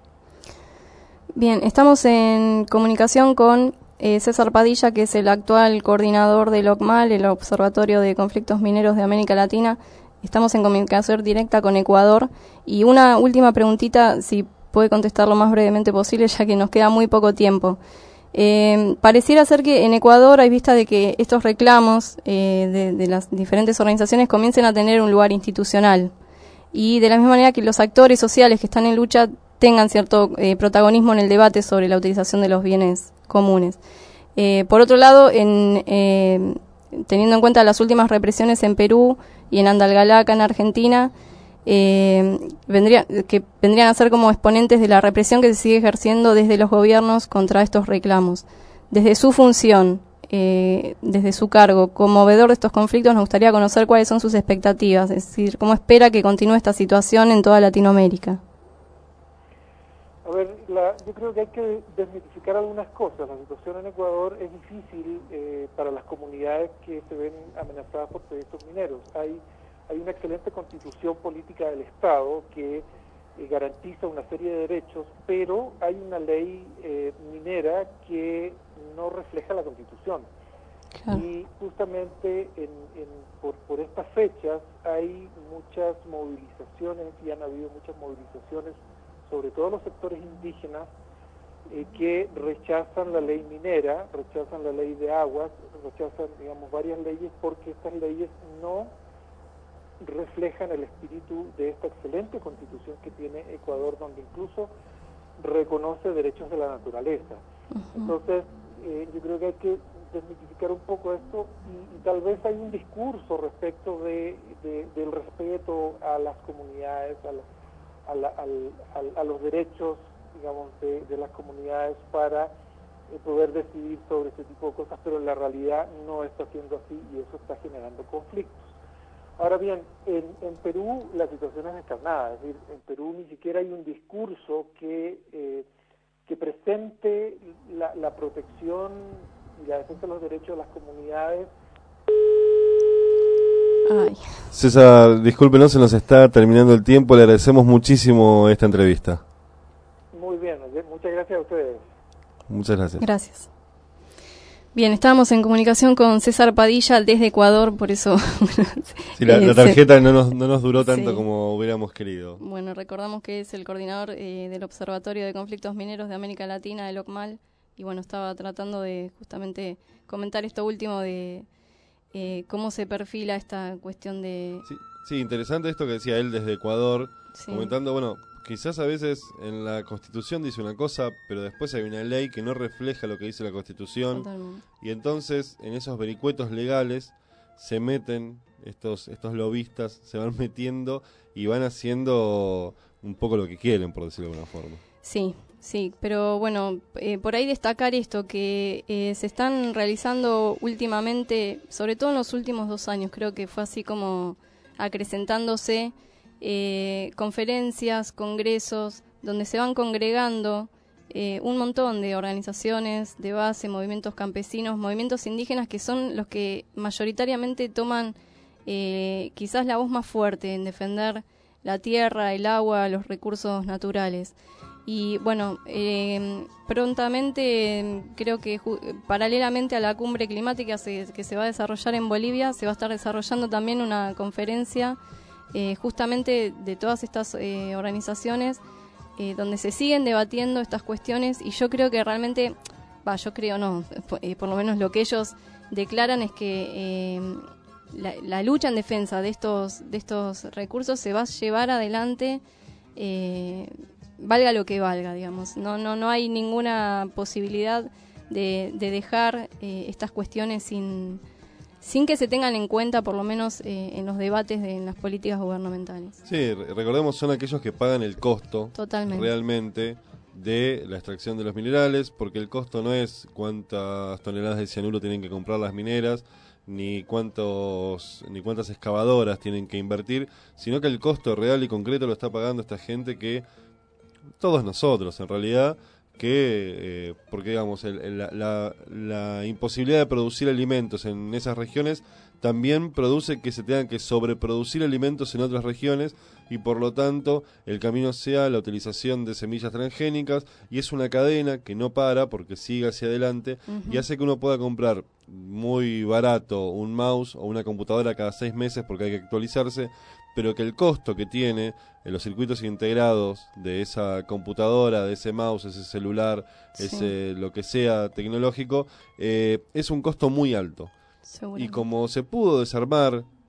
Bien, estamos en comunicación con eh, César Padilla, que es el actual coordinador del O C M A L, el Observatorio de Conflictos Mineros de América Latina. Estamos en comunicación directa con Ecuador. Y una última preguntita, si puede contestar lo más brevemente posible, ya que nos queda muy poco tiempo. Eh, pareciera ser que en Ecuador hay vista de que estos reclamos eh, de, de las diferentes organizaciones comiencen a tener un lugar institucional. y de la misma manera que los actores sociales que están en lucha tengan cierto eh, protagonismo en el debate sobre la utilización de los bienes comunes. Eh, por otro lado, en, eh, teniendo en cuenta las últimas represiones en Perú y en Andalgalá, en Argentina, eh, vendría, que vendrían a ser como exponentes de la represión que se sigue ejerciendo desde los gobiernos contra estos reclamos. Desde su función, eh, desde su cargo como veedor de estos conflictos, nos gustaría conocer cuáles son sus expectativas, es decir, cómo espera que continúe esta situación en toda Latinoamérica. A ver, la, yo creo que hay que desmitificar algunas cosas. La situación en Ecuador es difícil eh, para las comunidades que se ven amenazadas por proyectos mineros. Hay, hay una excelente constitución política del Estado que eh, garantiza una serie de derechos, pero hay una ley eh, minera que no refleja la constitución. Claro. Y justamente en, en, por, por estas fechas hay muchas movilizaciones y han habido muchas movilizaciones, sobre todo los sectores indígenas, eh, que rechazan la ley minera, rechazan la ley de aguas, rechazan, digamos, varias leyes porque estas leyes no reflejan el espíritu de esta excelente constitución que tiene Ecuador, donde incluso reconoce derechos de la naturaleza. Uh-huh. Entonces, eh, yo creo que hay que desmitificar un poco esto y, y tal vez hay un discurso respecto de, de, del respeto a las comunidades, a las A, la, al, al, a los derechos, digamos, de, de las comunidades para eh, poder decidir sobre este tipo de cosas, pero en la realidad no está siendo así y eso está generando conflictos. Ahora bien, en, en Perú la situación es descarnada, es decir, en Perú ni siquiera hay un discurso que, eh, que presente la, la protección y la defensa de los derechos de las comunidades. Ay. César, discúlpenos, se nos está terminando el tiempo, le agradecemos muchísimo esta entrevista. Muy bien, muchas gracias a ustedes. Muchas gracias. Gracias. Bien, estábamos en comunicación con César Padilla desde Ecuador, por eso... sí, la, eh, la tarjeta se... no, nos, no nos duró tanto sí. como hubiéramos querido. Bueno, recordamos que es el coordinador eh, del Observatorio de Conflictos Mineros de América Latina, el O C M A L, y bueno, estaba tratando de justamente comentar esto último de... Eh, cómo se perfila esta cuestión de... Sí, sí, interesante esto que decía él desde Ecuador, sí. comentando, bueno, quizás a veces en la Constitución dice una cosa, pero después hay una ley que no refleja lo que dice la Constitución. Totalmente. Y entonces en esos vericuetos legales se meten estos, estos lobistas, se van metiendo y van haciendo un poco lo que quieren, por decirlo de alguna forma. Sí. Sí, pero bueno, eh, por ahí destacar esto, que eh, se están realizando últimamente, sobre todo en los últimos dos años, creo que fue así como acrecentándose, eh, conferencias, congresos, donde se van congregando eh, un montón de organizaciones de base, movimientos campesinos, movimientos indígenas, que son los que mayoritariamente toman eh, quizás la voz más fuerte en defender la tierra, el agua, los recursos naturales. Y bueno, eh, prontamente, creo que ju- paralelamente a la cumbre climática se, que se va a desarrollar en Bolivia, se va a estar desarrollando también una conferencia eh, justamente de todas estas eh, organizaciones eh, donde se siguen debatiendo estas cuestiones, y yo creo que realmente, va, yo creo no, eh, por lo menos lo que ellos declaran es que eh, la, la lucha en defensa de estos, de estos recursos se va a llevar adelante eh, valga lo que valga, digamos. No, no, no hay ninguna posibilidad de, de dejar eh, estas cuestiones sin, sin que se tengan en cuenta, por lo menos eh, en los debates de en las políticas gubernamentales. Sí, recordemos, son aquellos que pagan el costo Totalmente. realmente de la extracción de los minerales, porque el costo no es cuántas toneladas de cianuro tienen que comprar las mineras, ni cuántos ni cuántas excavadoras tienen que invertir, sino que el costo real y concreto lo está pagando esta gente, que todos nosotros en realidad, que eh, porque digamos el, el, la, la, la imposibilidad de producir alimentos en esas regiones también produce que se tengan que sobreproducir alimentos en otras regiones, y por lo tanto el camino sea la utilización de semillas transgénicas, y es una cadena que no para porque sigue hacia adelante. Uh-huh. Y hace que uno pueda comprar muy barato un mouse o una computadora cada seis meses porque hay que actualizarse, pero que el costo que tiene en los circuitos integrados de esa computadora, de ese mouse, ese celular, sí. ese lo que sea tecnológico, eh, es un costo muy alto. Y como se pudo desarmar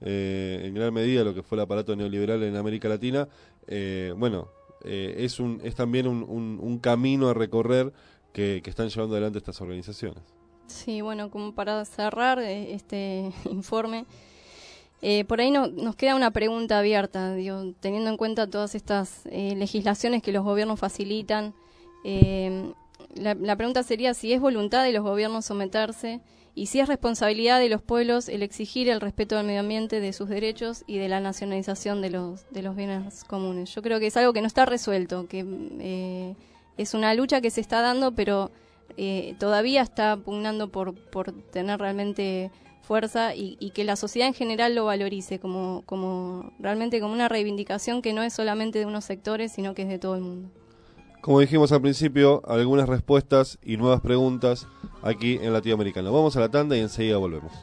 eh, en gran medida lo que fue el aparato neoliberal en América Latina, eh, bueno, eh, es, un, es también un, un, un camino a recorrer que, que están llevando adelante estas organizaciones. Sí, bueno, como para cerrar eh, este informe, eh, por ahí no, nos queda una pregunta abierta, digo, teniendo en cuenta todas estas eh, legislaciones que los gobiernos facilitan. Eh, la, la pregunta sería si es voluntad de los gobiernos someterse y si es responsabilidad de los pueblos el exigir el respeto del medio ambiente, de sus derechos y de la nacionalización de los, de los bienes comunes. Yo creo que es algo que no está resuelto, que eh, es una lucha que se está dando, pero Eh, todavía está pugnando por, por tener realmente fuerza y, y que la sociedad en general lo valorice como, como realmente como una reivindicación que no es solamente de unos sectores, sino que es de todo el mundo. Como dijimos al principio, algunas respuestas y nuevas preguntas aquí en Latinoamericano. Vamos a la tanda y enseguida volvemos.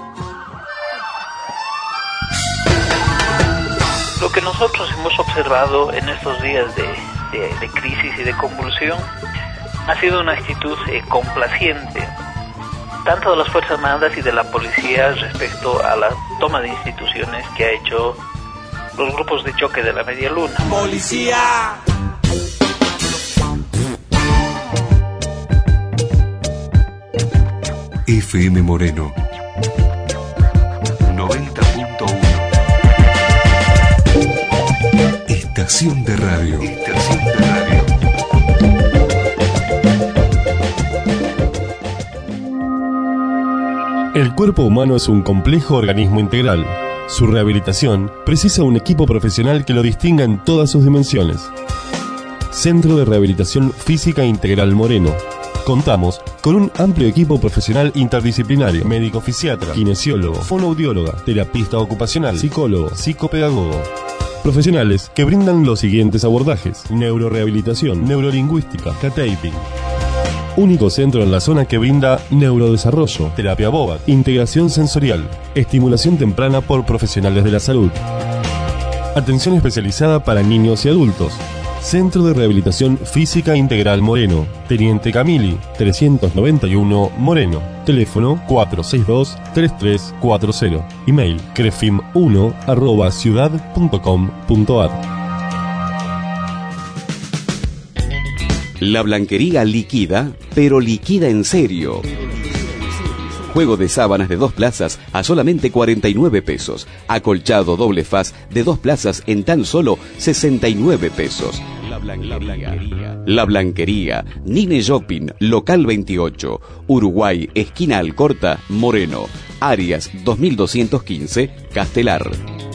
Lo que nosotros hemos observado en estos días de, de, de crisis y de convulsión ha sido una actitud eh, complaciente, tanto de las Fuerzas Armadas y de la policía respecto a la toma de instituciones que ha hecho los grupos de choque de la Media Luna. ¡Policía! F M Moreno noventa punto uno. Estación de radio. Estación de radio. El cuerpo humano es un complejo organismo integral. Su rehabilitación precisa un equipo profesional que lo distinga en todas sus dimensiones. Centro de Rehabilitación Física Integral Moreno. Contamos con un amplio equipo profesional interdisciplinario: médico fisiatra, kinesiólogo, fonoaudióloga, terapista ocupacional, psicólogo, psicopedagogo. Profesionales que brindan los siguientes abordajes: neurorehabilitación, neurolingüística, K-taping. Único centro en la zona que brinda neurodesarrollo, terapia boba, integración sensorial, estimulación temprana por profesionales de la salud. Atención especializada para niños y adultos. Centro de Rehabilitación Física Integral Moreno, Teniente Camili, trescientos noventa y uno, Moreno. Teléfono cuatro seis dos, tres tres cuatro cero. Email crefim uno arroba ciudad punto com punto ar. La Blanquería liquida, pero liquida en serio. Juego de sábanas de dos plazas a solamente cuarenta y nueve pesos. Acolchado doble faz de dos plazas en tan solo sesenta y nueve pesos. La Blanquería. La Blanquería. Nine Shopping, local veintiocho. Uruguay, esquina Alcorta, Moreno. Arias dos mil doscientos quince, Castelar.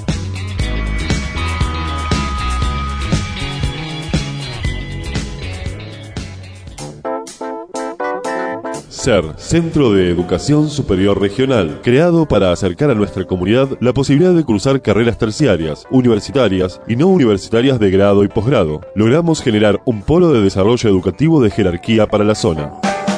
C E R, Centro de Educación Superior Regional, creado para acercar a nuestra comunidad la posibilidad de cursar carreras terciarias, universitarias y no universitarias de grado y posgrado. Logramos generar un polo de desarrollo educativo de jerarquía para la zona.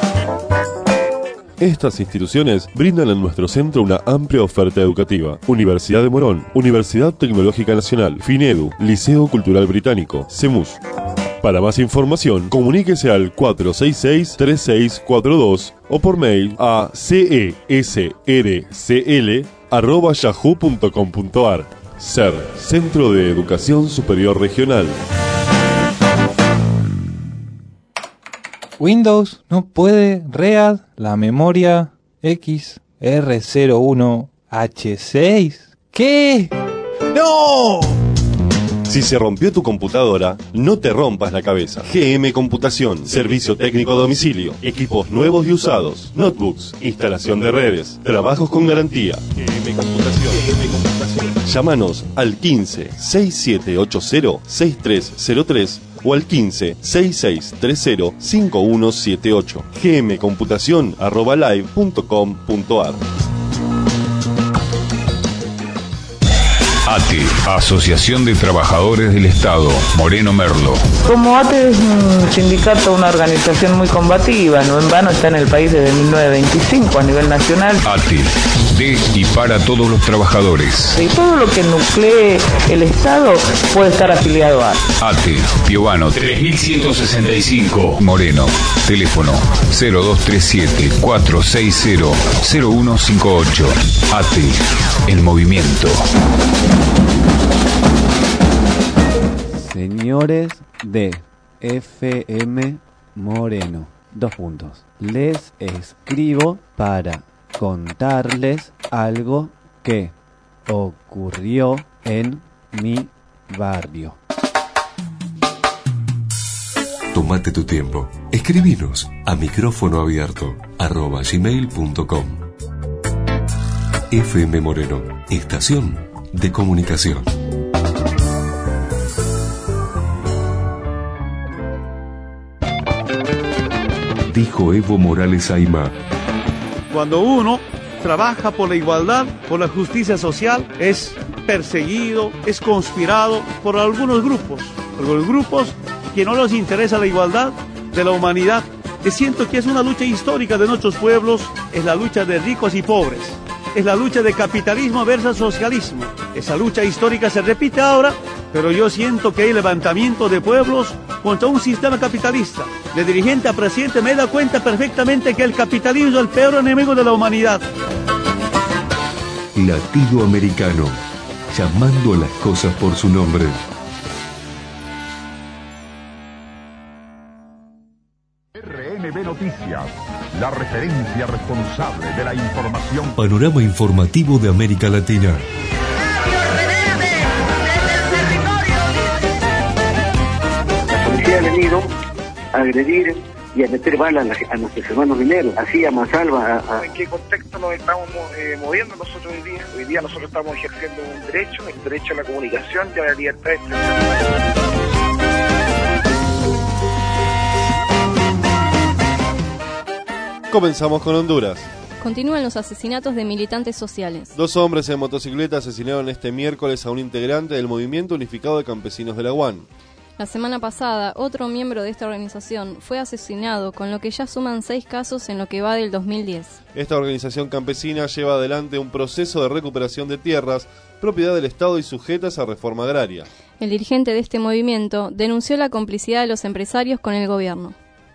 Estas instituciones brindan en nuestro centro una amplia oferta educativa: Universidad de Morón, Universidad Tecnológica Nacional, FINEDU, Liceo Cultural Británico, CEMUS. Para más información, comuníquese al cuatro seis seis, tres seis cuatro dos o por mail a cesrcl arroba yahoo punto com punto ar. C E R, Centro de Educación Superior Regional. Windows no puede read la memoria X R cero uno H seis. ¿Qué? ¡No! Si se rompió tu computadora, no te rompas la cabeza. G M Computación, servicio técnico a domicilio, equipos nuevos y usados, notebooks, instalación de redes, trabajos con garantía. G M Computación. G M Computación. Llámanos al quince, sesenta y siete ochenta, sesenta y tres cero tres o al quince, sesenta y seis treinta, cincuenta y uno setenta y ocho. gmcomputación arroba live punto com punto ar. A T E, Asociación de Trabajadores del Estado, Moreno Merlo. Como A T E es un sindicato, una organización muy combativa, no en vano está en el país desde mil novecientos veinticinco a nivel nacional. A T E, de y para todos los trabajadores. Y todo lo que nuclee el Estado puede estar afiliado a A T E, Piovano tres mil ciento sesenta y cinco, Moreno. Teléfono cero dos tres siete, cuatro seis cero, cero uno cinco ocho. A T E, el movimiento. Señores de F M Moreno, dos puntos. Les escribo para contarles algo que ocurrió en mi barrio. Tómate tu tiempo. Escribinos a micrófono abierto arroba gmail punto com. F M Moreno, estación de comunicación. Dijo Evo Morales Aymá. Cuando uno trabaja por la igualdad, por la justicia social, es perseguido, es conspirado por algunos grupos, por los grupos que no les interesa la igualdad de la humanidad. Que siento que es una lucha histórica de nuestros pueblos, es la lucha de ricos y pobres, es la lucha de capitalismo versus socialismo. Esa lucha histórica se repite ahora, pero yo siento que hay levantamiento de pueblos contra un sistema capitalista. De dirigente a presidente me da cuenta perfectamente que el capitalismo es el peor enemigo de la humanidad. Latido americano, llamando a las cosas por su nombre. R N B Noticias, la referencia responsable de la información. Panorama informativo de América Latina. La policía ha venido a agredir y a meter balas a, a nuestros hermanos mineros, así a mansalva. A, a... ¿En qué contexto nos estamos eh, moviendo nosotros hoy día? Hoy día nosotros estamos ejerciendo un derecho, el derecho a la comunicación y a la libertad de expresión. Comenzamos con Honduras. Continúan los asesinatos de militantes sociales. Dos hombres en motocicleta asesinaron este miércoles a un integrante del Movimiento Unificado de Campesinos de la U A N. La semana pasada, otro miembro de esta organización fue asesinado, con lo que ya suman seis casos en lo que va del dos mil diez. Esta organización campesina lleva adelante un proceso de recuperación de tierras, propiedad del Estado y sujetas a reforma agraria. El dirigente de este movimiento denunció la complicidad de los empresarios con el gobierno.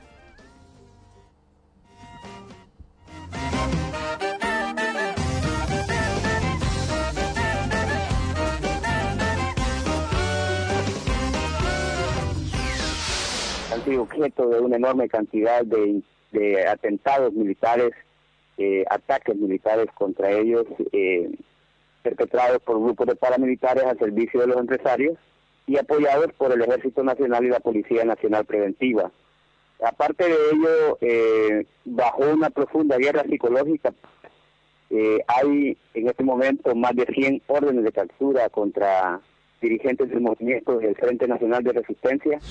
Han sido objeto de una enorme cantidad de, de atentados militares, eh, ataques militares contra ellos, eh, perpetrados por grupos de paramilitares al servicio de los empresarios y apoyados por el Ejército Nacional y la Policía Nacional Preventiva. Aparte de ello, eh, bajo una profunda guerra psicológica, eh, hay en este momento más de cien órdenes de captura contra dirigentes del movimiento del Frente Nacional de Resistencia.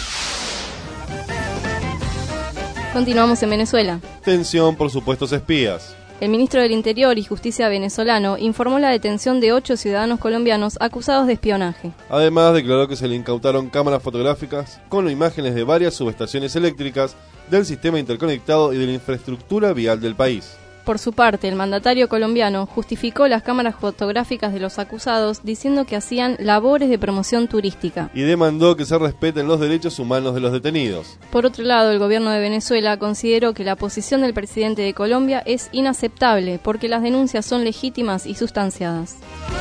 Continuamos en Venezuela. Tensión por supuestos espías. El ministro del Interior y Justicia venezolano informó la detención de ocho ciudadanos colombianos acusados de espionaje. Además, declaró que se le incautaron cámaras fotográficas con imágenes de varias subestaciones eléctricas, del sistema interconectado y de la infraestructura vial del país. Por su parte, el mandatario colombiano justificó las cámaras fotográficas de los acusados diciendo que hacían labores de promoción turística. Y demandó que se respeten los derechos humanos de los detenidos. Por otro lado, el gobierno de Venezuela consideró que la posición del presidente de Colombia es inaceptable porque las denuncias son legítimas y sustanciadas.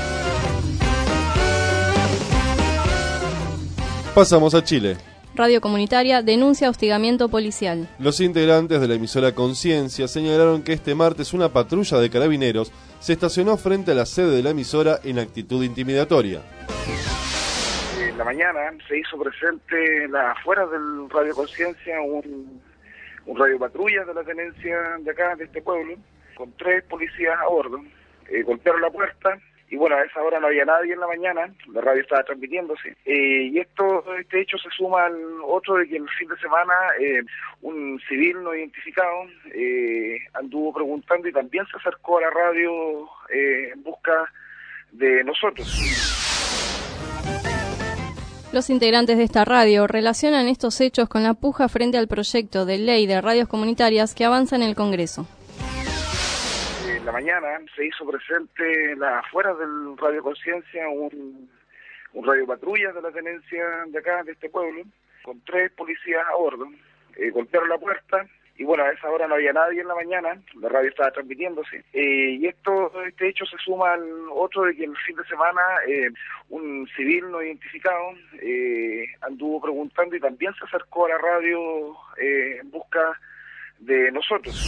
Pasamos a Chile. Radio Comunitaria denuncia hostigamiento policial. Los integrantes de la emisora Conciencia señalaron que este martes una patrulla de carabineros se estacionó frente a la sede de la emisora en actitud intimidatoria. En la mañana se hizo presente en las afueras del Radio Conciencia un, un radio patrulla de la tenencia de acá, de este pueblo, con tres policías a bordo. Eh, golpearon la puerta. Y bueno, a esa hora no había nadie en la mañana, la radio estaba transmitiéndose. Eh, y esto, este hecho se suma al otro de que el fin de semana eh, un civil no identificado eh, anduvo preguntando y también se acercó a la radio eh, en busca de nosotros. Los integrantes de esta radio relacionan estos hechos con la puja frente al proyecto de ley de radios comunitarias que avanza en el Congreso. En la mañana se hizo presente en las afueras del Radio Conciencia un, un radio patrulla de la tenencia de acá, de este pueblo, con tres policías a bordo. Eh, golpearon la puerta y bueno, a esa hora no había nadie en la mañana, la radio estaba transmitiéndose. Eh, y esto, este hecho se suma al otro de que el fin de semana eh, un civil no identificado eh, anduvo preguntando y también se acercó a la radio eh, en busca de nosotros.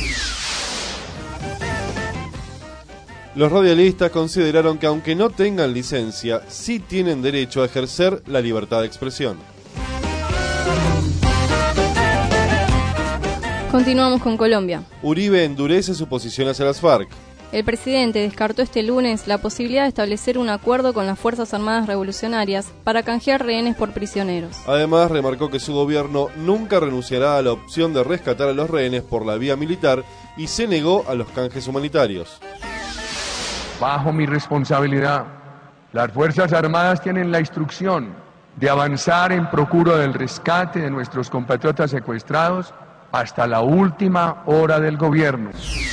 Los radialistas consideraron que aunque no tengan licencia, sí tienen derecho a ejercer la libertad de expresión. Continuamos con Colombia. Uribe endurece su posición hacia las FARC. El presidente descartó este lunes la posibilidad de establecer un acuerdo con las Fuerzas Armadas Revolucionarias para canjear rehenes por prisioneros. Además, remarcó que su gobierno nunca renunciará a la opción de rescatar a los rehenes por la vía militar y se negó a los canjes humanitarios. Bajo mi responsabilidad, las Fuerzas Armadas tienen la instrucción de avanzar en procura del rescate de nuestros compatriotas secuestrados hasta la última hora del gobierno.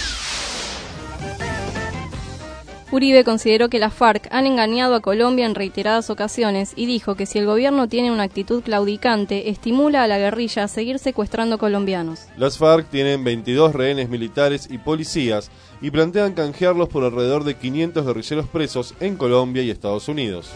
Uribe consideró que las FARC han engañado a Colombia en reiteradas ocasiones y dijo que si el gobierno tiene una actitud claudicante, estimula a la guerrilla a seguir secuestrando colombianos. Las FARC tienen veintidós rehenes militares y policías y plantean canjearlos por alrededor de quinientos guerrilleros presos en Colombia y Estados Unidos.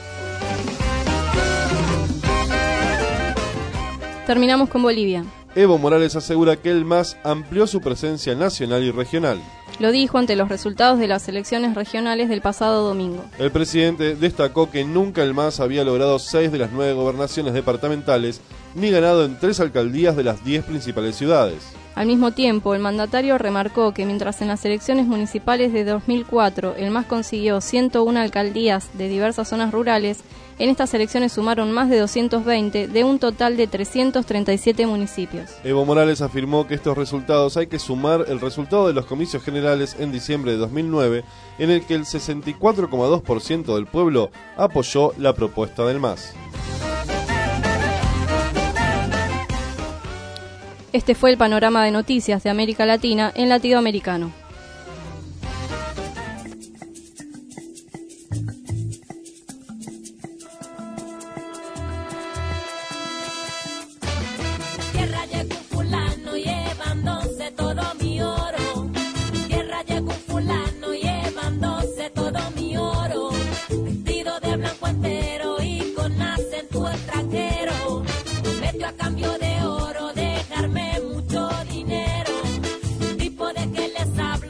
Terminamos con Bolivia. Evo Morales asegura que el M A S amplió su presencia nacional y regional. Lo dijo ante los resultados de las elecciones regionales del pasado domingo. El presidente destacó que nunca el M A S había logrado seis de las nueve gobernaciones departamentales ni ganado en tres alcaldías de las diez principales ciudades. Al mismo tiempo, el mandatario remarcó que mientras en las elecciones municipales de dos mil cuatro el M A S consiguió ciento una alcaldías de diversas zonas rurales, en estas elecciones sumaron más de doscientos veinte de un total de trescientos treinta y siete municipios. Evo Morales afirmó que estos resultados hay que sumar el resultado de los comicios generales en diciembre de dos mil nueve, en el que el sesenta y cuatro coma dos por ciento del pueblo apoyó la propuesta del M A S. Este fue el panorama de noticias de América Latina en Latinoamericano. Cambio de oro, dejarme mucho dinero, tipo de que les hablo.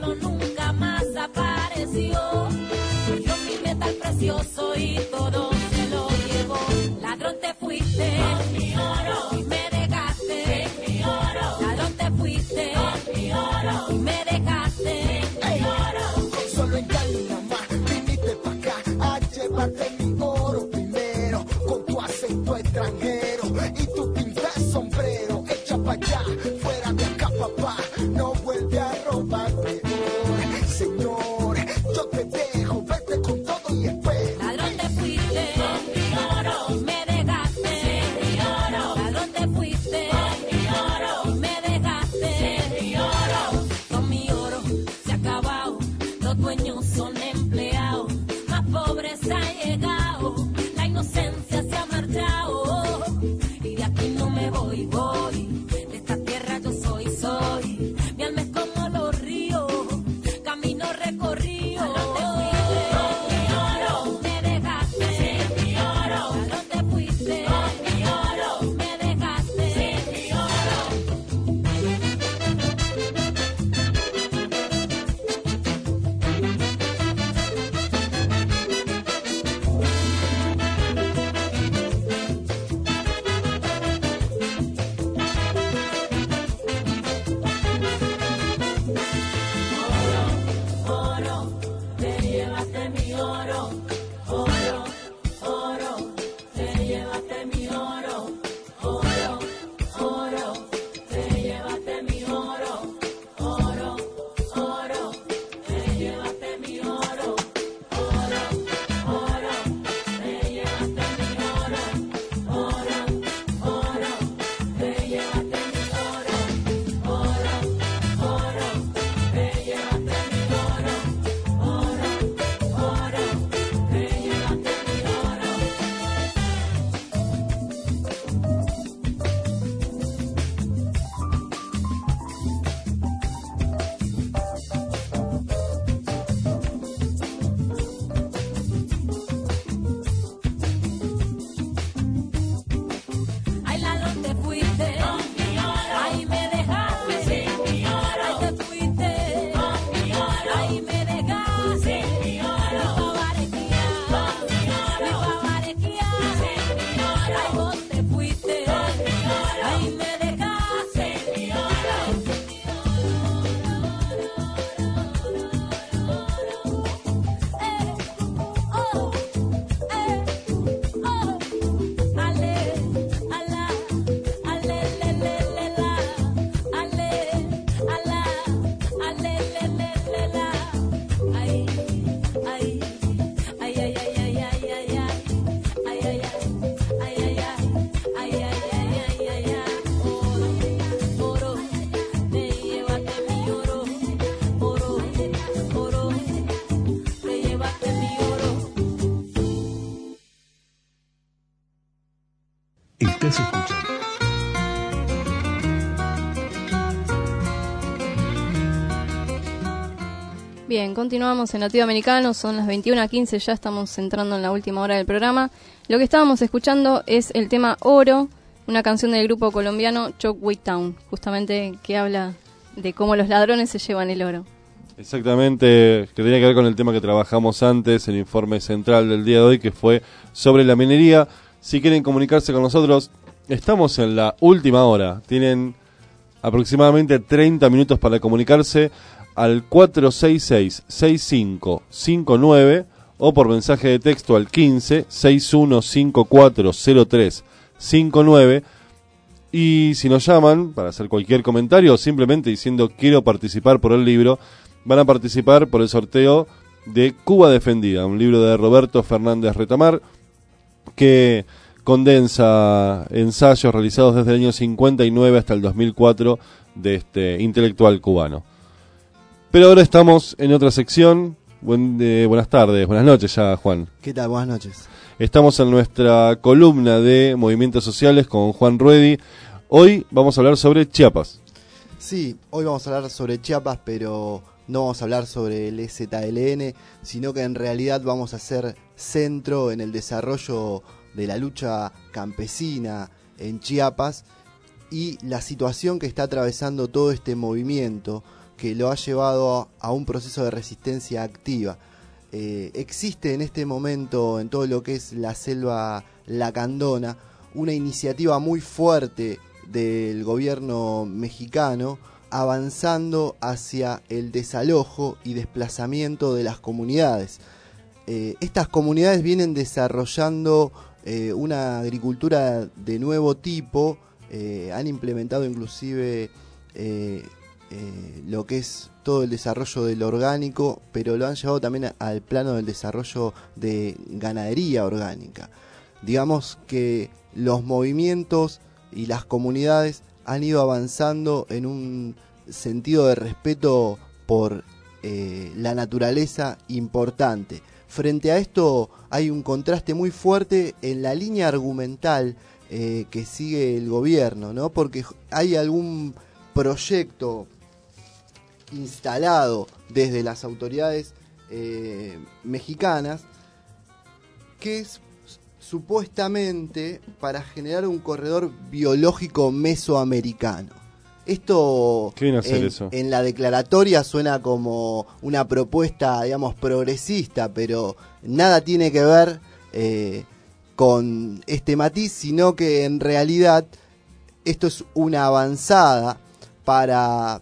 Ustedes escuchan. Bien, continuamos en Latinoamericano, son las veintiuna quince, ya estamos entrando en la última hora del programa. Lo que estábamos escuchando es el tema Oro, una canción del grupo colombiano Chockway Town, justamente que habla de cómo los ladrones se llevan el oro. Exactamente, que tenía que ver con el tema que trabajamos antes, el informe central del día de hoy, que fue sobre la minería. Si quieren comunicarse con nosotros, estamos en la última hora, tienen aproximadamente treinta minutos para comunicarse al cuatro seis seis, seis cinco cinco nueve o por mensaje de texto al quince, sesenta y uno cincuenta y cuatro cero tres cincuenta y nueve. Y si nos llaman para hacer cualquier comentario o simplemente diciendo quiero participar por el libro, van a participar por el sorteo de Cuba Defendida, un libro de Roberto Fernández Retamar que condensa ensayos realizados desde el año cincuenta y nueve hasta el dos mil cuatro de este intelectual cubano. Pero ahora estamos en otra sección. Buen, eh, buenas tardes, buenas noches ya, Juan. ¿Qué tal? Buenas noches. Estamos en nuestra columna de movimientos sociales con Juan Ruedi. Hoy vamos a hablar sobre Chiapas. Sí, hoy vamos a hablar sobre Chiapas, pero no vamos a hablar sobre el E Z L N, sino que en realidad vamos a hacer centro en el desarrollo de la lucha campesina en Chiapas y la situación que está atravesando todo este movimiento que lo ha llevado a un proceso de resistencia activa. Eh, existe en este momento en todo lo que es la selva lacandona una iniciativa muy fuerte del gobierno mexicano avanzando hacia el desalojo y desplazamiento de las comunidades. Eh, estas comunidades vienen desarrollando eh, una agricultura de nuevo tipo, eh, han implementado inclusive eh, Eh, lo que es todo el desarrollo del orgánico, pero lo han llevado también a, al plano del desarrollo de ganadería orgánica. Digamos que los movimientos y las comunidades han ido avanzando en un sentido de respeto por eh, la naturaleza importante. Frente a esto hay un contraste muy fuerte en la línea argumental eh, que sigue el gobierno, ¿no? Porque hay algún proyecto instalado desde las autoridades eh, mexicanas que es supuestamente para generar un corredor biológico mesoamericano. Esto ¿Qué viene a hacer en, eso? en la declaratoria suena como una propuesta, digamos, progresista, pero nada tiene que ver eh, con este matiz, sino que en realidad esto es una avanzada para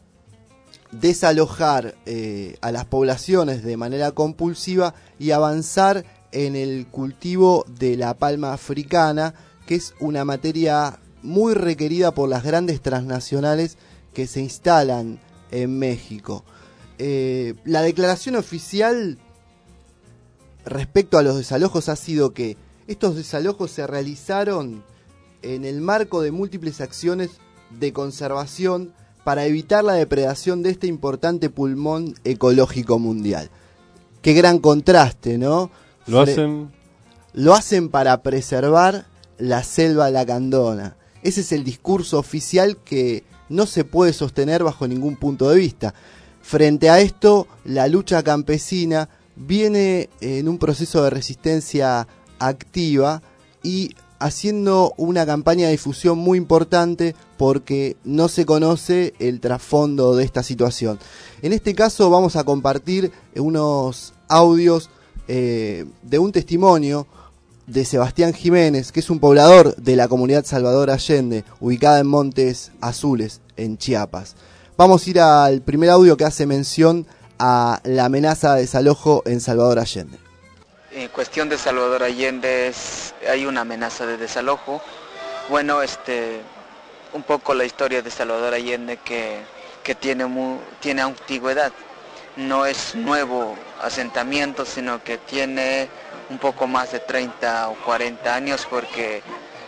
desalojar eh, a las poblaciones de manera compulsiva y avanzar en el cultivo de la palma africana, que es una materia muy requerida por las grandes transnacionales que se instalan en México. Eh, la declaración oficial respecto a los desalojos ha sido que estos desalojos se realizaron en el marco de múltiples acciones de conservación para evitar la depredación de este importante pulmón ecológico mundial. Qué gran contraste, ¿no? Lo hacen... Lo hacen para preservar la selva lacandona. Ese es el discurso oficial que no se puede sostener bajo ningún punto de vista. Frente a esto, la lucha campesina viene en un proceso de resistencia activa y haciendo una campaña de difusión muy importante porque no se conoce el trasfondo de esta situación. En este caso vamos a compartir unos audios eh, de un testimonio de Sebastián Jiménez, que es un poblador de la comunidad Salvador Allende, ubicada en Montes Azules, en Chiapas. Vamos a ir al primer audio que hace mención a la amenaza de desalojo en Salvador Allende. En cuestión de Salvador Allende es, hay una amenaza de desalojo. Bueno, este, un poco la historia de Salvador Allende que, que tiene, muy, tiene antigüedad. No es nuevo asentamiento, sino que tiene un poco más de treinta o cuarenta años porque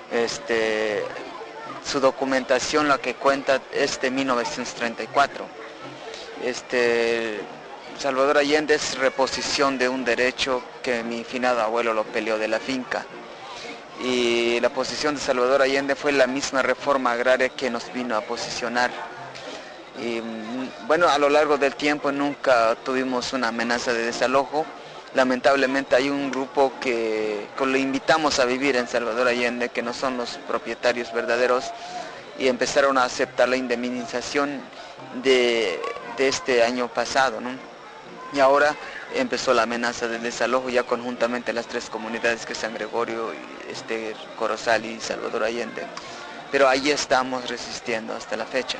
este, su documentación la que cuenta es de mil novecientos treinta y cuatro. Este, Salvador Allende es reposición de un derecho que mi finado abuelo lo peleó de la finca. y la posición de Salvador Allende fue la misma reforma agraria que nos vino a posicionar. Y bueno, a lo largo del tiempo nunca tuvimos una amenaza de desalojo. Lamentablemente hay un grupo que, que lo invitamos a vivir en Salvador Allende, que no son los propietarios verdaderos, y empezaron a aceptar la indemnización de, de este año pasado, ¿no? Y ahora empezó la amenaza del desalojo ya conjuntamente las tres comunidades, que es San Gregorio, este, Corozal y Salvador Allende. Pero ahí estamos resistiendo hasta la fecha.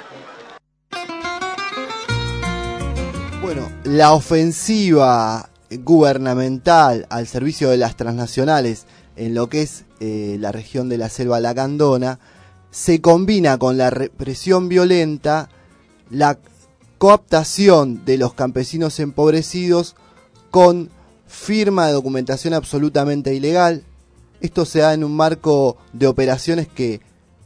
Bueno, la ofensiva gubernamental al servicio de las transnacionales en lo que es eh, la región de la Selva Lacandona se combina con la represión violenta, la cooptación de los campesinos empobrecidos con firma de documentación absolutamente ilegal. Esto se da en un marco de operaciones que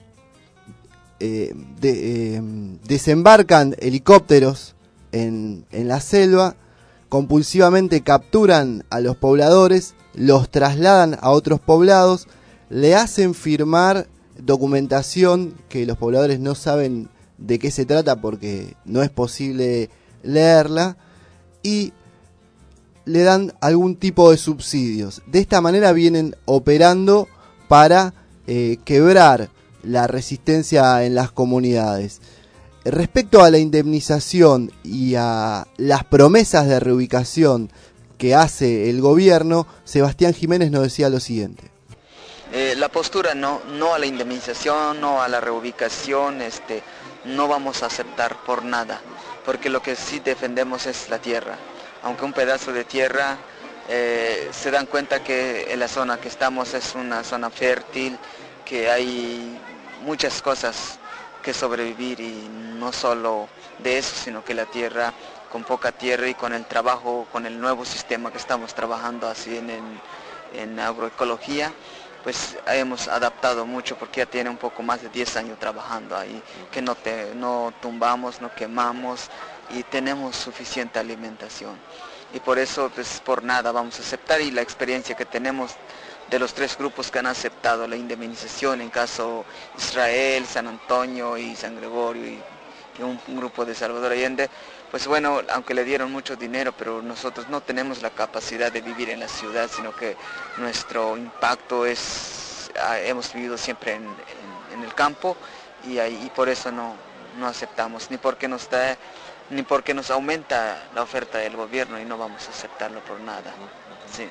eh, de, eh, desembarcan helicópteros en, en la selva, compulsivamente capturan a los pobladores, los trasladan a otros poblados, le hacen firmar documentación que los pobladores no saben de qué se trata porque no es posible leerla, y le dan algún tipo de subsidios. De esta manera vienen operando para eh, quebrar la resistencia en las comunidades. Respecto a la indemnización y a las promesas de reubicación que hace el gobierno, Sebastián Jiménez nos decía lo siguiente. Eh, la postura no, no a la indemnización, no a la reubicación, este, no vamos a aceptar por nada, porque lo que sí defendemos es la tierra. Aunque un pedazo de tierra, eh, se dan cuenta que en la zona que estamos es una zona fértil, que hay muchas cosas que sobrevivir, y no solo de eso, sino que la tierra, con poca tierra y con el trabajo, con el nuevo sistema que estamos trabajando así en, en, en agroecología, pues hemos adaptado mucho, porque ya tiene un poco más de diez años trabajando ahí, que no, te, no tumbamos, no quemamos y tenemos suficiente alimentación. Y por eso, pues por nada vamos a aceptar, y la experiencia que tenemos de los tres grupos que han aceptado la indemnización, en caso Israel, San Antonio y San Gregorio, y, y un, un grupo de Salvador Allende, pues bueno, aunque le dieron mucho dinero, pero nosotros no tenemos la capacidad de vivir en la ciudad, sino que nuestro impacto es, hemos vivido siempre en, en, en el campo, y, ahí, y por eso no, no aceptamos, ni porque nos da, ni porque nos aumenta la oferta del gobierno, y no vamos a aceptarlo por nada. Sí.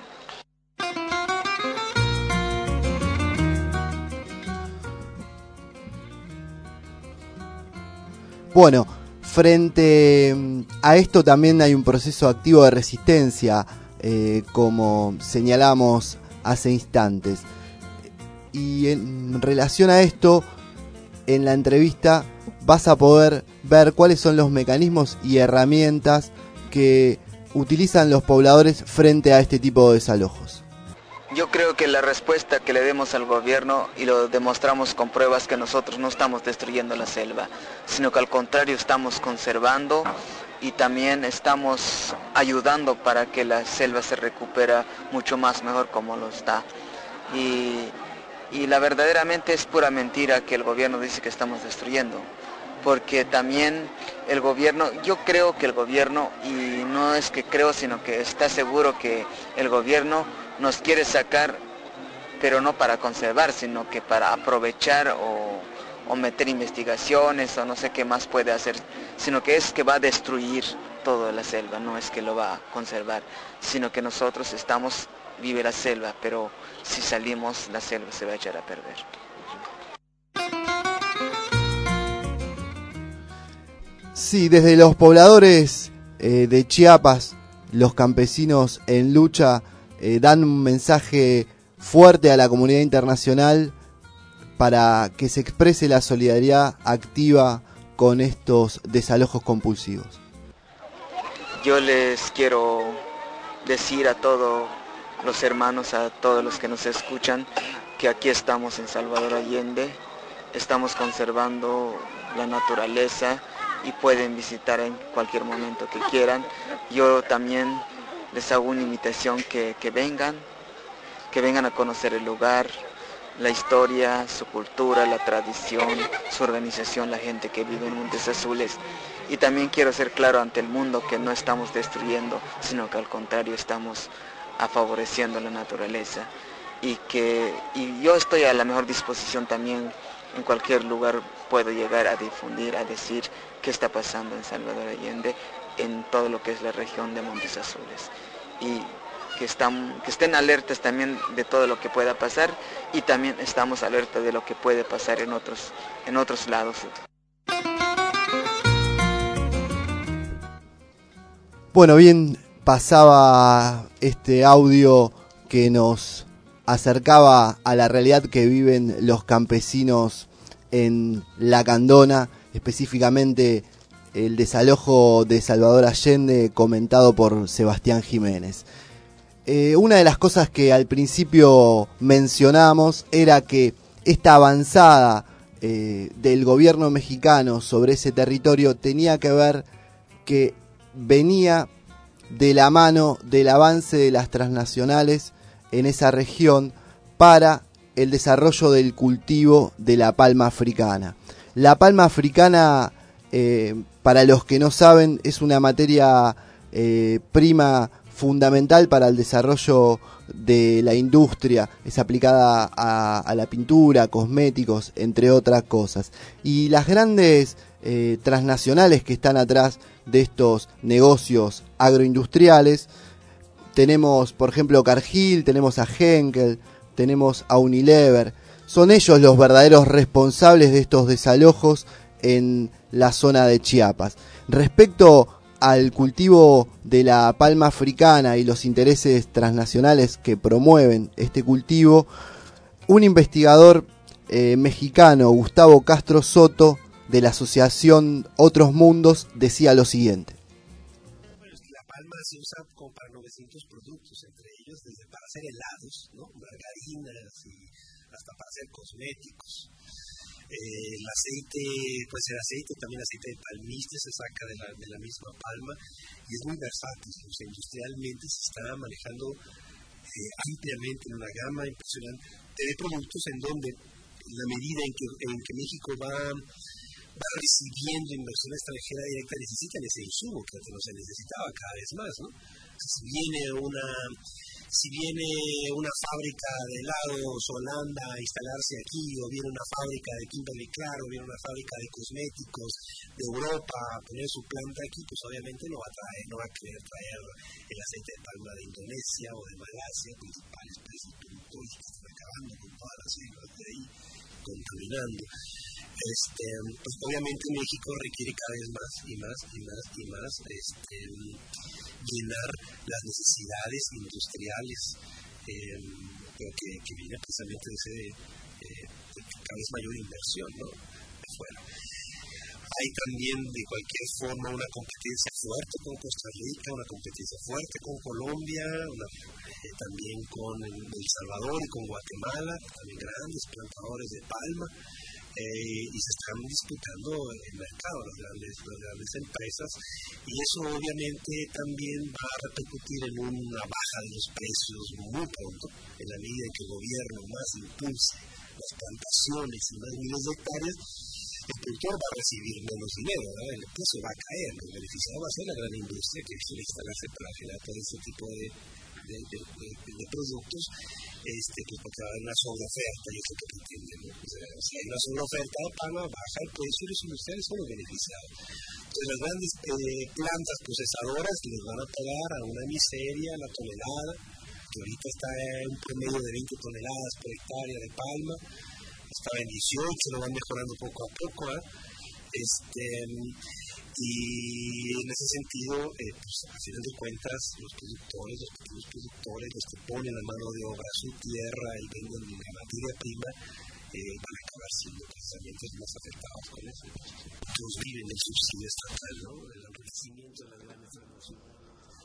Bueno, frente a esto también hay un proceso activo de resistencia, eh, como señalamos hace instantes. Y en relación a esto, en la entrevista vas a poder ver cuáles son los mecanismos y herramientas que utilizan los pobladores frente a este tipo de desalojos. Yo creo que la respuesta que le demos al gobierno, y lo demostramos con pruebas, que nosotros no estamos destruyendo la selva, sino que al contrario estamos conservando, y también estamos ayudando para que la selva se recupere mucho más mejor como lo está. Y, y la verdaderamente es pura mentira que el gobierno dice que estamos destruyendo, porque también el gobierno, yo creo que el gobierno, y no es que creo, sino que está seguro que el gobierno nos quiere sacar, pero no para conservar, sino que para aprovechar o, o meter investigaciones o no sé qué más puede hacer, sino que es que va a destruir toda la selva, no es que lo va a conservar, sino que nosotros estamos, vive la selva, pero si salimos la selva se va a echar a perder. Sí, desde los pobladores eh, de Chiapas, los campesinos en lucha eh, dan un mensaje fuerte a la comunidad internacional para que se exprese la solidaridad activa con estos desalojos compulsivos. Yo les quiero decir a todos los hermanos, a todos los que nos escuchan, que aquí estamos en Salvador Allende, estamos conservando la naturaleza y pueden visitar en cualquier momento que quieran. Yo también les hago una invitación que, que vengan, que vengan a conocer el lugar, la historia, su cultura, la tradición, su organización, la gente que vive en Montes Azules. Y también quiero ser claro ante el mundo que no estamos destruyendo, sino que al contrario estamos a favoreciendo la naturaleza. Y que y yo estoy a la mejor disposición también, en cualquier lugar puedo llegar a difundir, a decir qué está pasando en Salvador Allende, en todo lo que es la región de Montes Azules. Y que, están, que estén alertas también de todo lo que pueda pasar, y también estamos alertas de lo que puede pasar en otros, en otros lados. Bueno, bien, pasaba este audio que nos acercaba a la realidad que viven los campesinos en La Candona, específicamente el desalojo de Salvador Allende comentado por Sebastián Jiménez. Eh, una de las cosas que al principio mencionamos era que esta avanzada eh, del gobierno mexicano sobre ese territorio tenía que ver que venía de la mano del avance de las transnacionales en esa región para el desarrollo del cultivo de la palma africana. La palma africana, eh, para los que no saben, es una materia eh, prima fundamental para el desarrollo de la industria, es aplicada a, a la pintura, cosméticos, entre otras cosas. Y las grandes eh, transnacionales que están atrás de estos negocios agroindustriales, tenemos por ejemplo Cargill, tenemos a Henkel, tenemos a Unilever, son ellos los verdaderos responsables de estos desalojos en la zona de Chiapas. Respecto al cultivo de la palma africana y los intereses transnacionales que promueven este cultivo, un investigador eh, mexicano, Gustavo Castro Soto, de la asociación Otros Mundos, decía lo siguiente. La palma se usa como para novecientos productos, entre ellos desde para hacer helados, ¿no? Margarinas y hasta para hacer cosméticos. Eh, el aceite, pues el aceite, también el aceite de palmiste se saca de la, de la misma palma y es muy versátil. O sea, industrialmente se está manejando eh, ampliamente en una gama impresionante de productos en donde, en la medida en que, en que México va, va recibiendo inversión extranjera directa, necesitan ese insumo que antes no se necesitaba cada vez más, ¿no? Si viene una... Si viene una fábrica de helados Holanda a instalarse aquí, o viene una fábrica de Kimberly Clark, o viene una fábrica de cosméticos de Europa a poner su planta aquí, pues obviamente no va a traer, no va a querer traer el aceite de palma de Indonesia o de Malasia, principales países productores que están acabando con todas las islas de ahí, contaminando. Este, pues obviamente México requiere cada vez más y más y más y más este, llenar las necesidades industriales eh, que, que viene precisamente de, ese, eh, de cada vez mayor inversión, ¿no? Bueno, hay también de cualquier forma una competencia fuerte con Costa Rica, una competencia fuerte con Colombia, una, eh, también con El Salvador y con Guatemala, también grandes plantadores de palma. Eh, y se están disputando el mercado, las grandes, las grandes empresas, y eso obviamente también va a repercutir en una baja de los precios muy pronto, en la medida en que el gobierno más impulse las plantaciones y más miles de hectáreas, el productor va a recibir menos dinero, ¿verdad? El precio va a caer, el beneficiado va a ser la gran industria que quiere instalarse para generar todo este tipo de, de, de, de, de productos. Este, pues porque va a haber una sobreoferta, y es lo que pretenden, ¿no? O sea, si hay una sobreoferta de palma, baja el precio y los industriales son los beneficiados. Entonces las grandes eh, plantas procesadoras les van a pagar a una miseria la tonelada, que ahorita está en un promedio de veinte toneladas por hectárea de palma, estaba en dieciocho, lo van mejorando poco a poco, ¿eh? Este, y en ese sentido, eh, pues, a final de cuentas, los productores, los pequeños productores, los que ponen la mano de obra a su tierra y venden la materia prima, eh, van a acabar siendo precisamente los más afectados con eso. Todos viven del subsidio estatal, ¿no? El enriquecimiento de las grandes transnacionales.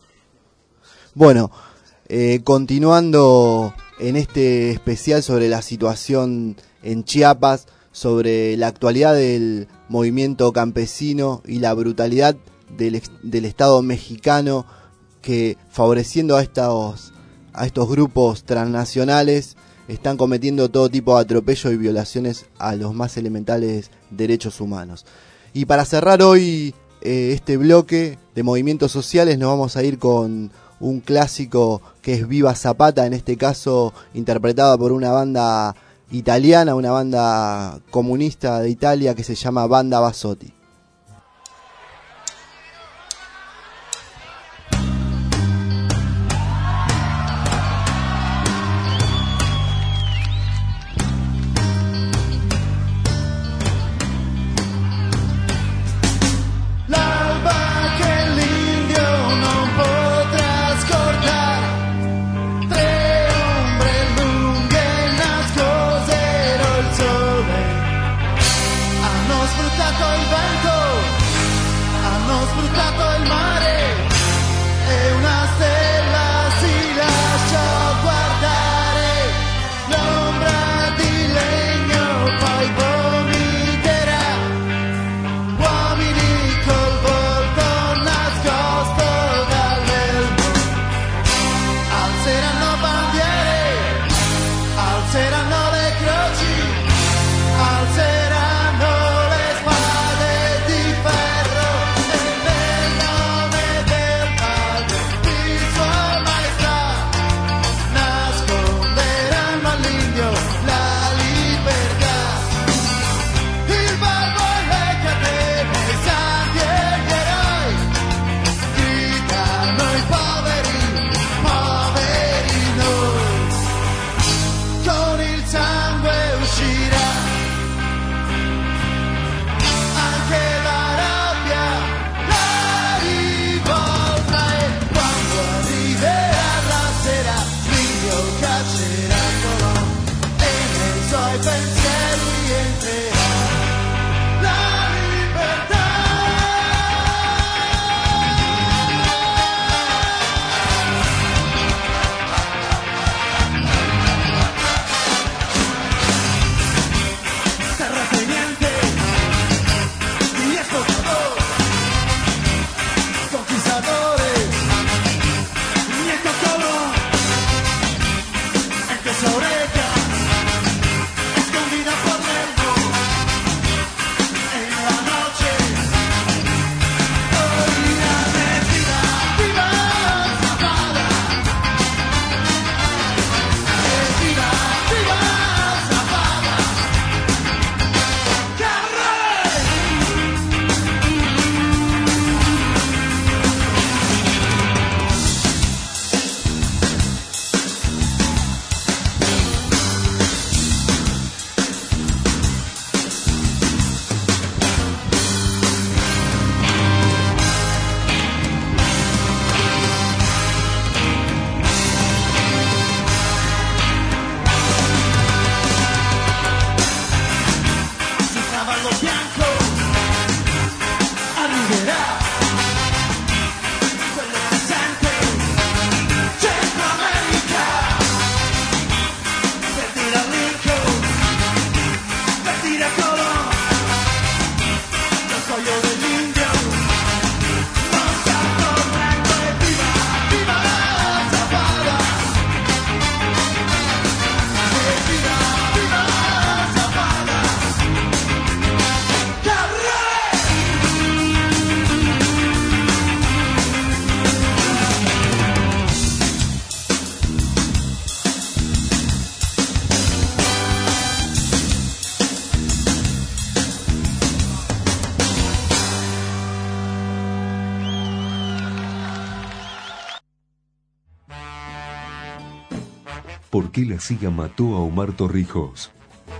Bueno, eh, continuando en este especial sobre la situación en Chiapas, sobre la actualidad del movimiento campesino y la brutalidad del, del Estado mexicano que, favoreciendo a estos, a estos grupos transnacionales, están cometiendo todo tipo de atropello y violaciones a los más elementales derechos humanos. Y para cerrar hoy eh, este bloque de movimientos sociales, nos vamos a ir con un clásico que es Viva Zapata, en este caso interpretada por una banda italiana, una banda comunista de Italia que se llama Banda Basotti. ¿Por qué la C I A mató a Omar Torrijos?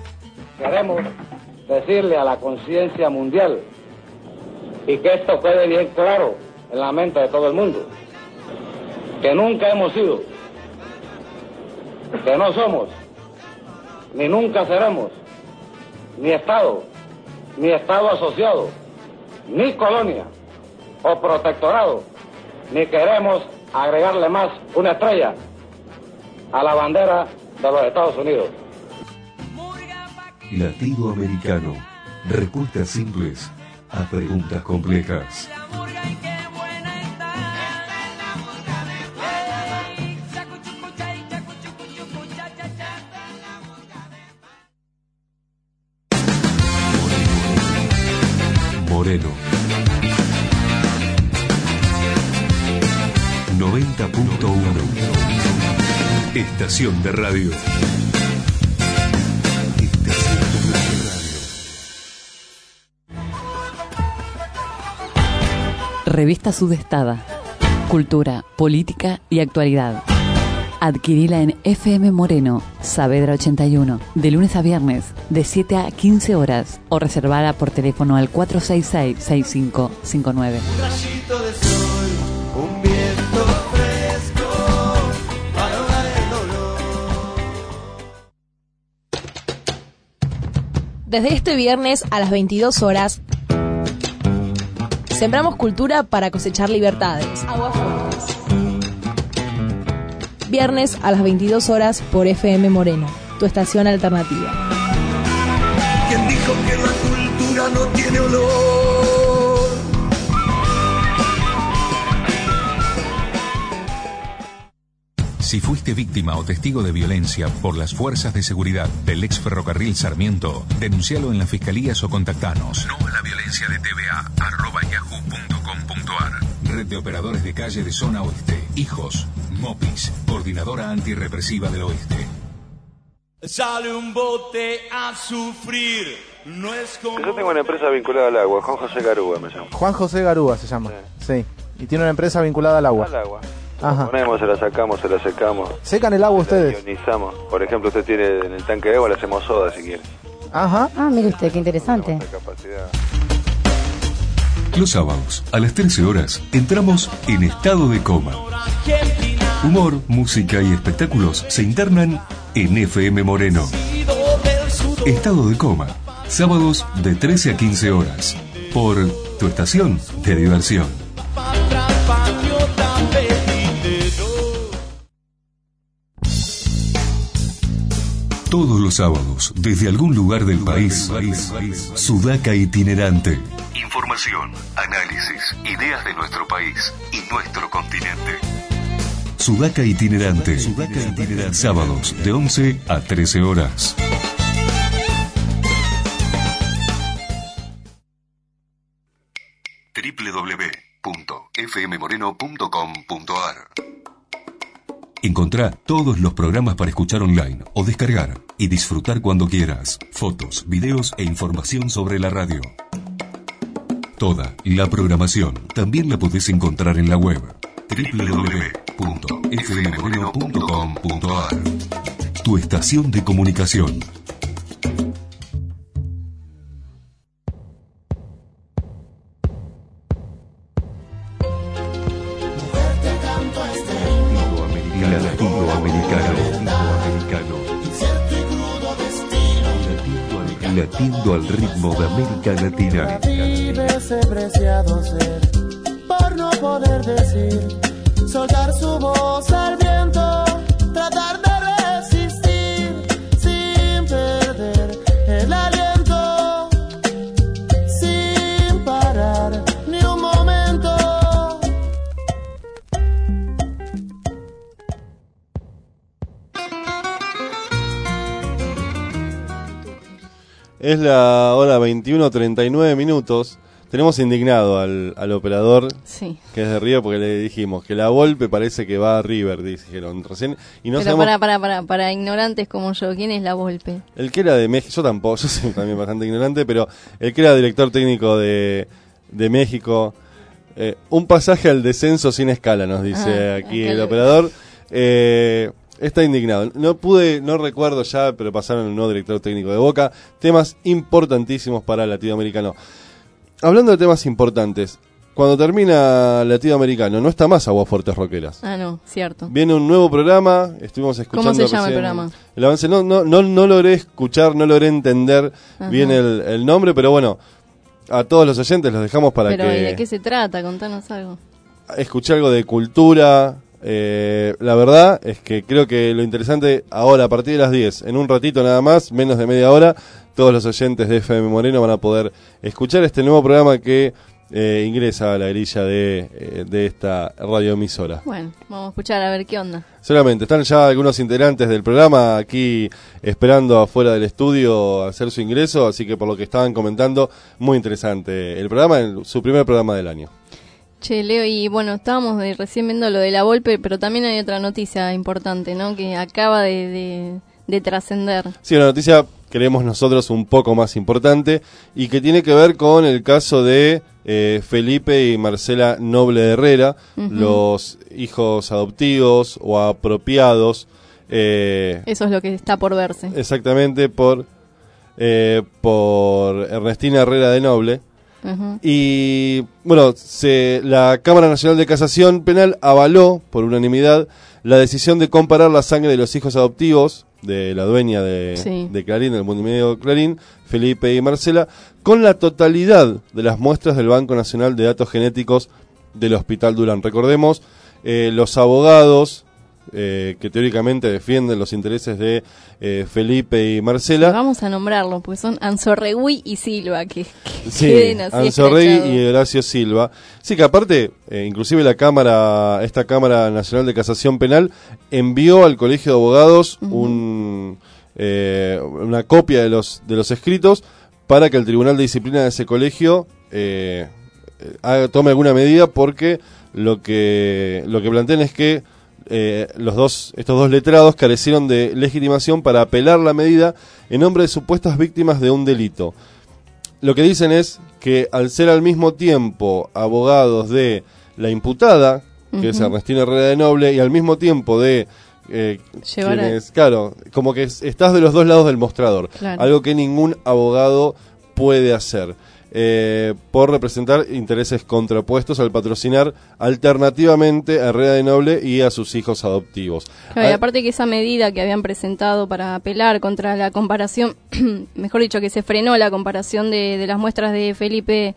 Queremos decirle a la conciencia mundial y que esto quede bien claro en la mente de todo el mundo, que nunca hemos sido, que no somos, ni nunca seremos, ni Estado, ni Estado asociado, ni colonia o protectorado, ni queremos agregarle más una estrella a la bandera de los Estados Unidos. Latido Americano. Respuestas simples a preguntas complejas. Moreno. noventa punto uno. Estación de radio. Estación de radio. Revista Sudestada. Cultura, política y actualidad. Adquirila en F M Moreno, Saavedra ochenta y uno, de lunes a viernes, de siete a quince horas, o reservada por teléfono al cuatro seis seis, seis cinco cinco nueve. Un rayito de sol, un viento fresco, para ahogar el dolor. Desde este viernes a las veintidós horas, sembramos cultura para cosechar libertades. Aguafuertes. Viernes a las veintidós horas por F M Moreno, tu estación alternativa. ¿Quién dijo que la cultura no tiene olor? Si fuiste víctima o testigo de violencia por las fuerzas de seguridad del ex ferrocarril Sarmiento, denuncialo en las fiscalías o contactanos. No a la violencia de T V A, arroba yahoo punto com punto ar. Red de Operadores de Calle de Zona Oeste. Hijos. Mopis, Coordinadora Antirrepresiva del Oeste. Sale un bote a sufrir, no es como... Yo tengo una empresa vinculada al agua, Juan José Garúa me llamo. Juan José Garúa se llama, sí. sí. Y tiene una empresa vinculada al agua. Al agua. Ajá. La ponemos, se la sacamos, se la secamos. ¿Secan el agua ustedes? Ionizamos. Por ejemplo, usted tiene en el tanque de agua, le hacemos soda si quiere. Ajá. Ah, mire usted, qué interesante. Los sábados, a las trece horas, entramos en estado de coma. Humor, música y espectáculos se internan en F M Moreno. Estado de coma, sábados de trece a quince horas, por tu estación de diversión. Todos los sábados, desde algún lugar del país, Sudaca Itinerante. Información, análisis, ideas de nuestro país y nuestro continente. Sudaca Itinerante. Sudaca Itinerante. Sábados de once a trece horas. doble u doble u doble u punto f m moreno punto com punto ar. Encontrá todos los programas para escuchar online o descargar y disfrutar cuando quieras. Fotos, videos e información sobre la radio. Toda la programación también la podés encontrar en la web doble u doble u doble u punto f m moreno punto com punto ar. Tu estación de comunicación. Latiendo al ritmo de América Latina. Ese preciado ser, por no poder decir, soltar su voz al viento, tratar de resistir, sin perder el aliento, sin parar ni un momento. Es la hora veintiuno treinta y nueve minutos. Tenemos indignado al, al operador, sí, que es de River, porque le dijimos que la Volpe parece que va a River, dijeron recién. Y no Pero sabemos... para, para, para, para ignorantes como yo, ¿quién es la Volpe? El que era de México, yo tampoco, yo soy también bastante ignorante, pero el que era director técnico de, de México, eh, un pasaje al descenso sin escala, nos dice Ah, aquí acá el lo- operador. Eh, está indignado. No pude, no recuerdo ya, pero pasaron el nuevo director técnico de Boca. Temas importantísimos para el latinoamericano. Hablando de temas importantes, cuando termina Latinoamericano, no está más Aguafuertes Rockeras. Ah, no, cierto. Viene un nuevo programa, estuvimos escuchando ¿Cómo se llama el recién programa? el avance. No, no, no, no logré escuchar, no logré entender Ajá. bien el, el nombre, pero bueno, a todos los oyentes los dejamos para Pero ¿y que de qué se trata? Contanos algo. escuché algo de cultura. Eh, la verdad es que creo que lo interesante ahora, a partir de las diez, en un ratito nada más, menos de media hora, todos los oyentes de F M Moreno van a poder escuchar este nuevo programa que eh, ingresa a la grilla de, eh, de esta radioemisora. Bueno, vamos a escuchar a ver qué onda. Solamente, están ya algunos integrantes del programa aquí esperando afuera del estudio a hacer su ingreso, así que por lo que estaban comentando, muy interesante el programa, el, su primer programa del año. Che, Leo, y bueno, estábamos de, recién viendo lo de la Volpe, pero también hay otra noticia importante, ¿no? Que acaba de, de, de trascender. Sí, una noticia, creemos nosotros, un poco más importante, y que tiene que ver con el caso de eh, Felipe y Marcela Noble de Herrera, uh-huh. los hijos adoptivos o apropiados. Eh, Eso es lo que está por verse. Exactamente, por, eh, por Ernestina Herrera de Noble. Uh-huh. Y bueno, se, la Cámara Nacional de Casación Penal avaló por unanimidad la decisión de comparar la sangre de los hijos adoptivos de la dueña de, sí. de Clarín, del multimedio Clarín, Felipe y Marcela, con la totalidad de las muestras del Banco Nacional de Datos Genéticos del Hospital Durán. Recordemos, eh, los abogados Eh, que teóricamente defienden los intereses de eh, Felipe y Marcela. Vamos a nombrarlo, porque son Anzorregui y Silva, que, que sí, queden así Anzorregui y Horacio Silva. Sí, que aparte, eh, inclusive la Cámara, esta Cámara Nacional de Casación Penal envió al Colegio de Abogados uh-huh. un, eh, una copia de los, de los escritos para que el Tribunal de Disciplina de ese colegio eh, haga, tome alguna medida, porque lo que, lo que plantean es que Eh, los dos, estos dos letrados carecieron de legitimación para apelar la medida en nombre de supuestas víctimas de un delito. Lo que dicen es que al ser al mismo tiempo abogados de la imputada, que uh-huh. es Ernestina Herrera de Noble, y al mismo tiempo de eh, quienes, claro, como que estás de los dos lados del mostrador, claro. algo que ningún abogado puede hacer. Eh, por representar intereses contrapuestos al patrocinar alternativamente a Herrera de Noble y a sus hijos adoptivos. Claro, y aparte que esa medida que habían presentado para apelar contra la comparación, mejor dicho, que se frenó la comparación de, de las muestras de Felipe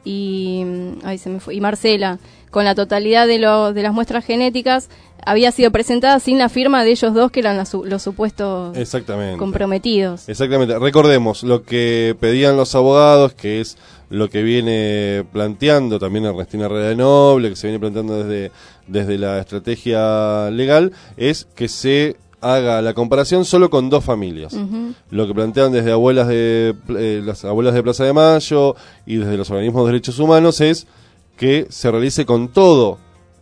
y, ay, se me fue, y Marcela con la totalidad de, lo, de las muestras genéticas, había sido presentada sin la firma de ellos dos, que eran los, los supuestos Exactamente. comprometidos. Exactamente. Recordemos lo que pedían los abogados, que es lo que viene planteando también Ernestina Herrera de Noble, que se viene planteando desde, desde la estrategia legal, es que se haga la comparación solo con dos familias. Uh-huh. Lo que plantean desde abuelas de eh, las abuelas de Plaza de Mayo y desde los organismos de derechos humanos es que se realice con todo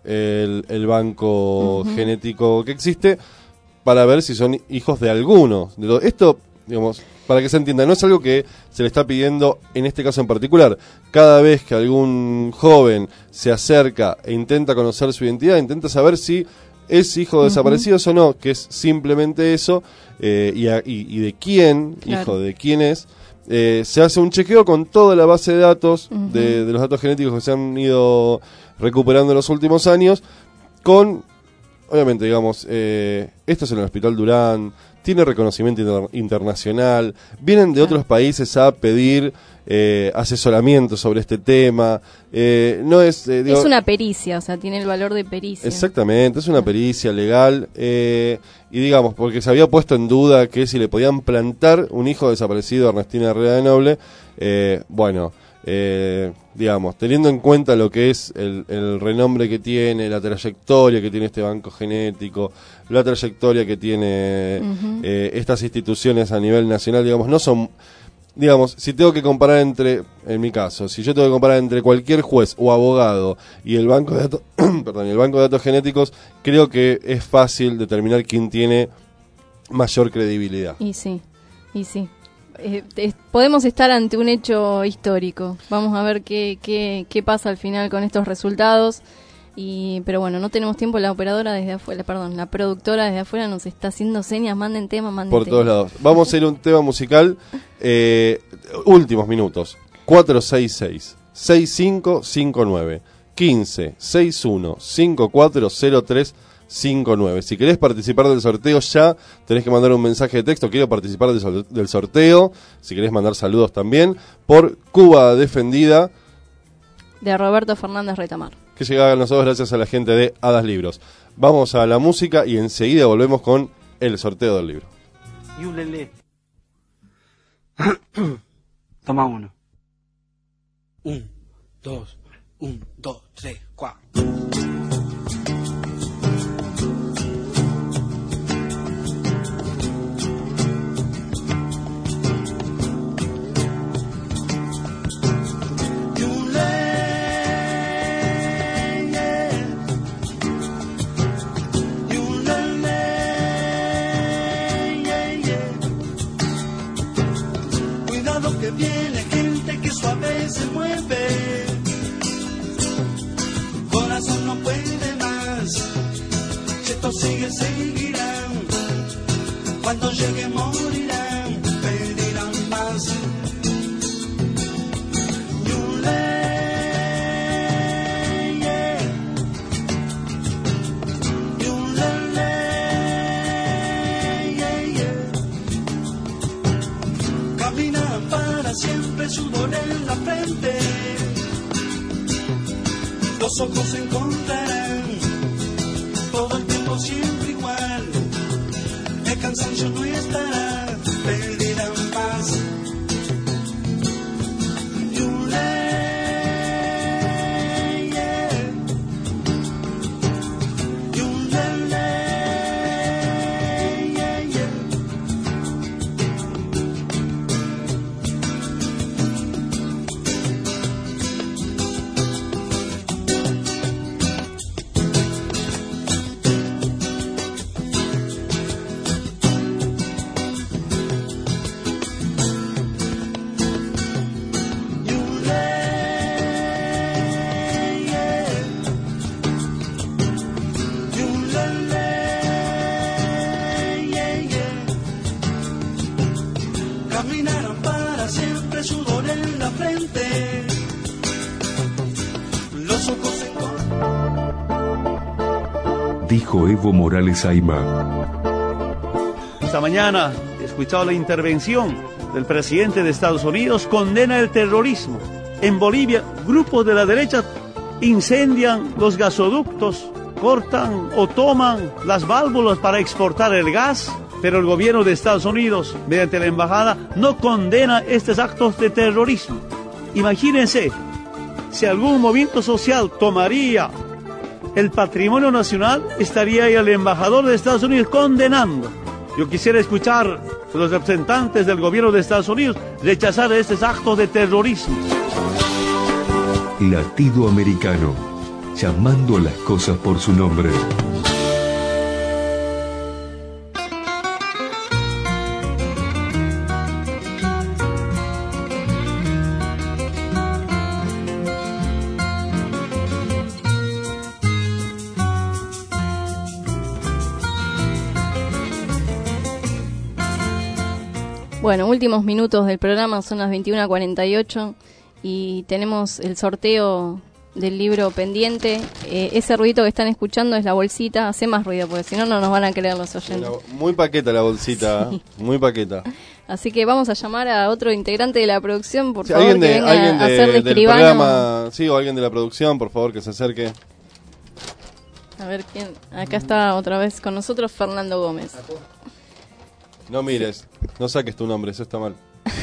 el, el banco uh-huh. genético que existe, para ver si son hijos de alguno. De esto, digamos, para que se entienda, no es algo que se le está pidiendo en este caso en particular. Cada vez que algún joven se acerca e intenta conocer su identidad, intenta saber si es hijo de uh-huh. desaparecidos o no, que es simplemente eso, eh, y, a, y, y de quién, claro. hijo de quién es. Eh, se hace un chequeo con toda la base de datos uh-huh. de, de los datos genéticos que se han ido recuperando en los últimos años, con, obviamente, digamos, eh, esto es en el Hospital Durán, tiene reconocimiento inter- internacional, vienen de otros países a pedir eh, asesoramiento sobre este tema, eh, no es... Eh, digo, es una pericia, o sea, tiene el valor de pericia. Exactamente, es una pericia legal, eh, y digamos, porque se había puesto en duda que si le podían plantar un hijo desaparecido a Ernestina Herrera de Noble, eh, bueno... Eh, digamos, teniendo en cuenta lo que es el, el renombre que tiene, la trayectoria que tiene este banco genético, la trayectoria que tiene uh-huh. eh, estas instituciones a nivel nacional, digamos, no son, digamos, si tengo que comparar entre, en mi caso, si yo tengo que comparar entre cualquier juez o abogado y el banco de datos, perdón, el banco de datos genéticos, creo que es fácil determinar quién tiene mayor credibilidad. Y sí, y sí. Eh, eh, podemos estar ante un hecho histórico. Vamos a ver qué, qué, qué pasa al final con estos resultados. Y, pero bueno, no tenemos tiempo. La operadora desde afuera, perdón, la productora desde afuera nos está haciendo señas. Manden tema, manden por tema. todos lados. Vamos a ir a un tema musical. Eh, últimos minutos. cuatro seis seis, seis cinco cinco nueve, quince, sesenta y uno, cincuenta y cuatro cero tres cinco nueve. Si querés participar del sorteo ya, tenés que mandar un mensaje de texto, quiero participar del sorteo. Si querés mandar saludos también, por Cuba Defendida, de Roberto Fernández Retamar, que llega a nosotros gracias a la gente de Hadas Libros. Vamos a la música y enseguida volvemos con el sorteo del libro. Y un lele. Toma uno. Un, dos, un, dos, tres, cuatro. Viene gente que suave se mueve, corazón no puede más, si esto sigue seguirán, cuando llegue morirán, pedirán más. Yule, yeah. Yulele, yeah, yeah. Caminan para siempre, sudor en la frente, los ojos se encontrarán, todo el tiempo siempre igual, el cansancio no estará, pedirán paz. Yule, yeah. Yulele, yeah, yeah. Caminarán para siempre, sudor en la frente, los ojos se encuentran. Dijo Evo Morales Ayma. Esta mañana he escuchado la intervención del presidente de Estados Unidos, condena el terrorismo. En Bolivia, grupos de la derecha incendian los gasoductos, cortan o toman las válvulas para exportar el gas, pero el gobierno de Estados Unidos, mediante la embajada, no condena estos actos de terrorismo. Imagínense, si algún movimiento social tomaría el patrimonio nacional, estaría ahí el embajador de Estados Unidos condenando. Yo quisiera escuchar a los representantes del gobierno de Estados Unidos rechazar estos actos de terrorismo. Latido americano, llamando a las cosas por su nombre. Bueno, últimos minutos del programa, son las veintiuna cuarenta y ocho y tenemos el sorteo del libro pendiente. Eh, ese ruidito que están escuchando es la bolsita. Hace más ruido porque si no, no nos van a creer los oyentes. Muy paqueta la bolsita, sí. Muy paqueta. Así que vamos a llamar a otro integrante de la producción, por sí, favor, alguien de, que venga alguien de, a hacer de del escribano. programa, sí, o alguien de la producción, por favor, que se acerque. A ver quién. Acá está otra vez con nosotros Fernando Gómez. No mires, no saques tu nombre, eso está mal.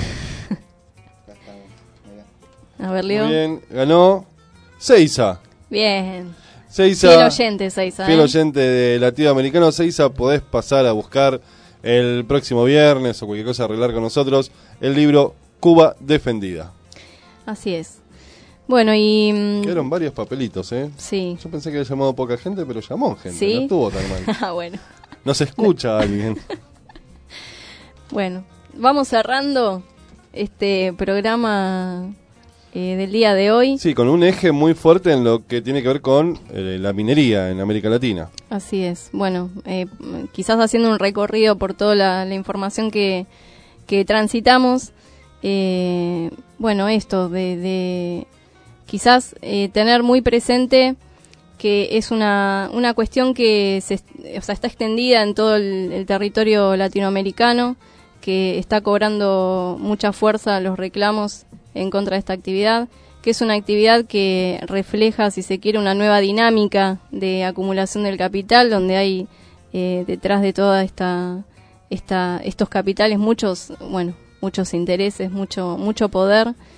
A ver, Leo. Muy bien, ganó Seiza. Bien. Seiza, fiel oyente, Seiza. Fiel ¿eh? oyente de Latido Americano. Seiza, podés pasar a buscar el próximo viernes o cualquier cosa, arreglar con nosotros el libro Cuba Defendida. Así es. Bueno, y... Quedaron varios papelitos, ¿eh? Sí. Yo pensé que había llamado poca gente, pero llamó gente. ¿Sí? No estuvo tan mal. Ah, bueno. No se escucha a alguien. Bueno, vamos cerrando este programa eh, del día de hoy. Sí, con un eje muy fuerte en lo que tiene que ver con eh, la minería en América Latina. Así es. Bueno, eh, quizás haciendo un recorrido por toda la, la información que, que transitamos. Eh, bueno, esto de, de quizás eh, tener muy presente que es una, una cuestión que se, o sea, está extendida en todo el, el territorio latinoamericano, que está cobrando mucha fuerza los reclamos en contra de esta actividad, que es una actividad que refleja, si se quiere, una nueva dinámica de acumulación del capital, donde hay eh, detrás de toda esta, esta estos capitales muchos, bueno, muchos intereses, mucho mucho poder,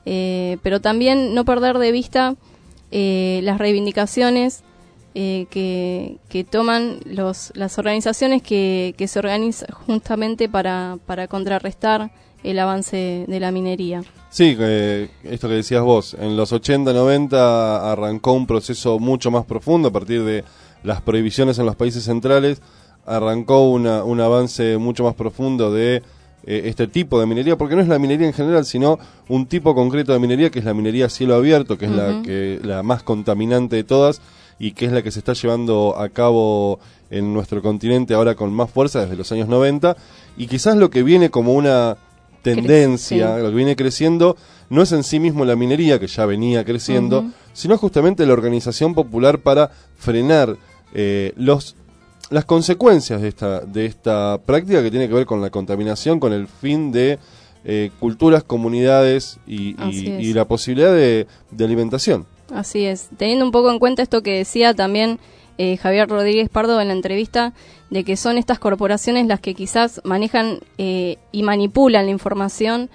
eh, pero también no perder de vista eh, las reivindicaciones eh, que, que toman los, las organizaciones que, que se organizan justamente para, para contrarrestar el avance de la minería. Sí, eh, esto que decías vos, en los ochenta, noventa arrancó un proceso mucho más profundo a partir de las prohibiciones en los países centrales, arrancó una, un avance mucho más profundo de eh, este tipo de minería, porque no es la minería en general, sino un tipo concreto de minería que es la minería a cielo abierto, que es uh-huh. la que la más contaminante de todas y que es la que se está llevando a cabo en nuestro continente ahora con más fuerza desde los años noventa, y quizás lo que viene como una tendencia, Crece, sí. lo que viene creciendo, no es en sí mismo la minería, que ya venía creciendo, uh-huh. sino justamente la organización popular para frenar eh, los las consecuencias de esta de esta práctica que tiene que ver con la contaminación, con el fin de eh, culturas, comunidades y, y, y la posibilidad de, de alimentación. Así es, teniendo un poco en cuenta esto que decía también eh, Javier Rodríguez Pardo en la entrevista, de que son estas corporaciones las que quizás manejan eh, y manipulan la información,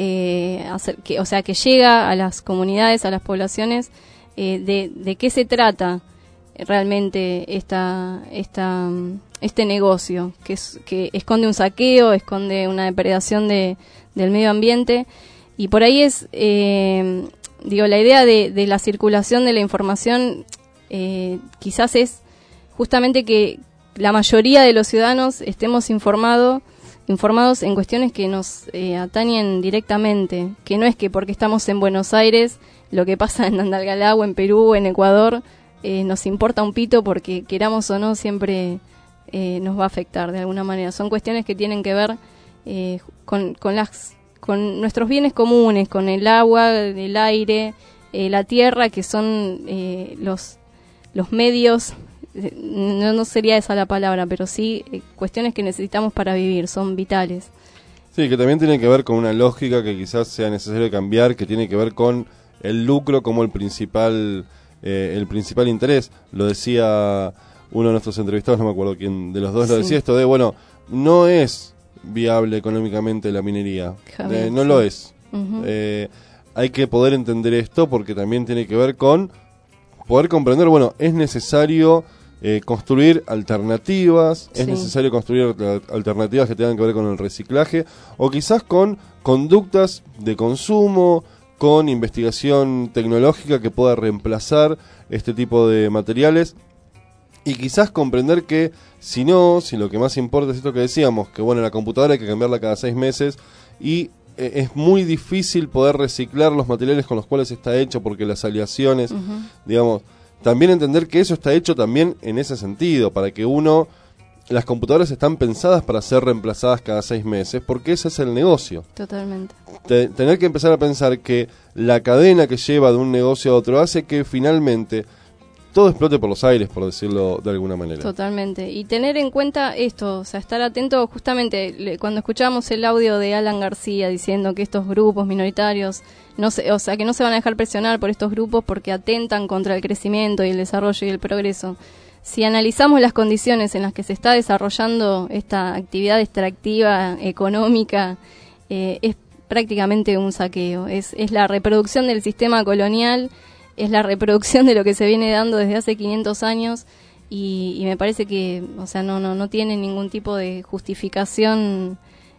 eh, hacer que, o sea, que llega a las comunidades, a las poblaciones, eh, de, de qué se trata realmente esta, esta, este negocio, que, es, que esconde un saqueo, esconde una depredación de, del medio ambiente, y por ahí es, eh, digo, la idea de, de la circulación de la información eh, quizás es justamente que la mayoría de los ciudadanos estemos informados informados en cuestiones que nos eh, atañen directamente, que no es que porque estamos en Buenos Aires, lo que pasa en Andalgalá o en Perú o en Ecuador eh, nos importa un pito, porque queramos o no siempre eh, nos va a afectar de alguna manera. Son cuestiones que tienen que ver eh, con, con, las, con nuestros bienes comunes, con el agua, el aire, eh, la tierra, que son eh, los, los medios. No, no sería esa la palabra, pero sí eh, cuestiones que necesitamos para vivir, son vitales. Sí, que también tiene que ver con una lógica que quizás sea necesario cambiar, que tiene que ver con el lucro como el principal eh, el principal interés. Lo decía uno de nuestros entrevistados, no me acuerdo quién de los dos, sí. Lo decía esto de, bueno, no es viable económicamente la minería, Javier, eh, no sí. lo es. Uh-huh. Eh, hay que poder entender esto, porque también tiene que ver con poder comprender, bueno, es necesario Eh, construir alternativas, sí. es necesario construir alternativas que tengan que ver con el reciclaje, o quizás con conductas de consumo, con investigación tecnológica que pueda reemplazar este tipo de materiales, y quizás comprender que si no, si lo que más importa es esto que decíamos, que bueno, la computadora hay que cambiarla cada seis meses, y eh, es muy difícil poder reciclar los materiales con los cuales está hecho, porque las aleaciones, uh-huh. digamos, también entender que eso está hecho también en ese sentido, para que uno, las computadoras están pensadas para ser reemplazadas cada seis meses, porque ese es el negocio. Totalmente. Te, tener que empezar a pensar que la cadena que lleva de un negocio a otro hace que finalmente todo explote por los aires, por decirlo de alguna manera. Totalmente. Y tener en cuenta esto, o sea, estar atento justamente le, cuando escuchábamos el audio de Alan García diciendo que estos grupos minoritarios, no se, o sea, que no se van a dejar presionar por estos grupos porque atentan contra el crecimiento y el desarrollo y el progreso. Si analizamos las condiciones en las que se está desarrollando esta actividad extractiva económica, eh, es prácticamente un saqueo. Es, es la reproducción del sistema colonial, es la reproducción de lo que se viene dando desde hace quinientos años, y, y me parece que, o sea, no no no tiene ningún tipo de justificación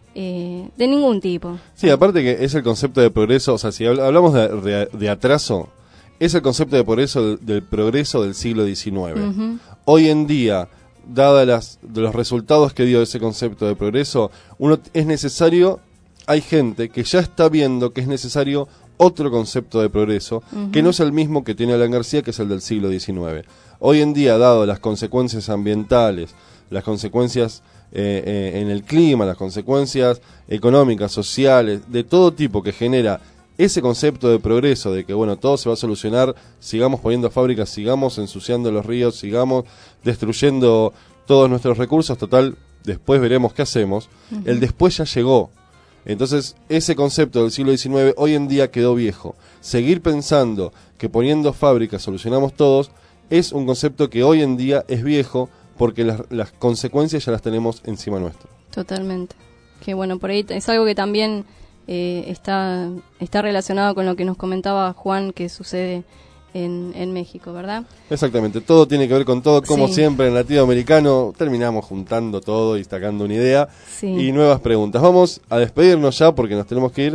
eh, de ningún tipo. Sí, aparte que es el concepto de progreso, o sea, si hablamos de, de, de atraso, es el concepto de progreso del, del progreso del siglo diecinueve. Uh-huh. Hoy en día, dadas las de los resultados que dio ese concepto de progreso, uno es necesario, hay gente que ya está viendo que es necesario otro concepto de progreso, uh-huh. que no es el mismo que tiene Alan García, que es el del siglo diecinueve. Hoy en día, dado las consecuencias ambientales, las consecuencias eh, eh, en el clima, las consecuencias económicas, sociales, de todo tipo que genera ese concepto de progreso, de que bueno, todo se va a solucionar, sigamos poniendo fábricas, sigamos ensuciando los ríos, sigamos destruyendo todos nuestros recursos, total, después veremos qué hacemos. Uh-huh. El después ya llegó. Entonces, ese concepto del siglo diecinueve hoy en día quedó viejo. Seguir pensando que poniendo fábricas solucionamos todos es un concepto que hoy en día es viejo, porque las, las consecuencias ya las tenemos encima nuestro. Totalmente. Que bueno, por ahí es algo que también eh, está, está relacionado con lo que nos comentaba Juan que sucede en, en México, ¿verdad? Exactamente, todo tiene que ver con todo, como Sí. siempre en Latinoamericano terminamos juntando todo y sacando una idea Sí. y nuevas preguntas. Vamos a despedirnos ya porque nos tenemos que ir.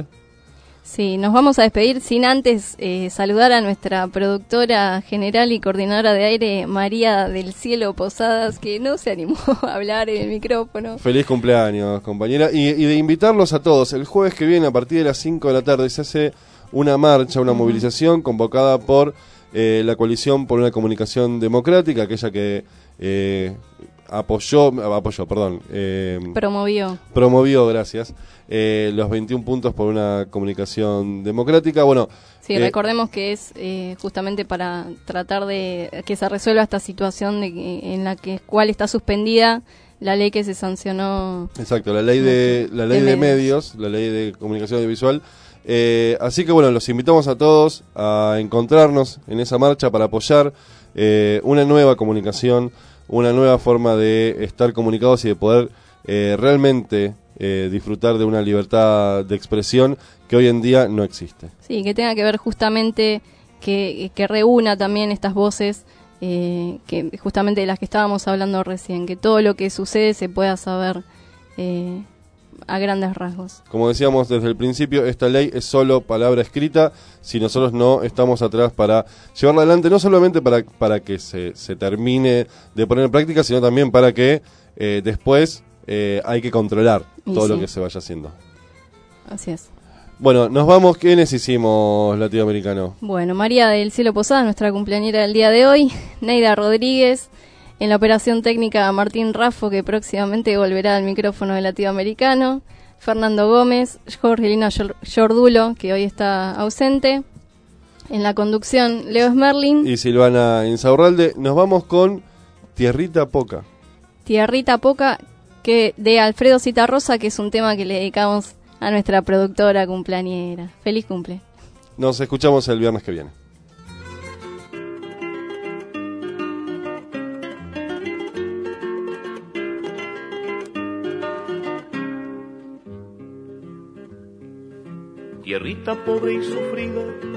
Sí, nos vamos a despedir sin antes eh, saludar a nuestra productora general y coordinadora de aire, María del Cielo Posadas, que no se animó a hablar en el micrófono. Feliz cumpleaños, compañera, y, y de invitarlos a todos. El jueves que viene a partir de las cinco de la tarde se hace una marcha, una movilización convocada por eh, la Coalición por una Comunicación Democrática, aquella que eh, apoyó, apoyó, perdón, eh, Promovió. promovió, gracias, eh, los veintiún puntos por una comunicación democrática. Bueno, Sí, eh, recordemos que es eh, justamente para tratar de que se resuelva esta situación de que, en la que cual está suspendida la ley que se sancionó. exacto, la ley de la ley de de medios. medios, la ley de comunicación audiovisual. Eh, así que bueno, los invitamos a todos a encontrarnos en esa marcha para apoyar eh, una nueva comunicación, una nueva forma de estar comunicados y de poder eh, realmente eh, disfrutar de una libertad de expresión que hoy en día no existe. Sí, que tenga que ver justamente, que, que reúna también estas voces, eh, que justamente de las que estábamos hablando recién, que todo lo que sucede se pueda saber eh, a grandes rasgos. Como decíamos desde el principio, esta ley es solo palabra escrita, si nosotros no estamos atrás para llevarla adelante, no solamente para, para que se, se termine de poner en práctica, sino también para que eh, después eh, hay que controlar Y todo lo sí. que se vaya haciendo. Así es. Bueno, nos vamos. ¿Quiénes hicimos latinoamericano? Bueno, María del Cielo Posada, nuestra cumpleañera del día de hoy, Neida Rodríguez, en la operación técnica Martín Raffo, que próximamente volverá al micrófono de Latinoamericano, Fernando Gómez, Jorgelina Jordulo, que hoy está ausente, en la conducción Leo Smerlin, Y Silvana Insaurralde. Nos vamos con Tierrita Poca. Tierrita Poca, que de Alfredo Citarrosa, que es un tema que le dedicamos a nuestra productora cumpleañera. Feliz cumple. Nos escuchamos el viernes que viene. Tierrita pobre y sufrida,